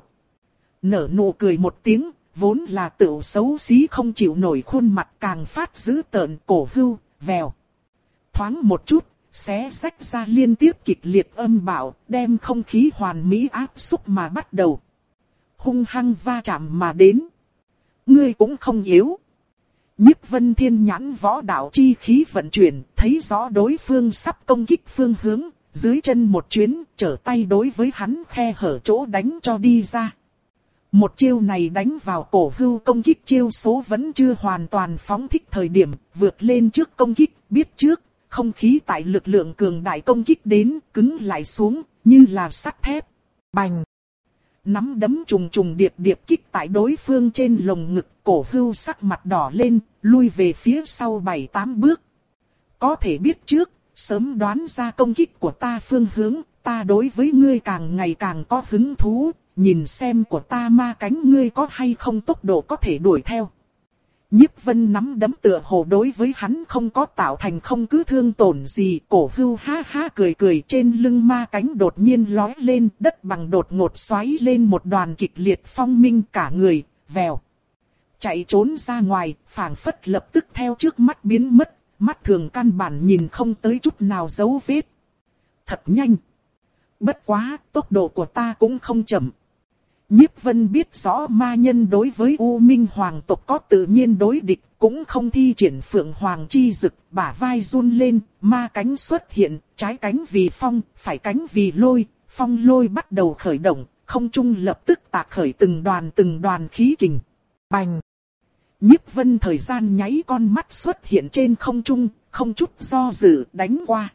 Nở nụ cười một tiếng, vốn là tựu xấu xí không chịu nổi khuôn mặt càng phát dữ tợn. Cổ Hưu, vèo. Thoáng một chút, xé xách ra liên tiếp kịch liệt âm bạo, đem không khí hoàn mỹ áp xúc mà bắt đầu hung hăng va chạm mà đến. Ngươi cũng không yếu. Nhiếp Vân Thiên nhãn võ đạo chi khí vận chuyển, thấy rõ đối phương sắp công kích phương hướng, dưới chân một chuyến, trở tay đối với hắn khe hở chỗ đánh cho đi ra. Một chiêu này đánh vào Cổ Hưu công kích chiêu số vẫn chưa hoàn toàn phóng thích thời điểm, vượt lên trước công kích, biết trước, không khí tại lực lượng cường đại công kích đến, cứng lại xuống, như là sắt thép. Bành! Nắm đấm trùng trùng điệp điệp kích tại đối phương trên lồng ngực, Cổ Hưu sắc mặt đỏ lên, lui về phía sau bảy tám bước. Có thể biết trước, sớm đoán ra công kích của ta phương hướng, ta đối với ngươi càng ngày càng có hứng thú, nhìn xem của ta ma cánh ngươi có hay không tốc độ có thể đuổi theo. Nhiếp Vân nắm đấm tựa hồ đối với hắn không có tạo thành không cứ thương tổn gì, Cổ Hưu ha ha cười cười, trên lưng ma cánh đột nhiên lói lên, đất bằng đột ngột xoáy lên một đoàn kịch liệt phong minh, cả người, vèo. Chạy trốn ra ngoài, phảng phất lập tức theo trước mắt biến mất, mắt thường căn bản nhìn không tới chút nào dấu vết. Thật nhanh. Bất quá, tốc độ của ta cũng không chậm. Nhiếp Vân biết rõ ma nhân đối với U Minh Hoàng tộc có tự nhiên đối địch, cũng không thi triển Phượng Hoàng chi dực, bả vai run lên, ma cánh xuất hiện, trái cánh vì phong, phải cánh vì lôi, phong lôi bắt đầu khởi động, không trung lập tức tạc khởi từng đoàn từng đoàn khí kình. Bành! Nhiếp Vân thời gian nháy con mắt xuất hiện trên không trung, không chút do dự đánh qua.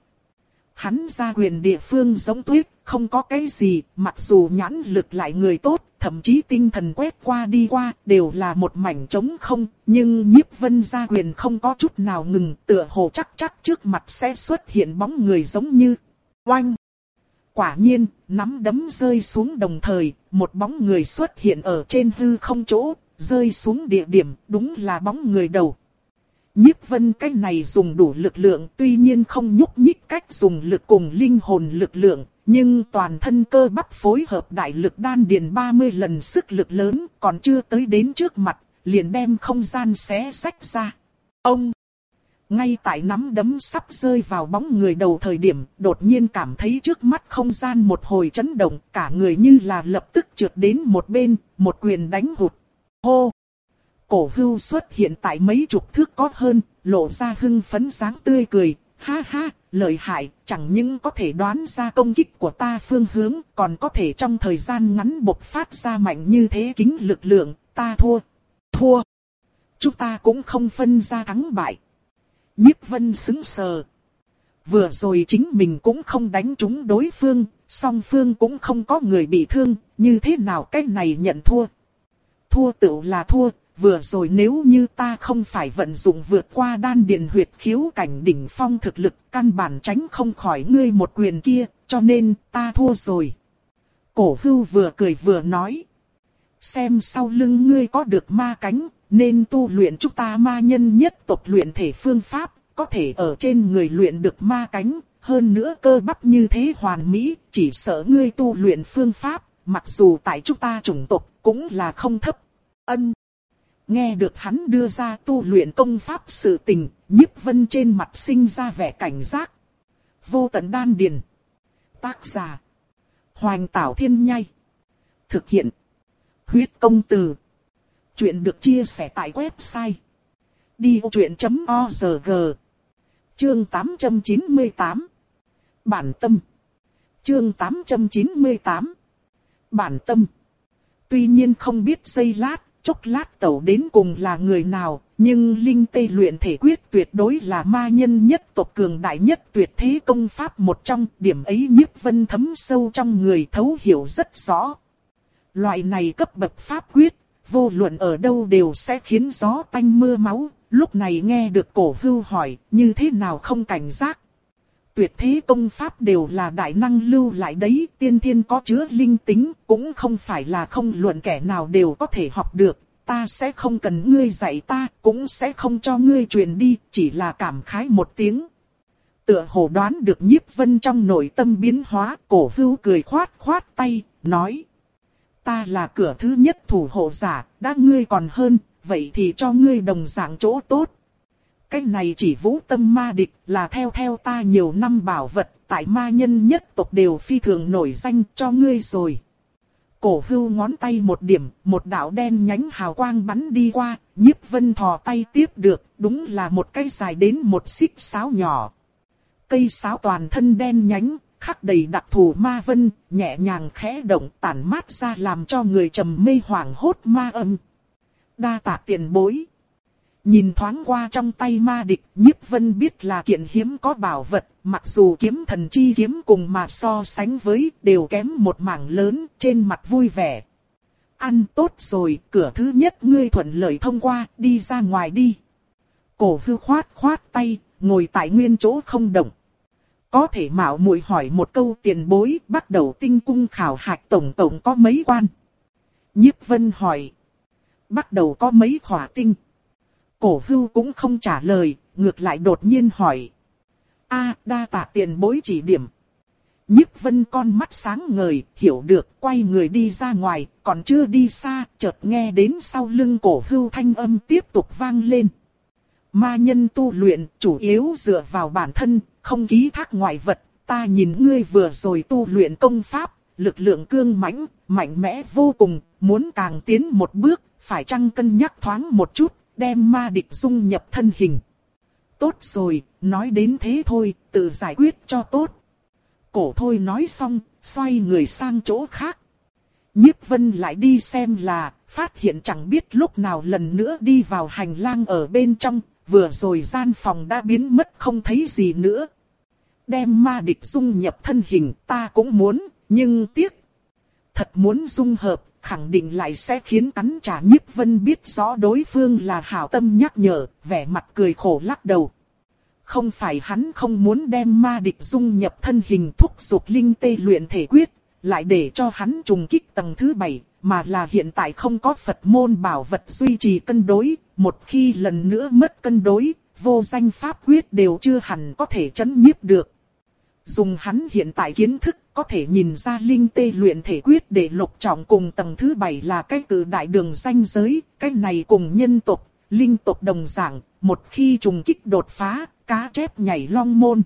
Hắn ra quyền địa phương giống tuyết, không có cái gì, mặc dù nhãn lực lại người tốt, thậm chí tinh thần quét qua đi qua, đều là một mảnh trống không, nhưng Nhiếp Vân ra quyền không có chút nào ngừng, tựa hồ chắc chắc trước mặt sẽ xuất hiện bóng người giống như oanh. Quả nhiên, nắm đấm rơi xuống đồng thời, một bóng người xuất hiện ở trên hư không chỗ, rơi xuống địa điểm, đúng là bóng người đầu. Nhiếp Vân cái này dùng đủ lực lượng, tuy nhiên không nhúc nhích cách dùng lực cùng linh hồn lực lượng, nhưng toàn thân cơ bắp phối hợp đại lực đan điền ba mươi lần sức lực lớn, còn chưa tới đến trước mặt, liền đem không gian xé rách ra. Ông! Ngay tại nắm đấm sắp rơi vào bóng người đầu thời điểm, đột nhiên cảm thấy trước mắt không gian một hồi chấn động, cả người như là lập tức trượt đến một bên, một quyền đánh hụt. Hô! Cổ Hưu xuất hiện tại mấy chục thước có hơn, lộ ra hưng phấn dáng tươi cười, ha ha, lợi hại, chẳng những có thể đoán ra công kích của ta phương hướng, còn có thể trong thời gian ngắn bộc phát ra mạnh như thế kính lực lượng, ta thua, thua. Chúng ta cũng không phân ra thắng bại. Nhiếp Vân sững sờ. Vừa rồi chính mình cũng không đánh trúng đối phương, song phương cũng không có người bị thương, như thế nào cái này nhận thua. Thua tựu là thua. Vừa rồi nếu như ta không phải vận dụng vượt qua đan điền huyệt khiếu cảnh đỉnh phong thực lực, căn bản tránh không khỏi ngươi một quyền kia, cho nên ta thua rồi. Cổ Hưu vừa cười vừa nói. Xem sau lưng ngươi có được ma cánh, nên tu luyện chúng ta ma nhân nhất tộc luyện thể phương pháp, có thể ở trên người luyện được ma cánh, hơn nữa cơ bắp như thế hoàn mỹ, chỉ sợ ngươi tu luyện phương pháp, mặc dù tại chúng ta chủng tộc cũng là không thấp. Ân. Nghe được hắn đưa ra tu luyện công pháp sự tình, Nhiếp Vân trên mặt sinh ra vẻ cảnh giác. Vô tận đan điền. Tác giả. Hoành Tảo Thiên Nhai. Thực hiện. Huyết công từ. Chuyện được chia sẻ tại website. đi ô chuyện chấm org. Chương tám trăm chín mươi tám. Bản tâm. Chương tám trăm chín mươi tám. Bản tâm. Tuy nhiên không biết giây lát. Chốc lát tẩu đến cùng là người nào, nhưng linh tê luyện thể quyết tuyệt đối là ma nhân nhất tộc cường đại nhất tuyệt thế công pháp một trong, điểm ấy Nhiếp Vân thấm sâu trong người thấu hiểu rất rõ. Loại này cấp bậc pháp quyết, vô luận ở đâu đều sẽ khiến gió tanh mưa máu, lúc này nghe được Cổ Hưu hỏi, như thế nào không cảnh giác. Tuyệt thế công pháp đều là đại năng lưu lại đấy, tiên thiên có chứa linh tính, cũng không phải là không luận kẻ nào đều có thể học được, ta sẽ không cần ngươi dạy ta, cũng sẽ không cho ngươi truyền đi, chỉ là cảm khái một tiếng. Tựa hồ đoán được Nhiếp Vân trong nội tâm biến hóa, Cổ Hưu cười khoát khoát tay, nói. Ta là cửa thứ nhất thủ hộ giả, đã ngươi còn hơn, vậy thì cho ngươi đồng dạng chỗ tốt. Cái này chỉ vũ tâm ma địch là theo theo ta nhiều năm bảo vật, tại ma nhân nhất tộc đều phi thường nổi danh cho ngươi rồi. Cổ Hưu ngón tay một điểm, một đạo đen nhánh hào quang bắn đi qua, Nhiếp Vân thò tay tiếp được, đúng là một cây dài đến một xích sáo nhỏ. Cây sáo toàn thân đen nhánh, khắc đầy đặc thù ma vân, nhẹ nhàng khẽ động tản mát ra làm cho người trầm mê hoảng hốt ma âm. Đa tạ tiền bối. Nhìn thoáng qua trong tay ma địch, Nhiếp Vân biết là kiện hiếm có bảo vật, mặc dù kiếm thần chi kiếm cùng mà so sánh với đều kém một mảng lớn, trên mặt vui vẻ. Ăn tốt rồi, cửa thứ nhất ngươi thuận lợi thông qua, đi ra ngoài đi. Cổ Hưu khoát khoát tay, ngồi tại nguyên chỗ không động. Có thể mạo muội hỏi một câu tiền bối, bắt đầu tinh cung khảo hạch tổng tổng có mấy quan? Nhiếp Vân hỏi. Bắt đầu có mấy khỏa tinh? Cổ Hưu cũng không trả lời, ngược lại đột nhiên hỏi. A, đa tạ tiền bối chỉ điểm. Nhiếp Vân con mắt sáng ngời, hiểu được, quay người đi ra ngoài, còn chưa đi xa, chợt nghe đến sau lưng Cổ Hưu thanh âm tiếp tục vang lên. Ma nhân tu luyện, chủ yếu dựa vào bản thân, không ký thác ngoại vật, ta nhìn ngươi vừa rồi tu luyện công pháp, lực lượng cương mãnh, mạnh mẽ vô cùng, muốn càng tiến một bước, phải chăng cân nhắc thoáng một chút, đem ma địch dung nhập thân hình. Tốt rồi, nói đến thế thôi, tự giải quyết cho tốt. Cổ Thôi nói xong, xoay người sang chỗ khác. Nhiếp Vân lại đi xem là, phát hiện chẳng biết lúc nào lần nữa đi vào hành lang ở bên trong, vừa rồi gian phòng đã biến mất không thấy gì nữa. Đem ma địch dung nhập thân hình ta cũng muốn, nhưng tiếc. Thật muốn dung hợp, khẳng định lại sẽ khiến cắn trả. Nhiếp Vân biết rõ đối phương là hảo tâm nhắc nhở, vẻ mặt cười khổ lắc đầu. Không phải hắn không muốn đem ma địch dung nhập thân hình thúc giục linh tê luyện thể quyết, lại để cho hắn trùng kích tầng thứ bảy, mà là hiện tại không có Phật môn bảo vật duy trì cân đối, một khi lần nữa mất cân đối, vô danh pháp quyết đều chưa hẳn có thể chấn nhiếp được. Dùng hắn hiện tại kiến thức, có thể nhìn ra linh tê luyện thể quyết để lục trọng cùng tầng thứ bảy là cái cử đại đường ranh giới, cái này cùng nhân tộc, linh tộc đồng dạng, một khi trùng kích đột phá, cá chép nhảy long môn.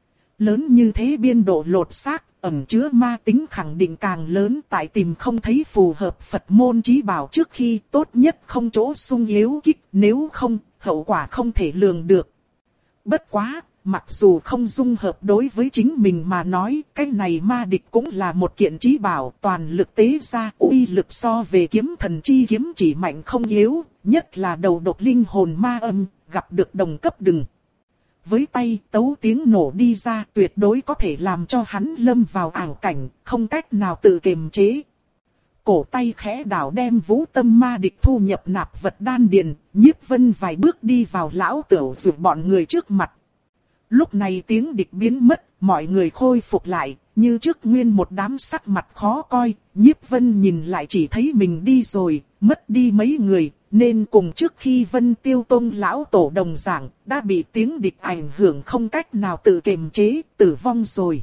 Lớn như thế biên độ lột xác, ẩn chứa ma tính khẳng định càng lớn, tại tìm không thấy phù hợp Phật môn chí bảo trước khi tốt nhất không chỗ sung yếu kích, nếu không, hậu quả không thể lường được. Bất quá, mặc dù không dung hợp đối với chính mình mà nói, cái này ma địch cũng là một kiện chí bảo, toàn lực tế ra, uy lực so về kiếm thần chi kiếm chỉ mạnh không yếu, nhất là đầu độc linh hồn ma âm, gặp được đồng cấp đừng. Với tay tấu tiếng nổ đi ra tuyệt đối có thể làm cho hắn lâm vào ảo cảnh, không cách nào tự kiềm chế. Cổ tay khẽ đảo đem vũ tâm ma địch thu nhập nạp vật đan điền, Nhiếp Vân vài bước đi vào lão tửu rụt bọn người trước mặt. Lúc này tiếng địch biến mất, mọi người khôi phục lại, như trước nguyên một đám sắc mặt khó coi, Nhiếp Vân nhìn lại chỉ thấy mình đi rồi, mất đi mấy người. Nên cùng trước khi Vân Tiêu Tông lão tổ đồng dạng, đã bị tiếng địch ảnh hưởng không cách nào tự kiềm chế, tử vong rồi.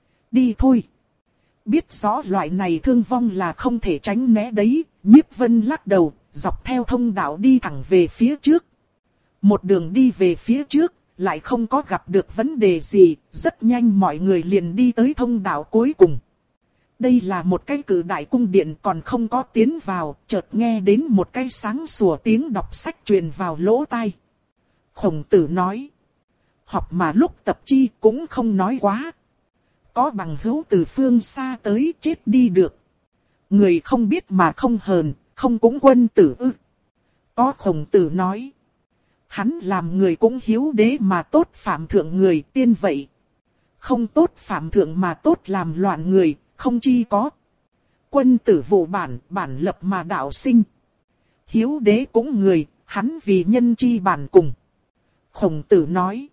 Đi thôi. Biết rõ loại này thương vong là không thể tránh né đấy, Nhiếp Vân lắc đầu, dọc theo thông đạo đi thẳng về phía trước. Một đường đi về phía trước, lại không có gặp được vấn đề gì, rất nhanh mọi người liền đi tới thông đạo cuối cùng. Đây là một cái cử đại cung điện còn không có tiến vào, chợt nghe đến một cái sáng sủa tiếng đọc sách truyền vào lỗ tai. Khổng Tử nói, học mà lúc tập chi cũng không nói quá. Có bằng hữu từ phương xa tới chết đi được. Người không biết mà không hờn, không cũng quân tử ư. Có Khổng Tử nói, hắn làm người cũng hiếu đế mà tốt phạm thượng người tiên vậy. Không tốt phạm thượng mà tốt làm loạn người. Không chi có. Quân tử vụ bản, bản lập mà đạo sinh. Hiếu đế cũng người, hắn vì nhân chi bản cùng. Khổng Tử nói.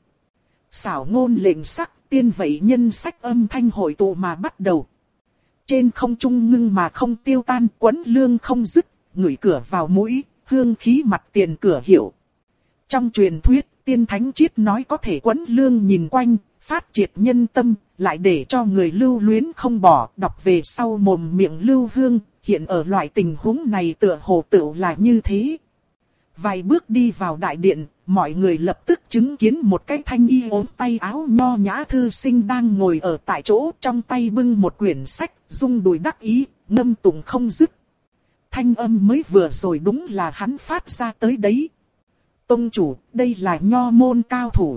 Xảo ngôn lệnh sắc, tiên vậy nhân sách âm thanh hội tụ mà bắt đầu. Trên không trung ngưng mà không tiêu tan, quấn lương không dứt, ngửi cửa vào mũi, hương khí mặt tiền cửa hiệu. Trong truyền thuyết, tiên thánh triết nói có thể quấn lương nhìn quanh, phát triệt nhân tâm, lại để cho người lưu luyến không bỏ, đọc về sau mồm miệng lưu hương, hiện ở loại tình huống này tựa hồ tựu là như thế. Vài bước đi vào đại điện, mọi người lập tức chứng kiến một cái thanh y ốm tay áo nho nhã thư sinh đang ngồi ở tại chỗ, trong tay bưng một quyển sách, rung đùi đắc ý, ngâm tụng không dứt. Thanh âm mới vừa rồi đúng là hắn phát ra tới đấy. Tông chủ, đây là nho môn cao thủ.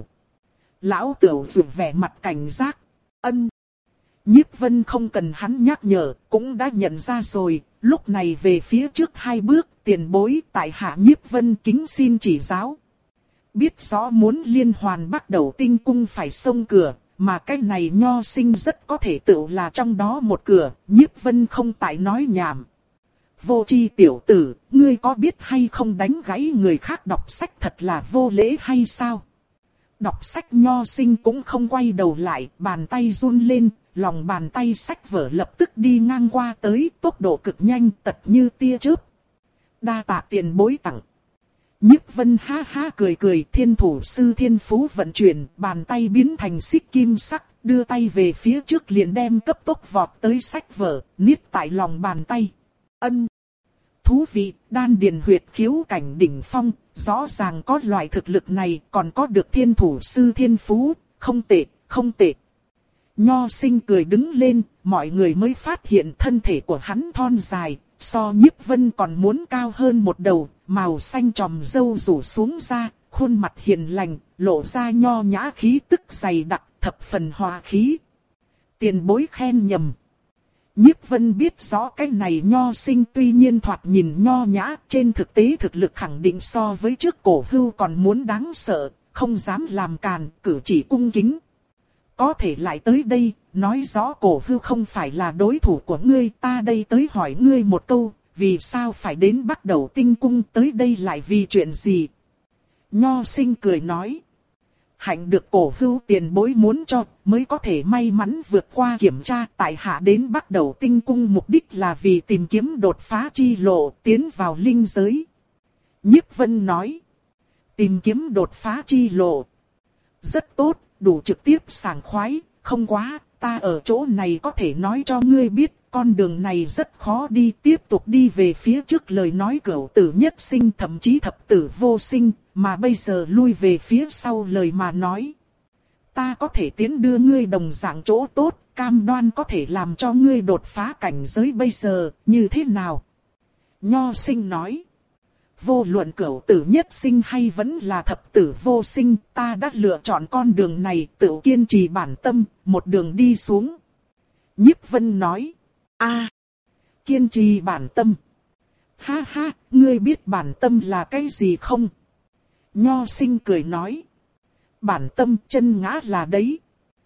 Lão Tửu rụt vẻ mặt cảnh giác. Ân. Nhiếp Vân không cần hắn nhắc nhở, cũng đã nhận ra rồi, lúc này về phía trước hai bước, tiền bối tại hạ Nhiếp Vân kính xin chỉ giáo. Biết rõ muốn liên hoàn bắt đầu tinh cung phải xông cửa, mà cái này nho sinh rất có thể tự là trong đó một cửa, Nhiếp Vân không tại nói nhảm. Vô tri tiểu tử, ngươi có biết hay không đánh gãy người khác đọc sách thật là vô lễ hay sao? Đọc sách nho sinh cũng không quay đầu lại, bàn tay run lên, lòng bàn tay sách vở lập tức đi ngang qua tới, tốc độ cực nhanh, tật như tia chớp. Đa tạ tiền bối tặng. Nhiếp Vân ha ha cười cười, thiên thủ sư thiên phú vận chuyển, bàn tay biến thành xích kim sắc, đưa tay về phía trước liền đem cấp tốc vọt tới sách vở, niết tại lòng bàn tay. Ân. Thú vị, đan điền huyệt khiếu cảnh đỉnh phong, rõ ràng có loại thực lực này, còn có được thiên thủ sư thiên phú, không tệ, không tệ. Nho sinh cười đứng lên, mọi người mới phát hiện thân thể của hắn thon dài, so Nhiếp Vân còn muốn cao hơn một đầu, màu xanh tròm râu rủ xuống ra, khuôn mặt hiền lành, lộ ra nho nhã khí tức dày đặc, thập phần hòa khí. Tiền bối khen nhầm. Nhiếp Vân biết rõ cái này nho sinh tuy nhiên thoạt nhìn nho nhã, trên thực tế thực lực khẳng định so với trước Cổ Hưu còn muốn đáng sợ, không dám làm càn, cử chỉ cung kính. Có thể lại tới đây, nói rõ Cổ Hưu không phải là đối thủ của ngươi, ta đây tới hỏi ngươi một câu, vì sao phải đến bắt đầu tinh cung, tới đây lại vì chuyện gì? Nho sinh cười nói. Hạnh được Cổ Hưu tiền bối muốn cho, mới có thể may mắn vượt qua kiểm tra. Tại hạ đến bắt đầu tinh cung mục đích là vì tìm kiếm đột phá chi lộ, tiến vào linh giới. Nhiếp Vân nói. Tìm kiếm đột phá chi lộ. Rất tốt, đủ trực tiếp sảng khoái, không quá, ta ở chỗ này có thể nói cho ngươi biết, con đường này rất khó đi, tiếp tục đi về phía trước lời nói cửu tử nhất sinh thậm chí thập tử vô sinh, mà bây giờ lui về phía sau lời mà nói. Ta có thể tiến đưa ngươi đồng dạng chỗ tốt, cam đoan có thể làm cho ngươi đột phá cảnh giới bây giờ, như thế nào? Nho sinh nói. Vô luận cửu tử nhất sinh hay vẫn là thập tử vô sinh, ta đã lựa chọn con đường này, tự kiên trì bản tâm, một đường đi xuống. Nhiếp Vân nói. A, kiên trì bản tâm. Ha ha, ngươi biết bản tâm là cái gì không? Nho sinh cười nói. Bản tâm chân ngã là đấy.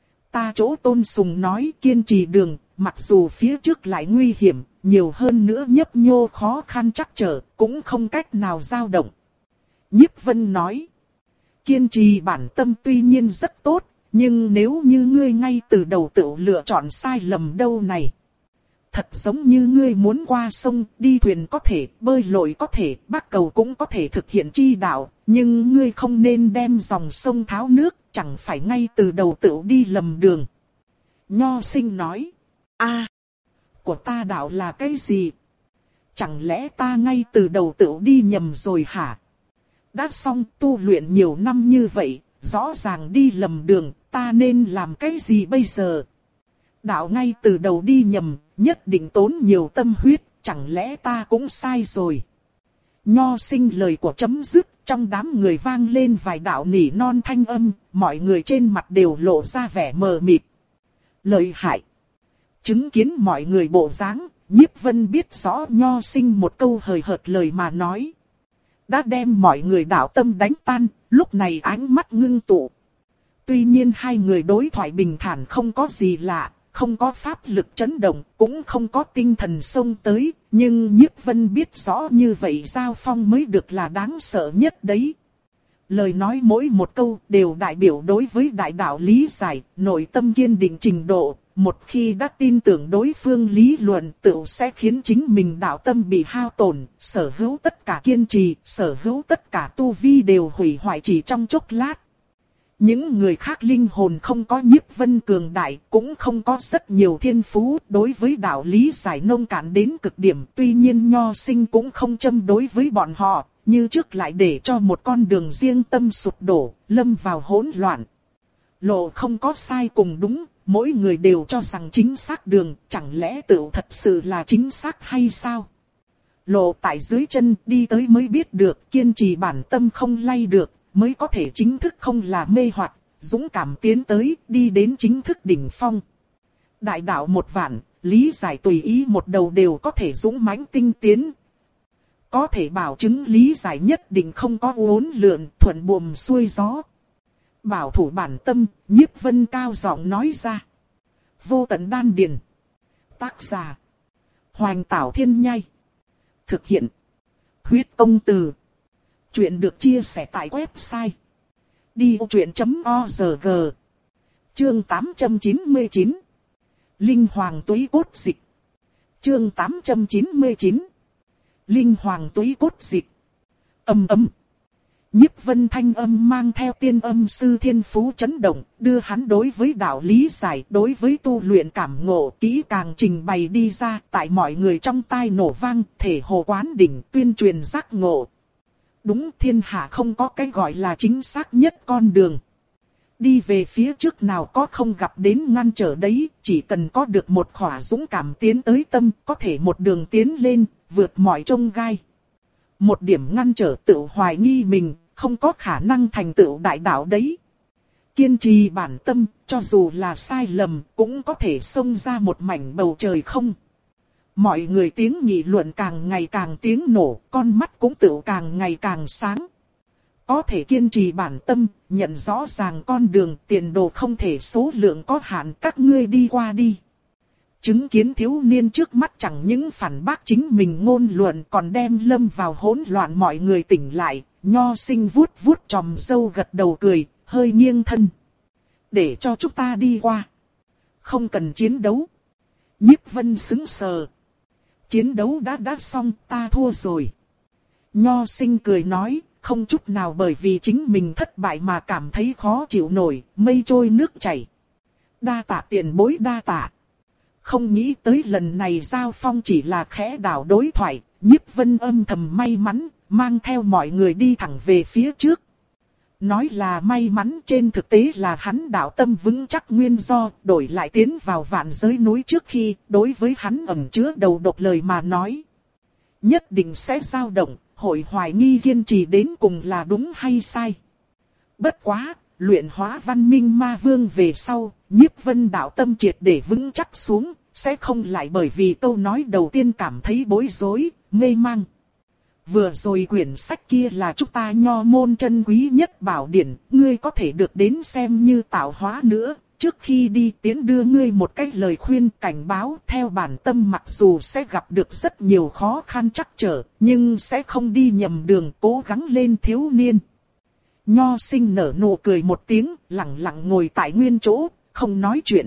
Ta chỗ tôn sùng nói kiên trì đường, mặc dù phía trước lại nguy hiểm, nhiều hơn nữa nhấp nhô khó khăn chắc trở, cũng không cách nào dao động. Nhiếp Vân nói. Kiên trì bản tâm tuy nhiên rất tốt, nhưng nếu như ngươi ngay từ đầu tự lựa chọn sai lầm đâu này. Thật giống như ngươi muốn qua sông, đi thuyền có thể, bơi lội có thể, bắc cầu cũng có thể thực hiện chi đạo, nhưng ngươi không nên đem dòng sông tháo nước, chẳng phải ngay từ đầu tự đi lầm đường. Nho sinh nói, a, của ta đạo là cái gì? Chẳng lẽ ta ngay từ đầu tự đi nhầm rồi hả? Đã xong tu luyện nhiều năm như vậy, rõ ràng đi lầm đường, ta nên làm cái gì bây giờ? Đạo ngay từ đầu đi nhầm, nhất định tốn nhiều tâm huyết, chẳng lẽ ta cũng sai rồi? Nho sinh lời của chấm dứt, trong đám người vang lên vài đạo nỉ non thanh âm, mọi người trên mặt đều lộ ra vẻ mờ mịt. Lợi hại. Chứng kiến mọi người bộ dáng, Nhiếp Vân biết rõ nho sinh một câu hời hợt lời mà nói. Đã đem mọi người đạo tâm đánh tan, lúc này ánh mắt ngưng tụ. Tuy nhiên hai người đối thoại bình thản không có gì lạ, không có pháp lực chấn động, cũng không có tinh thần xông tới, nhưng Nhiếp Vân biết rõ như vậy giao phong mới được là đáng sợ nhất đấy. Lời nói mỗi một câu đều đại biểu đối với đại đạo lý giải, nội tâm kiên định trình độ, một khi đã tin tưởng đối phương lý luận tự sẽ khiến chính mình đạo tâm bị hao tổn, sở hữu tất cả kiên trì, sở hữu tất cả tu vi đều hủy hoại chỉ trong chốc lát. Những người khác linh hồn không có Nhiếp Vân cường đại, cũng không có rất nhiều thiên phú, đối với đạo lý giải nông cạn đến cực điểm. Tuy nhiên Nho Sinh cũng không châm đối với bọn họ, như trước lại để cho một con đường riêng tâm sụp đổ, lâm vào hỗn loạn. Lộ không có sai cùng đúng, mỗi người đều cho rằng chính xác đường, chẳng lẽ tự thật sự là chính xác hay sao? Lộ tại dưới chân đi tới mới biết được, kiên trì bản tâm không lay được, mới có thể chính thức không là mê hoặc, dũng cảm tiến tới, đi đến chính thức đỉnh phong. Đại đạo một vạn, lý giải tùy ý một đầu đều có thể dũng mãnh tinh tiến. Có thể bảo chứng lý giải nhất định không có uốn lượn, thuận buồm xuôi gió. Bảo thủ bản tâm, Nhiếp Vân cao giọng nói ra. Vô tận đan điền. Tác giả. Hoành Tảo Thiên Nhai. Thực hiện. Huyết Công Từ. Chuyện được chia sẻ tại website. đi ô chuyện chấm org. Chương tám trăm chín mươi chín. Linh Hoàng Túy Cốt Dịch. Chương tám trăm chín mươi chín. Linh Hoàng Túy Cốt Dịch. Âm ấm. Nhiếp Vân thanh âm mang theo tiên âm sư thiên phú chấn động, đưa hắn đối với đạo lý giải, đối với tu luyện cảm ngộ kỹ càng trình bày đi ra, tại mọi người trong tai nổ vang, thể hồ quán đỉnh tuyên truyền giác ngộ. Đúng, thiên hạ không có cái gọi là chính xác nhất con đường. Đi về phía trước nào có không gặp đến ngăn trở đấy, chỉ cần có được một khỏa dũng cảm tiến tới tâm, có thể một đường tiến lên, vượt mọi chông gai. Một điểm ngăn trở tự hoài nghi mình, không có khả năng thành tựu đại đạo đấy. Kiên trì bản tâm, cho dù là sai lầm, cũng có thể xông ra một mảnh bầu trời không. Mọi người tiếng nghị luận càng ngày càng tiếng nổ, con mắt cũng tự càng ngày càng sáng. Có thể kiên trì bản tâm, nhận rõ ràng con đường tiền đồ không thể số lượng có hạn, các ngươi đi qua đi. Chứng kiến thiếu niên trước mắt chẳng những phản bác chính mình ngôn luận còn đem lâm vào hỗn loạn mọi người tỉnh lại, Nho Sinh vuốt vuốt chòm râu gật đầu cười, hơi nghiêng thân. Để cho chúng ta đi qua. Không cần chiến đấu. Nhiếp Vân sững sờ. Chiến đấu đã đã xong, ta thua rồi. Nho Sinh cười nói, không chút nào bởi vì chính mình thất bại mà cảm thấy khó chịu nổi, mây trôi nước chảy. Đa tạ tiền bối đa tạ. Không nghĩ tới lần này giao phong chỉ là khẽ đảo đối thoại, Nhiếp Vân âm thầm may mắn, mang theo mọi người đi thẳng về phía trước. Nói là may mắn, trên thực tế là hắn đạo tâm vững chắc nguyên do, đổi lại tiến vào vạn giới núi trước khi, đối với hắn ẩn chứa đầu độc lời mà nói. Nhất định sẽ dao động, hội hoài nghi kiên trì đến cùng là đúng hay sai. Bất quá, luyện hóa văn minh ma vương về sau, Nhiếp Vân đạo tâm triệt để vững chắc xuống, sẽ không lại bởi vì câu nói đầu tiên cảm thấy bối rối, mê mang. Vừa rồi quyển sách kia là chúng ta Nho môn chân quý nhất bảo điển, ngươi có thể được đến xem như tạo hóa nữa. Trước khi đi tiến đưa ngươi một cái lời khuyên cảnh báo, theo bản tâm mặc dù sẽ gặp được rất nhiều khó khăn trắc trở, nhưng sẽ không đi nhầm đường, cố gắng lên thiếu niên. Nho Sinh nở nụ cười một tiếng, lặng lặng ngồi tại nguyên chỗ, không nói chuyện.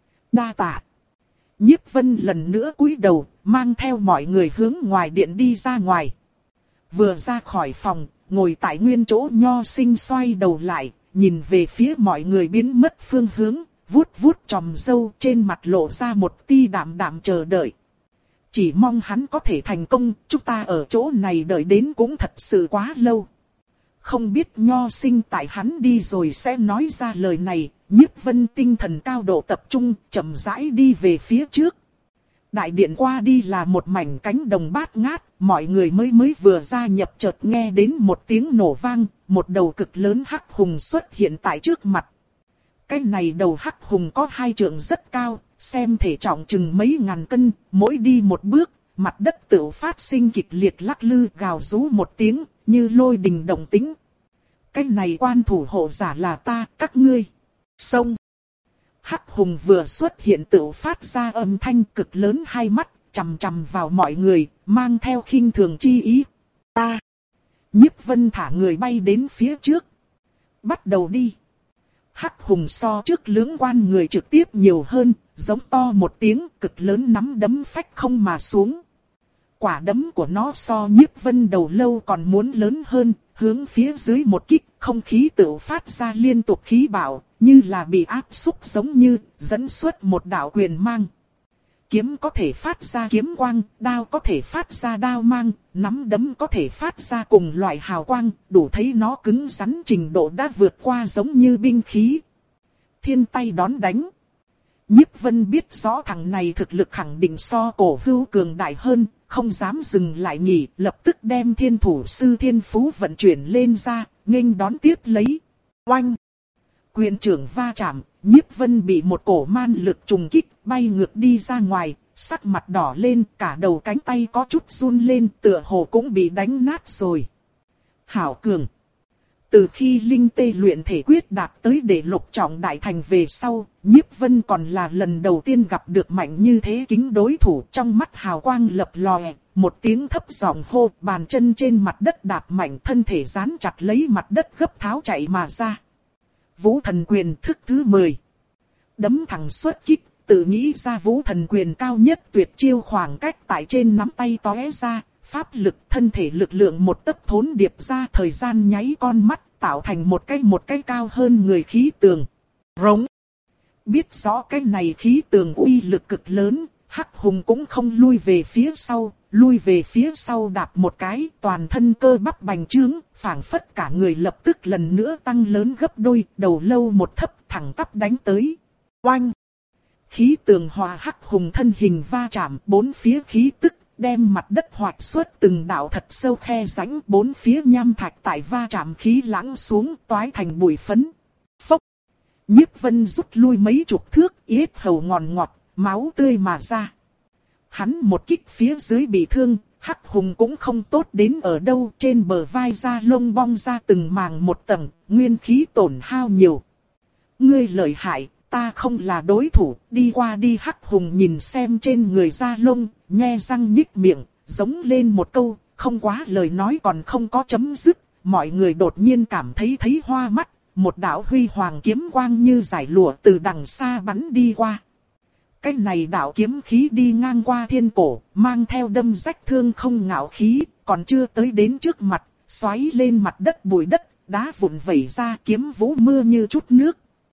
Đa tạ. Nhiếp Vân lần nữa cúi đầu, mang theo mọi người hướng ngoài điện đi ra ngoài. Vừa ra khỏi phòng, ngồi tại nguyên chỗ Nho Sinh xoay đầu lại, nhìn về phía mọi người biến mất phương hướng, vuốt vuốt chòm râu, trên mặt lộ ra một tia đạm đạm chờ đợi. Chỉ mong hắn có thể thành công, chúng ta ở chỗ này đợi đến cũng thật sự quá lâu. Không biết Nho Sinh tại hắn đi rồi sẽ nói ra lời này, Nhiếp Vân tinh thần cao độ tập trung, chậm rãi đi về phía trước. Đại điện qua đi là một mảnh cánh đồng bát ngát, mọi người mới mới vừa gia nhập chợt nghe đến một tiếng nổ vang, một đầu cực lớn hắc hùng xuất hiện tại trước mặt. Cái này đầu hắc hùng có hai trượng rất cao, xem thể trọng chừng mấy ngàn cân, mỗi đi một bước, mặt đất tự phát sinh kịch liệt lắc lư gào rú một tiếng, như lôi đình động tĩnh. Cái này quan thủ hộ giả là ta, các ngươi. Xông. Hắc hùng vừa xuất hiện tự phát ra âm thanh cực lớn, hai mắt chằm chằm vào mọi người, mang theo khinh thường chi ý. Ta. Nhiếp Vân thả người bay đến phía trước. Bắt đầu đi. Hắc hùng so trước lưỡng quan người trực tiếp nhiều hơn, giống to một tiếng, cực lớn nắm đấm phách không mà xuống. Quả đấm của nó so Nhiếp Vân đầu lâu còn muốn lớn hơn, hướng phía dưới một kích, không khí tự phát ra liên tục khí bạo, như là bị áp xúc giống như dẫn xuất một đạo quyền mang. Kiếm có thể phát ra kiếm quang, đao có thể phát ra đao mang, nắm đấm có thể phát ra cùng loại hào quang, đủ thấy nó cứng rắn trình độ đã vượt qua giống như binh khí. Thiên tay đón đánh. Nhiếp Vân biết rõ thằng này thực lực khẳng định so Cổ Hưu cường đại hơn, không dám dừng lại nghỉ, lập tức đem thiên thủ sư thiên phú vận chuyển lên ra, nghênh đón tiếp lấy. Oanh! Quyền trưởng va chạm, Nhiếp Vân bị một cổ man lực trùng kích, bay ngược đi ra ngoài, sắc mặt đỏ lên, cả đầu cánh tay có chút run lên, tựa hồ cũng bị đánh nát rồi. Hảo cường! Từ khi Linh Tê luyện thể quyết đạt tới để lục trọng đại thành về sau, Nhiếp Vân còn là lần đầu tiên gặp được mạnh như thế kính đối thủ, trong mắt hào quang lập lòe, một tiếng thấp giọng hô, bàn chân trên mặt đất đạp mạnh, thân thể dán chặt lấy mặt đất gấp tháo chạy mà ra. Vũ Thần Quyền thức thứ mười. Đấm thẳng xuất kích, tự nghĩ ra Vũ Thần Quyền cao nhất tuyệt chiêu, khoảng cách tại trên nắm tay tóe ra. Pháp lực thân thể lực lượng một tấc thốn điệp ra, thời gian nháy con mắt, tạo thành một cái một cái cao hơn người khí tường. Rống. Biết rõ cái này khí tường uy lực cực lớn, Hắc Hùng cũng không lui về phía sau, lui về phía sau đạp một cái, toàn thân cơ bắp bành trướng, phảng phất cả người lập tức lần nữa tăng lớn gấp đôi, đầu lâu một thấp thẳng tắp đánh tới. Oanh. Khí tường hòa Hắc Hùng thân hình va chạm, bốn phía khí tức đem mặt đất hoạch xuất từng đạo thật sâu khe rãnh, bốn phía nham thạch tại va chạm khí lãng xuống, toái thành bụi phấn. Phốc! Nhiếp Vân rút lui mấy chục thước, yết hầu ngòn ngọt, máu tươi mà ra. Hắn một kích phía dưới bị thương, Hắc Hùng cũng không tốt đến ở đâu, trên bờ vai da lông bong ra từng màng một tầng, nguyên khí tổn hao nhiều. Ngươi lợi hại, ta không là đối thủ, đi qua đi. Hắc Hùng nhìn xem trên người da lông, nhe răng nhích miệng, giống lên một câu, không quá lời nói còn không có chấm dứt, mọi người đột nhiên cảm thấy thấy hoa mắt, một đạo huy hoàng kiếm quang như giải lụa từ đằng xa bắn đi qua. Cái này đạo kiếm khí đi ngang qua thiên cổ, mang theo đâm rách thương không ngạo khí, còn chưa tới đến trước mặt, xoáy lên mặt đất bụi đất, đá vụn vẩy ra, kiếm vũ mưa như chút nước.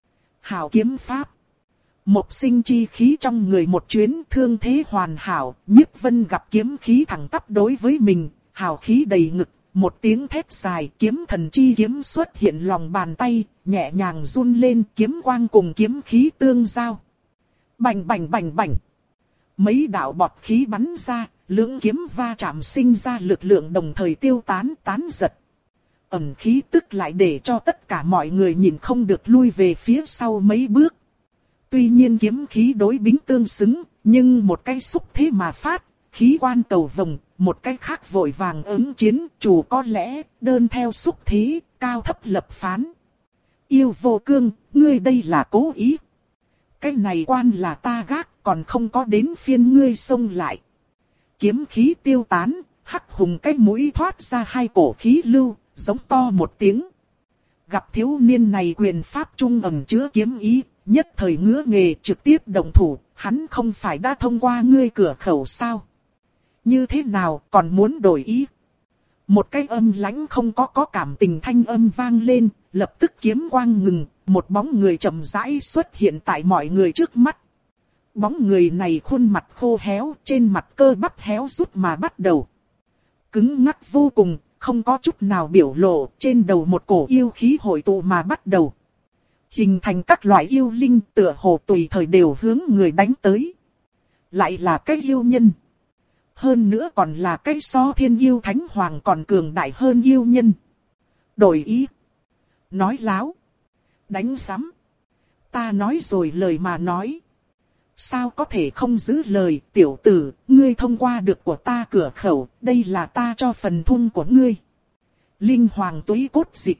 Hảo kiếm pháp. Một sinh chi khí trong người một chuyến, thương thế hoàn hảo, Nhiếp Vân gặp kiếm khí thẳng tắp đối với mình, hào khí đầy ngực, một tiếng thét dài, kiếm thần chi kiếm xuất hiện lòng bàn tay, nhẹ nhàng run lên, kiếm quang cùng kiếm khí tương giao. Bành bành bành bành. Mấy đạo bọt khí bắn ra, lưỡng kiếm va chạm sinh ra lực lượng đồng thời tiêu tán tán giật. Ẩn khí tức lại để cho tất cả mọi người nhìn không được lui về phía sau mấy bước. Tuy nhiên kiếm khí đối bính tương xứng, nhưng một cái xúc thế mà phát, khí quan cầu vồng, một cái khác vội vàng ứng chiến, chủ có lẽ đơn theo xúc thế, cao thấp lập phán. Yêu vô cương, ngươi đây là cố ý. Cái này quan là ta gác, còn không có đến phiên ngươi xông lại. Kiếm khí tiêu tán, Hắc Hùng cái mũi thoát ra hai cổ khí lưu, giống to một tiếng. Gặp thiếu niên này quyền pháp trung ẩn chứa kiếm ý, nhất thời ngứa nghề trực tiếp động thủ, hắn không phải đã thông qua ngươi cửa khẩu sao? Như thế nào còn muốn đổi ý? Một cái âm lãnh không có có cảm tình thanh âm vang lên, lập tức kiếm quang ngừng, một bóng người chậm rãi xuất hiện tại mọi người trước mắt. Bóng người này khuôn mặt khô héo, trên mặt cơ bắp héo rút mà bắt đầu. Cứng ngắc vô cùng, không có chút nào biểu lộ, trên đầu một cổ yêu khí hội tụ mà bắt đầu. Hình thành các loại yêu linh tựa hồ tùy thời đều hướng người đánh tới. Lại là cái yêu nhân. Hơn nữa còn là cái so thiên yêu thánh hoàng còn cường đại hơn yêu nhân. Đổi ý. Nói láo. Đánh sắm. Ta nói rồi lời mà nói. Sao có thể không giữ lời, tiểu tử, ngươi thông qua được của ta cửa khẩu, đây là ta cho phần thung của ngươi. Linh hoàng túy cốt dịch.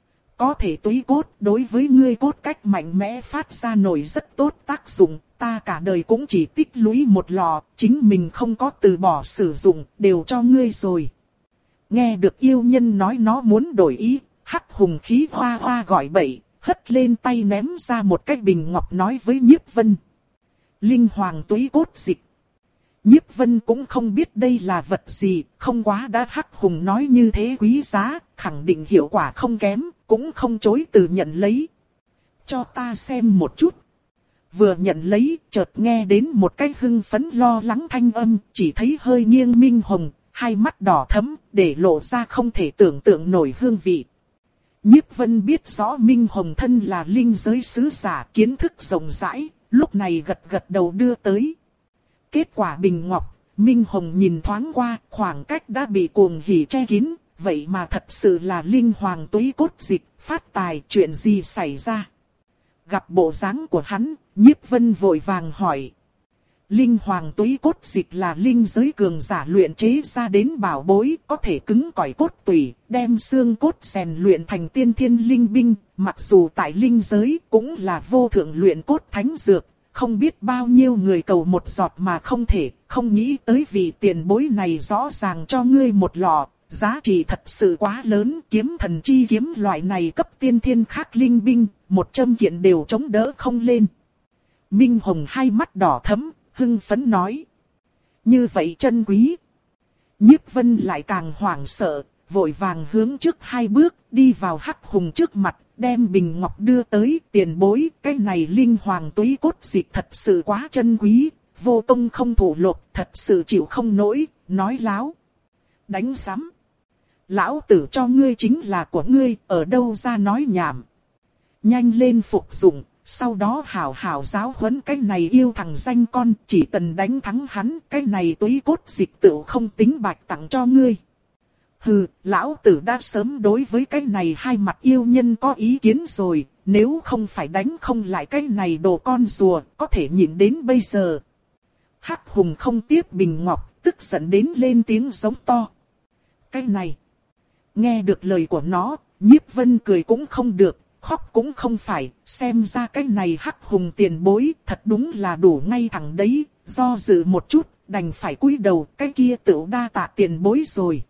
Có thể túy cốt đối với ngươi cốt cách mạnh mẽ phát ra nổi rất tốt tác dụng, ta cả đời cũng chỉ tích lũy một lò, chính mình không có từ bỏ sử dụng, đều cho ngươi rồi. Nghe được yêu nhân nói nó muốn đổi ý, Hắc Hùng khí hoa hoa gọi bậy, hất lên tay ném ra một cái bình ngọc nói với Nhiếp Vân. Linh hoàng túy cốt dịch. Nhiếp Vân cũng không biết đây là vật gì, không quá đã Hắc Hùng nói như thế quý giá, khẳng định hiệu quả không kém, cũng không chối từ nhận lấy. Cho ta xem một chút. Vừa nhận lấy, chợt nghe đến một cái hưng phấn lo lắng thanh âm, chỉ thấy hơi nghiêng Minh Hồng, hai mắt đỏ thẫm, để lộ ra không thể tưởng tượng nổi hương vị. Nhiếp Vân biết rõ Minh Hồng thân là linh giới sứ giả, kiến thức rộng rãi, lúc này gật gật đầu đưa tới. Kết quả bình ngọc, Minh Hồng nhìn thoáng qua, khoảng cách đã bị cuồng hỉ che kín, vậy mà thật sự là linh hoàng túy cốt dịch, phát tài, chuyện gì xảy ra? Gặp bộ dáng của hắn, Nhiếp Vân vội vàng hỏi. Linh hoàng túy cốt dịch là linh giới cường giả luyện chế ra đến bảo bối, có thể cứng cỏi cốt tủy, đem xương cốt rèn luyện thành tiên thiên linh binh, mặc dù tại linh giới cũng là vô thượng luyện cốt thánh dược, không biết bao nhiêu người cầu một giọt mà không thể, không nghĩ tới vì tiền bối này rõ ràng cho ngươi một lọ, giá trị thật sự quá lớn, kiếm thần chi kiếm loại này cấp tiên thiên khác linh binh, một trăm kiện đều chống đỡ không lên. Minh Hồng hai mắt đỏ thẫm, hưng phấn nói. Như vậy chân quý. Nhiếp Vân lại càng hoảng sợ, vội vàng hướng trước hai bước, đi vào Hắc Hùng trước mặt, đem bình ngọc đưa tới. Tiền bối, cái này linh hoàng túy cốt dịch thật sự quá chân quý, vô công không thủ lộc, thật sự chịu không nổi, nói láo. Đánh sắm. Lão tử cho ngươi chính là của ngươi, ở đâu ra nói nhảm. Nhanh lên phục dụng. Sau đó hảo hảo giáo huấn cái này yêu thằng danh con, chỉ cần đánh thắng hắn, cái này túy cốt dịch tựu không tính bạch tặng cho ngươi. Hừ, lão tử đã sớm đối với cái này hai mặt yêu nhân có ý kiến rồi, nếu không phải đánh không lại cái này đồ con rùa, có thể nhịn đến bây giờ. Hắc Hùng không tiếp bình ngọc, tức giận đến lên tiếng giống to. Cái này, nghe được lời của nó, Nhiếp Vân cười cũng không được. Khóc cũng không phải, xem ra cái này Hắc Hùng tiền bối, thật đúng là đủ ngay thẳng đấy, do dự một chút, đành phải cúi đầu, cái kia tựu đa tạ tiền bối rồi.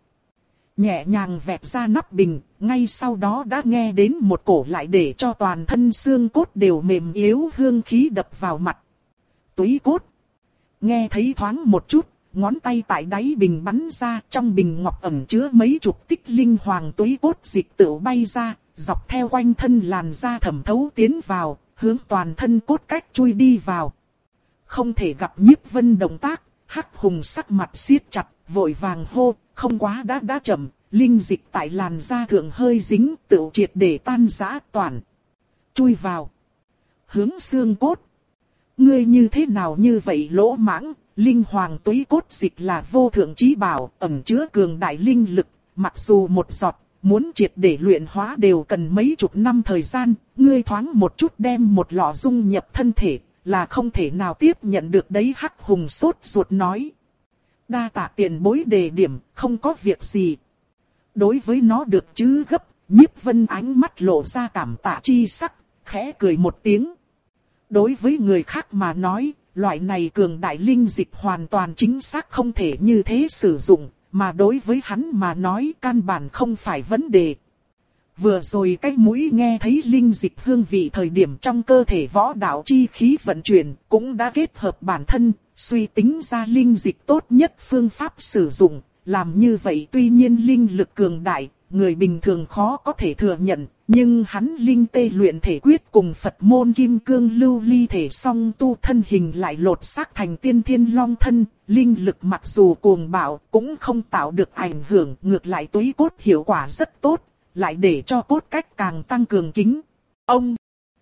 Nhẹ nhàng vẹt ra nắp bình, ngay sau đó đã nghe đến một cổ lại để cho toàn thân xương cốt đều mềm yếu hương khí đập vào mặt. Túy cốt. Nghe thấy thoáng một chút, ngón tay tại đáy bình bắn ra, trong bình ngọc ẩn chứa mấy chục tích linh hoàng túy cốt dịch tựu bay ra. Dọc theo quanh thân làn da thẩm thấu tiến vào, hướng toàn thân cốt cách chui đi vào. Không thể gặp Nhiếp Vân động tác, Hắc Hùng sắc mặt siết chặt, vội vàng hô, không quá đã đã chậm, linh dịch tại làn da thượng hơi dính, tự triệt để tan rã toàn. Chui vào. Hướng xương cốt. Ngươi như thế nào như vậy lỗ mãng, linh hoàng túy cốt dịch là vô thượng chí bảo, ẩn chứa cường đại linh lực, mặc dù một giọt. Muốn triệt để luyện hóa đều cần mấy chục năm thời gian, ngươi thoáng một chút đem một lọ dung nhập thân thể, là không thể nào tiếp nhận được đấy. Hắc Hùng sốt ruột nói. Đa tạ tiền bối đề điểm, không có việc gì. Đối với nó được chứ gấp, Nhiếp Vân ánh mắt lộ ra cảm tạ chi sắc, khẽ cười một tiếng. Đối với người khác mà nói, loại này cường đại linh dịch hoàn toàn chính xác không thể như thế sử dụng. Mà đối với hắn mà nói căn bản không phải vấn đề. Vừa rồi cái mũi nghe thấy linh dịch hương vị thời điểm trong cơ thể võ đạo chi khí vận chuyển, cũng đã kết hợp bản thân, suy tính ra linh dịch tốt nhất phương pháp sử dụng. Làm như vậy tuy nhiên linh lực cường đại, người bình thường khó có thể thừa nhận, nhưng hắn linh tê luyện thể quyết cùng Phật môn kim cương lưu ly thể song tu thân hình lại lột xác thành tiên thiên long thân, linh lực mặc dù cuồng bạo cũng không tạo được ảnh hưởng, ngược lại túy cốt hiệu quả rất tốt, lại để cho cốt cách càng tăng cường kính. Ông,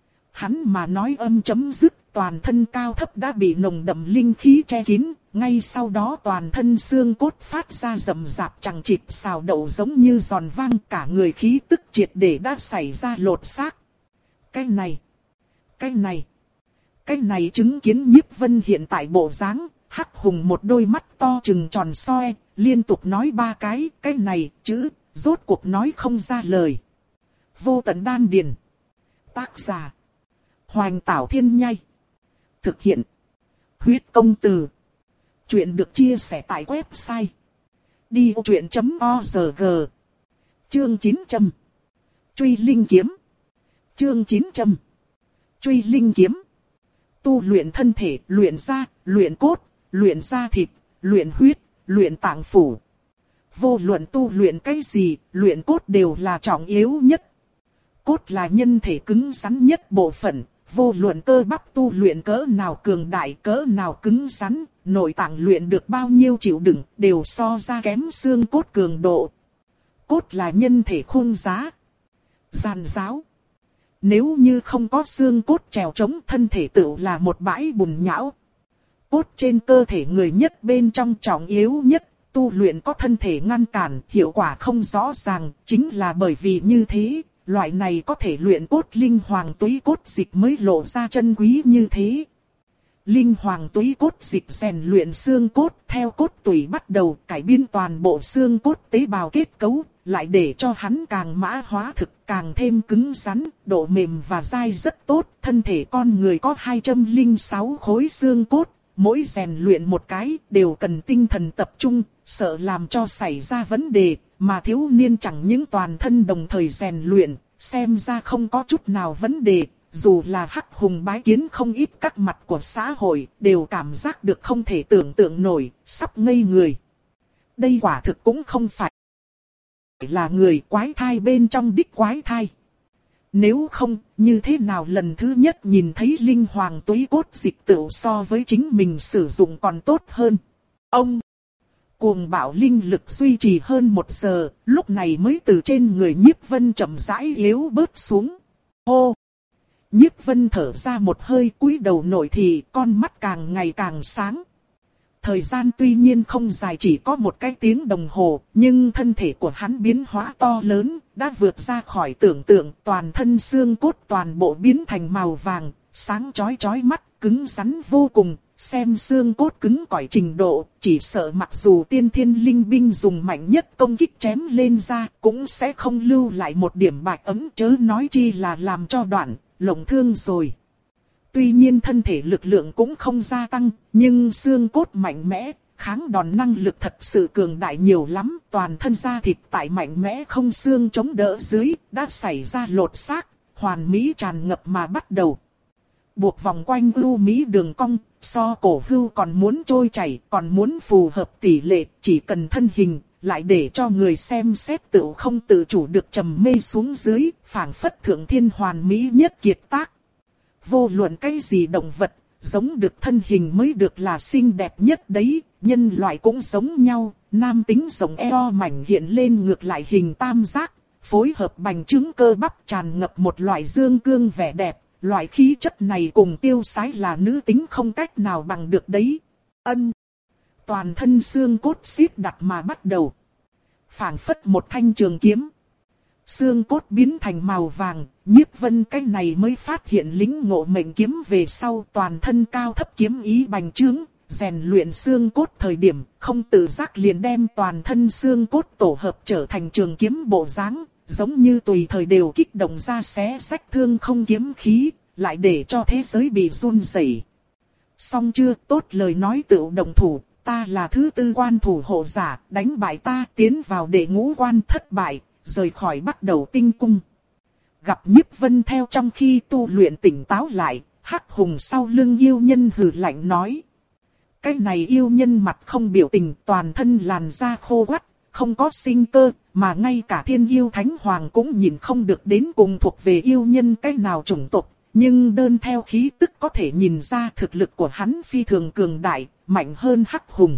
hắn mà nói âm chấm dứt, toàn thân cao thấp đã bị nồng đậm linh khí che kín, ngay sau đó toàn thân xương cốt phát ra rầm rạp chằng chịt xào đậu giống như giòn vang, cả người khí tức triệt để đã xảy ra lột xác. Cái này, cái này, cái này chứng kiến Nhiếp Vân hiện tại bộ dáng, Hắc Hùng một đôi mắt to trừng tròn soi, liên tục nói ba cái, cái này, chữ, rốt cuộc nói không ra lời. Vô tận đan điền. Tác giả Hoành Tảo Thiên Nhai. Thực hiện Huyết Công Từ. Chuyện được chia sẻ tại website đi ô chuyện chấm org. Chương chín trăm. Truy Linh Kiếm. Chương chín trăm. Truy Linh Kiếm. Tu luyện thân thể, luyện da, luyện cốt, luyện da thịt, luyện huyết, luyện tạng phủ. Vô luận tu luyện cái gì, luyện cốt đều là trọng yếu nhất. Cốt là nhân thể cứng rắn nhất bộ phận, vô luận cơ bắp tu luyện cỡ nào cường đại cỡ nào cứng rắn, nội tạng luyện được bao nhiêu chịu đựng, đều so ra kém xương cốt cường độ. Cốt là nhân thể khung giá, giàn giáo. Nếu như không có xương cốt trèo chống, thân thể tựu là một bãi bùn nhão. Cốt trên cơ thể người nhất bên trong trọng yếu nhất, tu luyện có thân thể ngăn cản, hiệu quả không rõ ràng, chính là bởi vì như thế, loại này có thể luyện cốt linh hoàng túy cốt dịch mới lộ ra chân quý như thế. Linh hoàng túy cốt dịch rèn luyện xương cốt, theo cốt tủy bắt đầu cải biến toàn bộ xương cốt tế bào kết cấu, lại để cho hắn càng mã hóa thực, càng thêm cứng rắn, độ mềm và dai rất tốt. Thân thể con người có hai trăm lẻ sáu khối xương cốt, mỗi rèn luyện một cái đều cần tinh thần tập trung, sợ làm cho xảy ra vấn đề, mà thiếu niên chẳng những toàn thân đồng thời rèn luyện, xem ra không có chút nào vấn đề. Dù là Hắc Hùng bái kiến không ít các mặt của xã hội, đều cảm giác được không thể tưởng tượng nổi, sắp ngây người. Đây quả thực cũng không phải là người quái thai bên trong đích quái thai. Nếu không, như thế nào lần thứ nhất nhìn thấy linh hoàng túy cốt dịch tựu so với chính mình sử dụng còn tốt hơn. Ông cuồng bạo linh lực duy trì hơn một giờ, lúc này mới từ trên người Nhiếp Vân chậm rãi yếu bớt xuống. Hô! Nhiếp Vân thở ra một hơi, cúi đầu nội thị, con mắt càng ngày càng sáng. Thời gian tuy nhiên không dài, chỉ có một cái tiếng đồng hồ, nhưng thân thể của hắn biến hóa to lớn, đã vượt ra khỏi tưởng tượng, toàn thân xương cốt toàn bộ biến thành màu vàng, sáng chói chói mắt, cứng rắn vô cùng. Xem xương cốt cứng cỏi trình độ, chỉ sợ mặc dù tiên thiên linh binh dùng mạnh nhất công kích chém lên ra, cũng sẽ không lưu lại một điểm bạch ấm, chớ nói chi là làm cho đoạn, lộng thương rồi. Tuy nhiên thân thể lực lượng cũng không gia tăng, nhưng xương cốt mạnh mẽ, kháng đòn năng lực thật sự cường đại nhiều lắm, toàn thân da thịt tại mạnh mẽ không xương chống đỡ dưới, đã xảy ra lột xác, hoàn mỹ tràn ngập mà bắt đầu. Buộc vòng quanh ưu mỹ đường cong, so cổ hưu còn muốn trôi chảy, còn muốn phù hợp tỷ lệ, chỉ cần thân hình, lại để cho người xem xét tự không tự chủ được trầm mê xuống dưới, phảng phất thượng thiên hoàn mỹ nhất kiệt tác. Vô luận cái gì động vật, giống được thân hình mới được là xinh đẹp nhất đấy, nhân loại cũng giống nhau, nam tính rộng eo mảnh hiện lên ngược lại hình tam giác, phối hợp bành trướng cơ bắp tràn ngập một loại dương cương vẻ đẹp. Loại khí chất này cùng tiêu sái là nữ tính không cách nào bằng được đấy. Ân. Toàn thân xương cốt xít đặt mà bắt đầu. Phảng phất một thanh trường kiếm. Xương cốt biến thành màu vàng, Nhiếp Vân cái này mới phát hiện lĩnh ngộ mệnh kiếm về sau, toàn thân cao thấp kiếm ý bành trướng, rèn luyện xương cốt thời điểm, không tự giác liền đem toàn thân xương cốt tổ hợp trở thành trường kiếm bộ dáng. Giống như tùy thời đều kích động ra xé rách thương không kiếm khí, lại để cho thế giới bị run rẩy. Xong chưa, tốt lời nói tựu đồng thủ, ta là thứ tư quan thủ hộ giả, đánh bại ta tiến vào đệ ngũ quan thất bại, rời khỏi bắt đầu tinh cung. Gặp Nhiếp Vân theo trong khi tu luyện tỉnh táo lại, Hắc Hùng sau lưng yêu nhân hừ lạnh nói. Cái này yêu nhân mặt không biểu tình, toàn thân làn da khô quắt, không có sinh cơ, mà ngay cả thiên yêu thánh hoàng cũng nhìn không được đến cùng thuộc về yêu nhân cái nào chủng tộc, nhưng đơn theo khí tức có thể nhìn ra thực lực của hắn phi thường cường đại, mạnh hơn Hắc Hùng.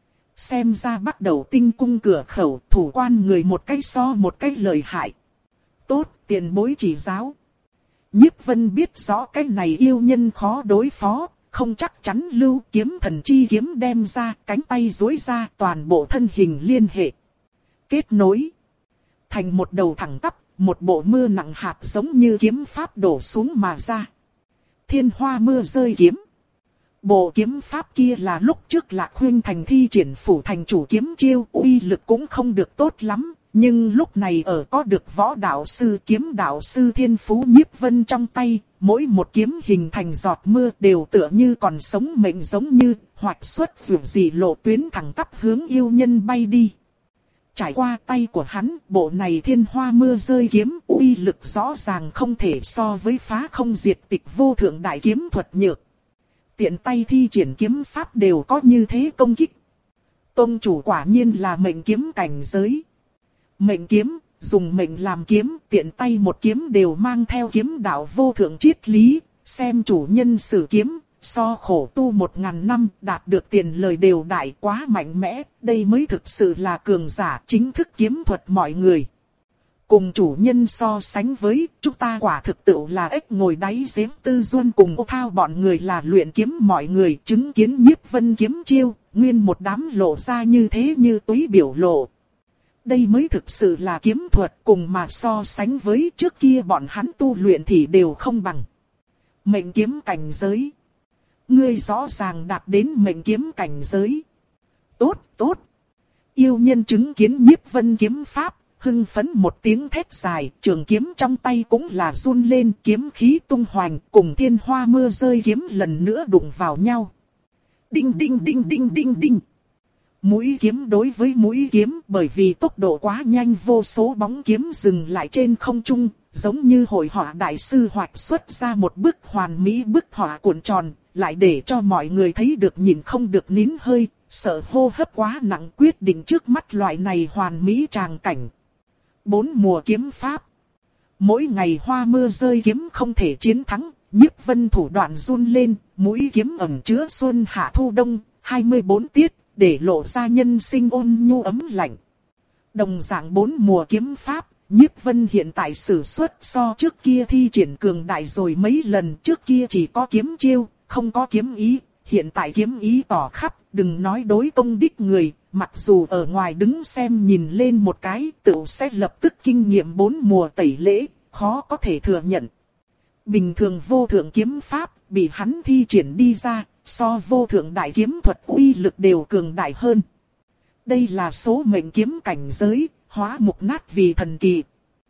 Xem ra bắt đầu tinh cung cửa khẩu, thủ quan người một cái so một cái lợi hại. Tốt, tiền bối chỉ giáo. Nhiếp Vân biết rõ cái này yêu nhân khó đối phó. Không chắc chắn lưu kiếm thần chi kiếm đem ra, cánh tay duỗi ra, toàn bộ thân hình liên hệ. Kết nối. Thành một đầu thẳng tắp, một bộ mưa nặng hạt giống như kiếm pháp đổ xuống mà ra. Thiên hoa mưa rơi kiếm. Bộ kiếm pháp kia là lúc trước Lạc Huyên Thành thi triển phủ thành chủ kiếm chiêu, uy lực cũng không được tốt lắm. Nhưng lúc này ở có được võ đạo sư kiếm đạo sư Thiên Phú Nhiếp Vân trong tay, mỗi một kiếm hình thành giọt mưa đều tựa như còn sống mệnh giống như, hoạch xuất dù gì lộ tuyến thẳng tắp hướng yêu nhân bay đi. Trải qua tay của hắn, bộ này thiên hoa mưa rơi kiếm uy lực rõ ràng không thể so với phá không diệt tịch vô thượng đại kiếm thuật nhược. Tiện tay thi triển kiếm pháp đều có như thế công kích. Tông chủ quả nhiên là mệnh kiếm cảnh giới. Mệnh kiếm, dùng mệnh làm kiếm, tiện tay một kiếm đều mang theo kiếm đạo vô thượng triết lý, xem chủ nhân sử kiếm, so khổ tu một ngàn năm, đạt được tiền lời đều đại quá mạnh mẽ, đây mới thực sự là cường giả chính thức kiếm thuật mọi người. Cùng chủ nhân so sánh với, chúng ta quả thực tự là ếch ngồi đáy giếng. Tư Duân cùng Ô Thao bọn người là luyện kiếm mọi người, chứng kiến Nhiếp Vân kiếm chiêu, nguyên một đám lộ ra như thế như túy biểu lộ. Đây mới thực sự là kiếm thuật, cùng mà so sánh với trước kia bọn hắn tu luyện thì đều không bằng. Mệnh kiếm cảnh giới. Ngươi rõ ràng đạt đến mệnh kiếm cảnh giới. Tốt, tốt. Yêu nhân chứng kiến Nhiếp Vân kiếm pháp, hưng phấn một tiếng thét dài, trường kiếm trong tay cũng là run lên, kiếm khí tung hoành, cùng thiên hoa mưa rơi kiếm lần nữa đụng vào nhau. Đinh đinh đinh đinh đinh đinh. Mũi kiếm đối với mũi kiếm, bởi vì tốc độ quá nhanh, vô số bóng kiếm dừng lại trên không trung, giống như hội họa đại sư hoạch xuất ra một bức hoàn mỹ bức họa cuộn tròn, lại để cho mọi người thấy được nhìn không được nín hơi, sợ hô hấp quá nặng, quyết định trước mắt loại này hoàn mỹ tràng cảnh. Bốn mùa kiếm pháp. Mỗi ngày hoa mưa rơi kiếm không thể chiến thắng, Nhiếp Vân thủ đoạn run lên, mũi kiếm ẩn chứa xuân hạ thu đông, hai mươi bốn tiết, để lộ ra nhân sinh ôn nhu ấm lạnh. Đồng dạng bốn mùa kiếm pháp, Nhiếp Vân hiện tại sử xuất so trước kia thi triển cường đại rồi mấy lần, trước kia chỉ có kiếm chiêu, không có kiếm ý, hiện tại kiếm ý tỏ khắp, đừng nói đối công đích người, mặc dù ở ngoài đứng xem nhìn lên một cái, tự sẽ lập tức kinh nghiệm bốn mùa tẩy lễ, khó có thể thừa nhận. Bình thường vô thượng kiếm pháp, bị hắn thi triển đi ra, so vô thượng đại kiếm thuật uy lực đều cường đại hơn. Đây là số mệnh kiếm cảnh giới, hóa mục nát vì thần kỳ.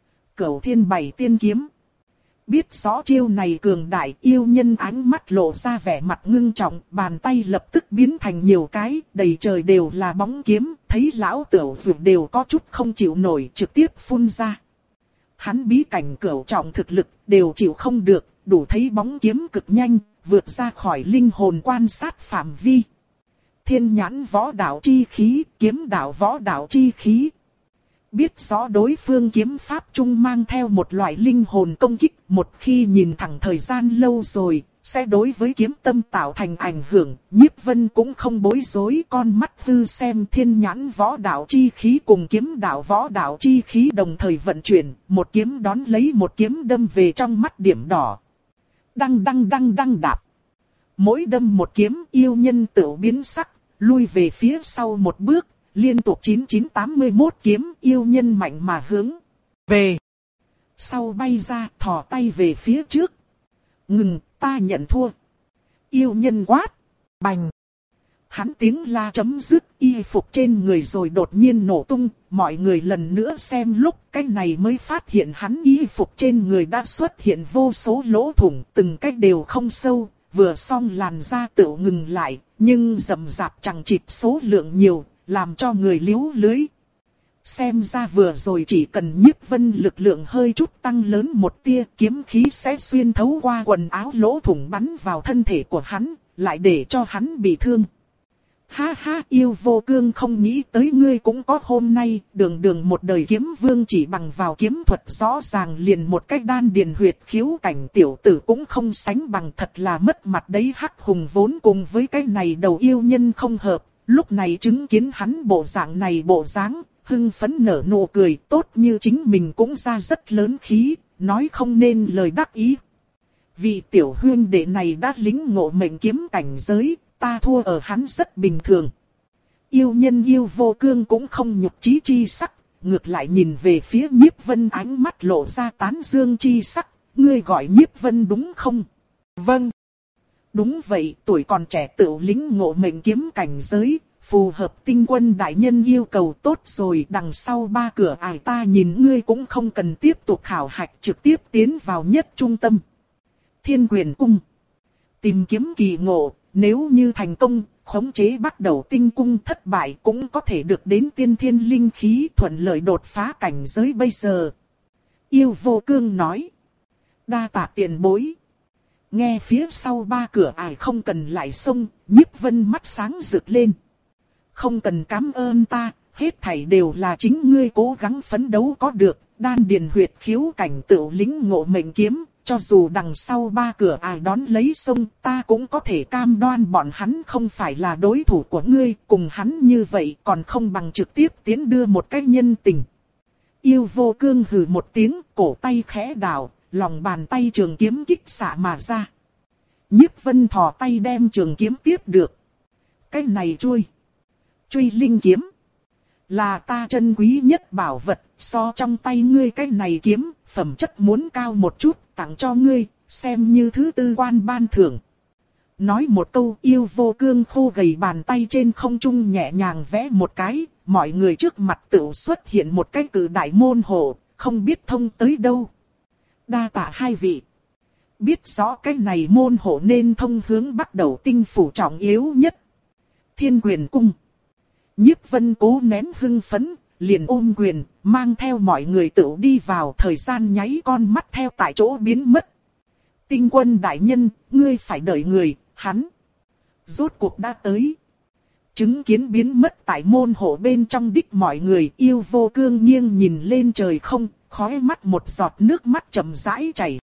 Cửu thiên bảy tiên kiếm. Biết rõ chiêu này cường đại, yêu nhân ánh mắt lộ ra vẻ mặt ngưng trọng, bàn tay lập tức biến thành nhiều cái, đầy trời đều là bóng kiếm, thấy lão tiểu dược đều có chút không chịu nổi, trực tiếp phun ra. Hắn bí cảnh cửu trọng thực lực, đều chịu không được, đủ thấy bóng kiếm cực nhanh, vượt ra khỏi linh hồn quan sát phạm vi. Thiên nhãn võ đạo chi khí, kiếm đạo võ đạo chi khí. Biết rõ đối phương kiếm pháp chung mang theo một loại linh hồn công kích, một khi nhìn thẳng thời gian lâu rồi, sẽ đối với kiếm tâm tạo thành ảnh hưởng. Nhiếp Vân cũng không bối rối, con mắt hư xem thiên nhãn võ đạo chi khí cùng kiếm đạo võ đạo chi khí đồng thời vận chuyển, một kiếm đón lấy một kiếm đâm về trong mắt điểm đỏ. Đăng đăng đăng đăng đạp. Mỗi đâm một kiếm, yêu nhân tự biến sắc, lui về phía sau một bước. Liên tục chín chín tám mươi mốt kiếm, yêu nhân mạnh mà hướng về sau bay ra, thò tay về phía trước. Ngừng, ta nhận thua. Yêu nhân quát. Bành. Hắn tiếng la chấm dứt, y phục trên người rồi đột nhiên nổ tung. Mọi người lần nữa xem lúc cái này mới phát hiện hắn y phục trên người đã xuất hiện vô số lỗ thủng, từng cái đều không sâu. Vừa xong làn da tự ngừng lại, nhưng rậm rạp chẳng chịt số lượng nhiều, làm cho người liếu lưới. Xem ra vừa rồi chỉ cần Nhiếp Vân lực lượng hơi chút tăng lớn một tia, kiếm khí sẽ xuyên thấu qua quần áo lỗ thủng bắn vào thân thể của hắn, lại để cho hắn bị thương. Ha ha, yêu vô cương, không nghĩ tới ngươi cũng có hôm nay, đường đường một đời kiếm vương chỉ bằng vào kiếm thuật rõ ràng liền một cách đan điền huyệt khiếu cảnh tiểu tử cũng không sánh bằng, thật là mất mặt đấy. Hắc hùng vốn cùng với cái này đầu yêu nhân không hợp, lúc này chứng kiến hắn bộ dạng này bộ dáng, hưng phấn nở nụ cười, tốt như chính mình cũng ra rất lớn khí, nói không nên lời đắc ý. Vị tiểu huyên đệ này đã lính ngộ mệnh kiếm cảnh giới, ta thua ở hắn rất bình thường. Yêu nhân yêu vô cương cũng không nhục chí chi sắc, ngược lại nhìn về phía Nhiếp Vân, ánh mắt lộ ra tán dương chi sắc. Ngươi gọi Nhiếp Vân đúng không? Vâng. Đúng vậy, tuổi còn trẻ tự lính ngộ mệnh kiếm cảnh giới, phù hợp tinh quân đại nhân yêu cầu. Tốt rồi, đằng sau ba cửa ải ta nhìn ngươi cũng không cần tiếp tục khảo hạch, trực tiếp tiến vào nhất trung tâm. Thiên Quyền Cung. Tìm kiếm kỳ ngộ, nếu như thành công, khống chế bắt đầu tinh cung, thất bại cũng có thể được đến tiên thiên linh khí, thuận lợi đột phá cảnh giới bây giờ. Yêu vô cương nói. Đa tạ tiền bối. Nghe phía sau ba cửa ải không cần lại xông, Nhiếp Vân mắt sáng rực lên. Không cần cảm ơn ta, hết thảy đều là chính ngươi cố gắng phấn đấu có được, đan điền huyệt khiếu cảnh tựu lĩnh ngộ mệnh kiếm, cho dù đằng sau ba cửa ai đón lấy sông, ta cũng có thể cam đoan bọn hắn không phải là đối thủ của ngươi, cùng hắn như vậy còn không bằng trực tiếp tiến đưa một cái nhân tình. Yêu Vô Cương hừ một tiếng, cổ tay khẽ đảo, lòng bàn tay trường kiếm kích xạ mà ra. Nhiếp Vân thò tay đem trường kiếm tiếp được. Cái này chui, truy linh kiếm, là ta chân quý nhất bảo vật, so trong tay ngươi cái này kiếm, phẩm chất muốn cao một chút, tặng cho ngươi, xem như thứ tư quan ban thưởng. Nói một câu, Yêu Vô Cương khô gầy bàn tay trên không trung nhẹ nhàng vẽ một cái, mọi người trước mặt tự xuất hiện một cái cự đại môn hộ, không biết thông tới đâu. Đa tạ hai vị. Biết rõ cái này môn hộ nên thông hướng bắt đầu tinh phủ trọng yếu nhất. Thiên Quyền Cung. Nhiếp Vân cố nén hưng phấn, liền ôm quyền, mang theo mọi người tự đi vào, thời gian nháy con mắt theo tại chỗ biến mất. Tinh Quân đại nhân, ngươi phải đợi người, hắn rốt cuộc đã tới. Chứng kiến biến mất tại môn hộ bên trong đích mọi người, Yêu Vô Cương nghiêng nhìn lên trời không, khóe mắt một giọt nước mắt chậm rãi chảy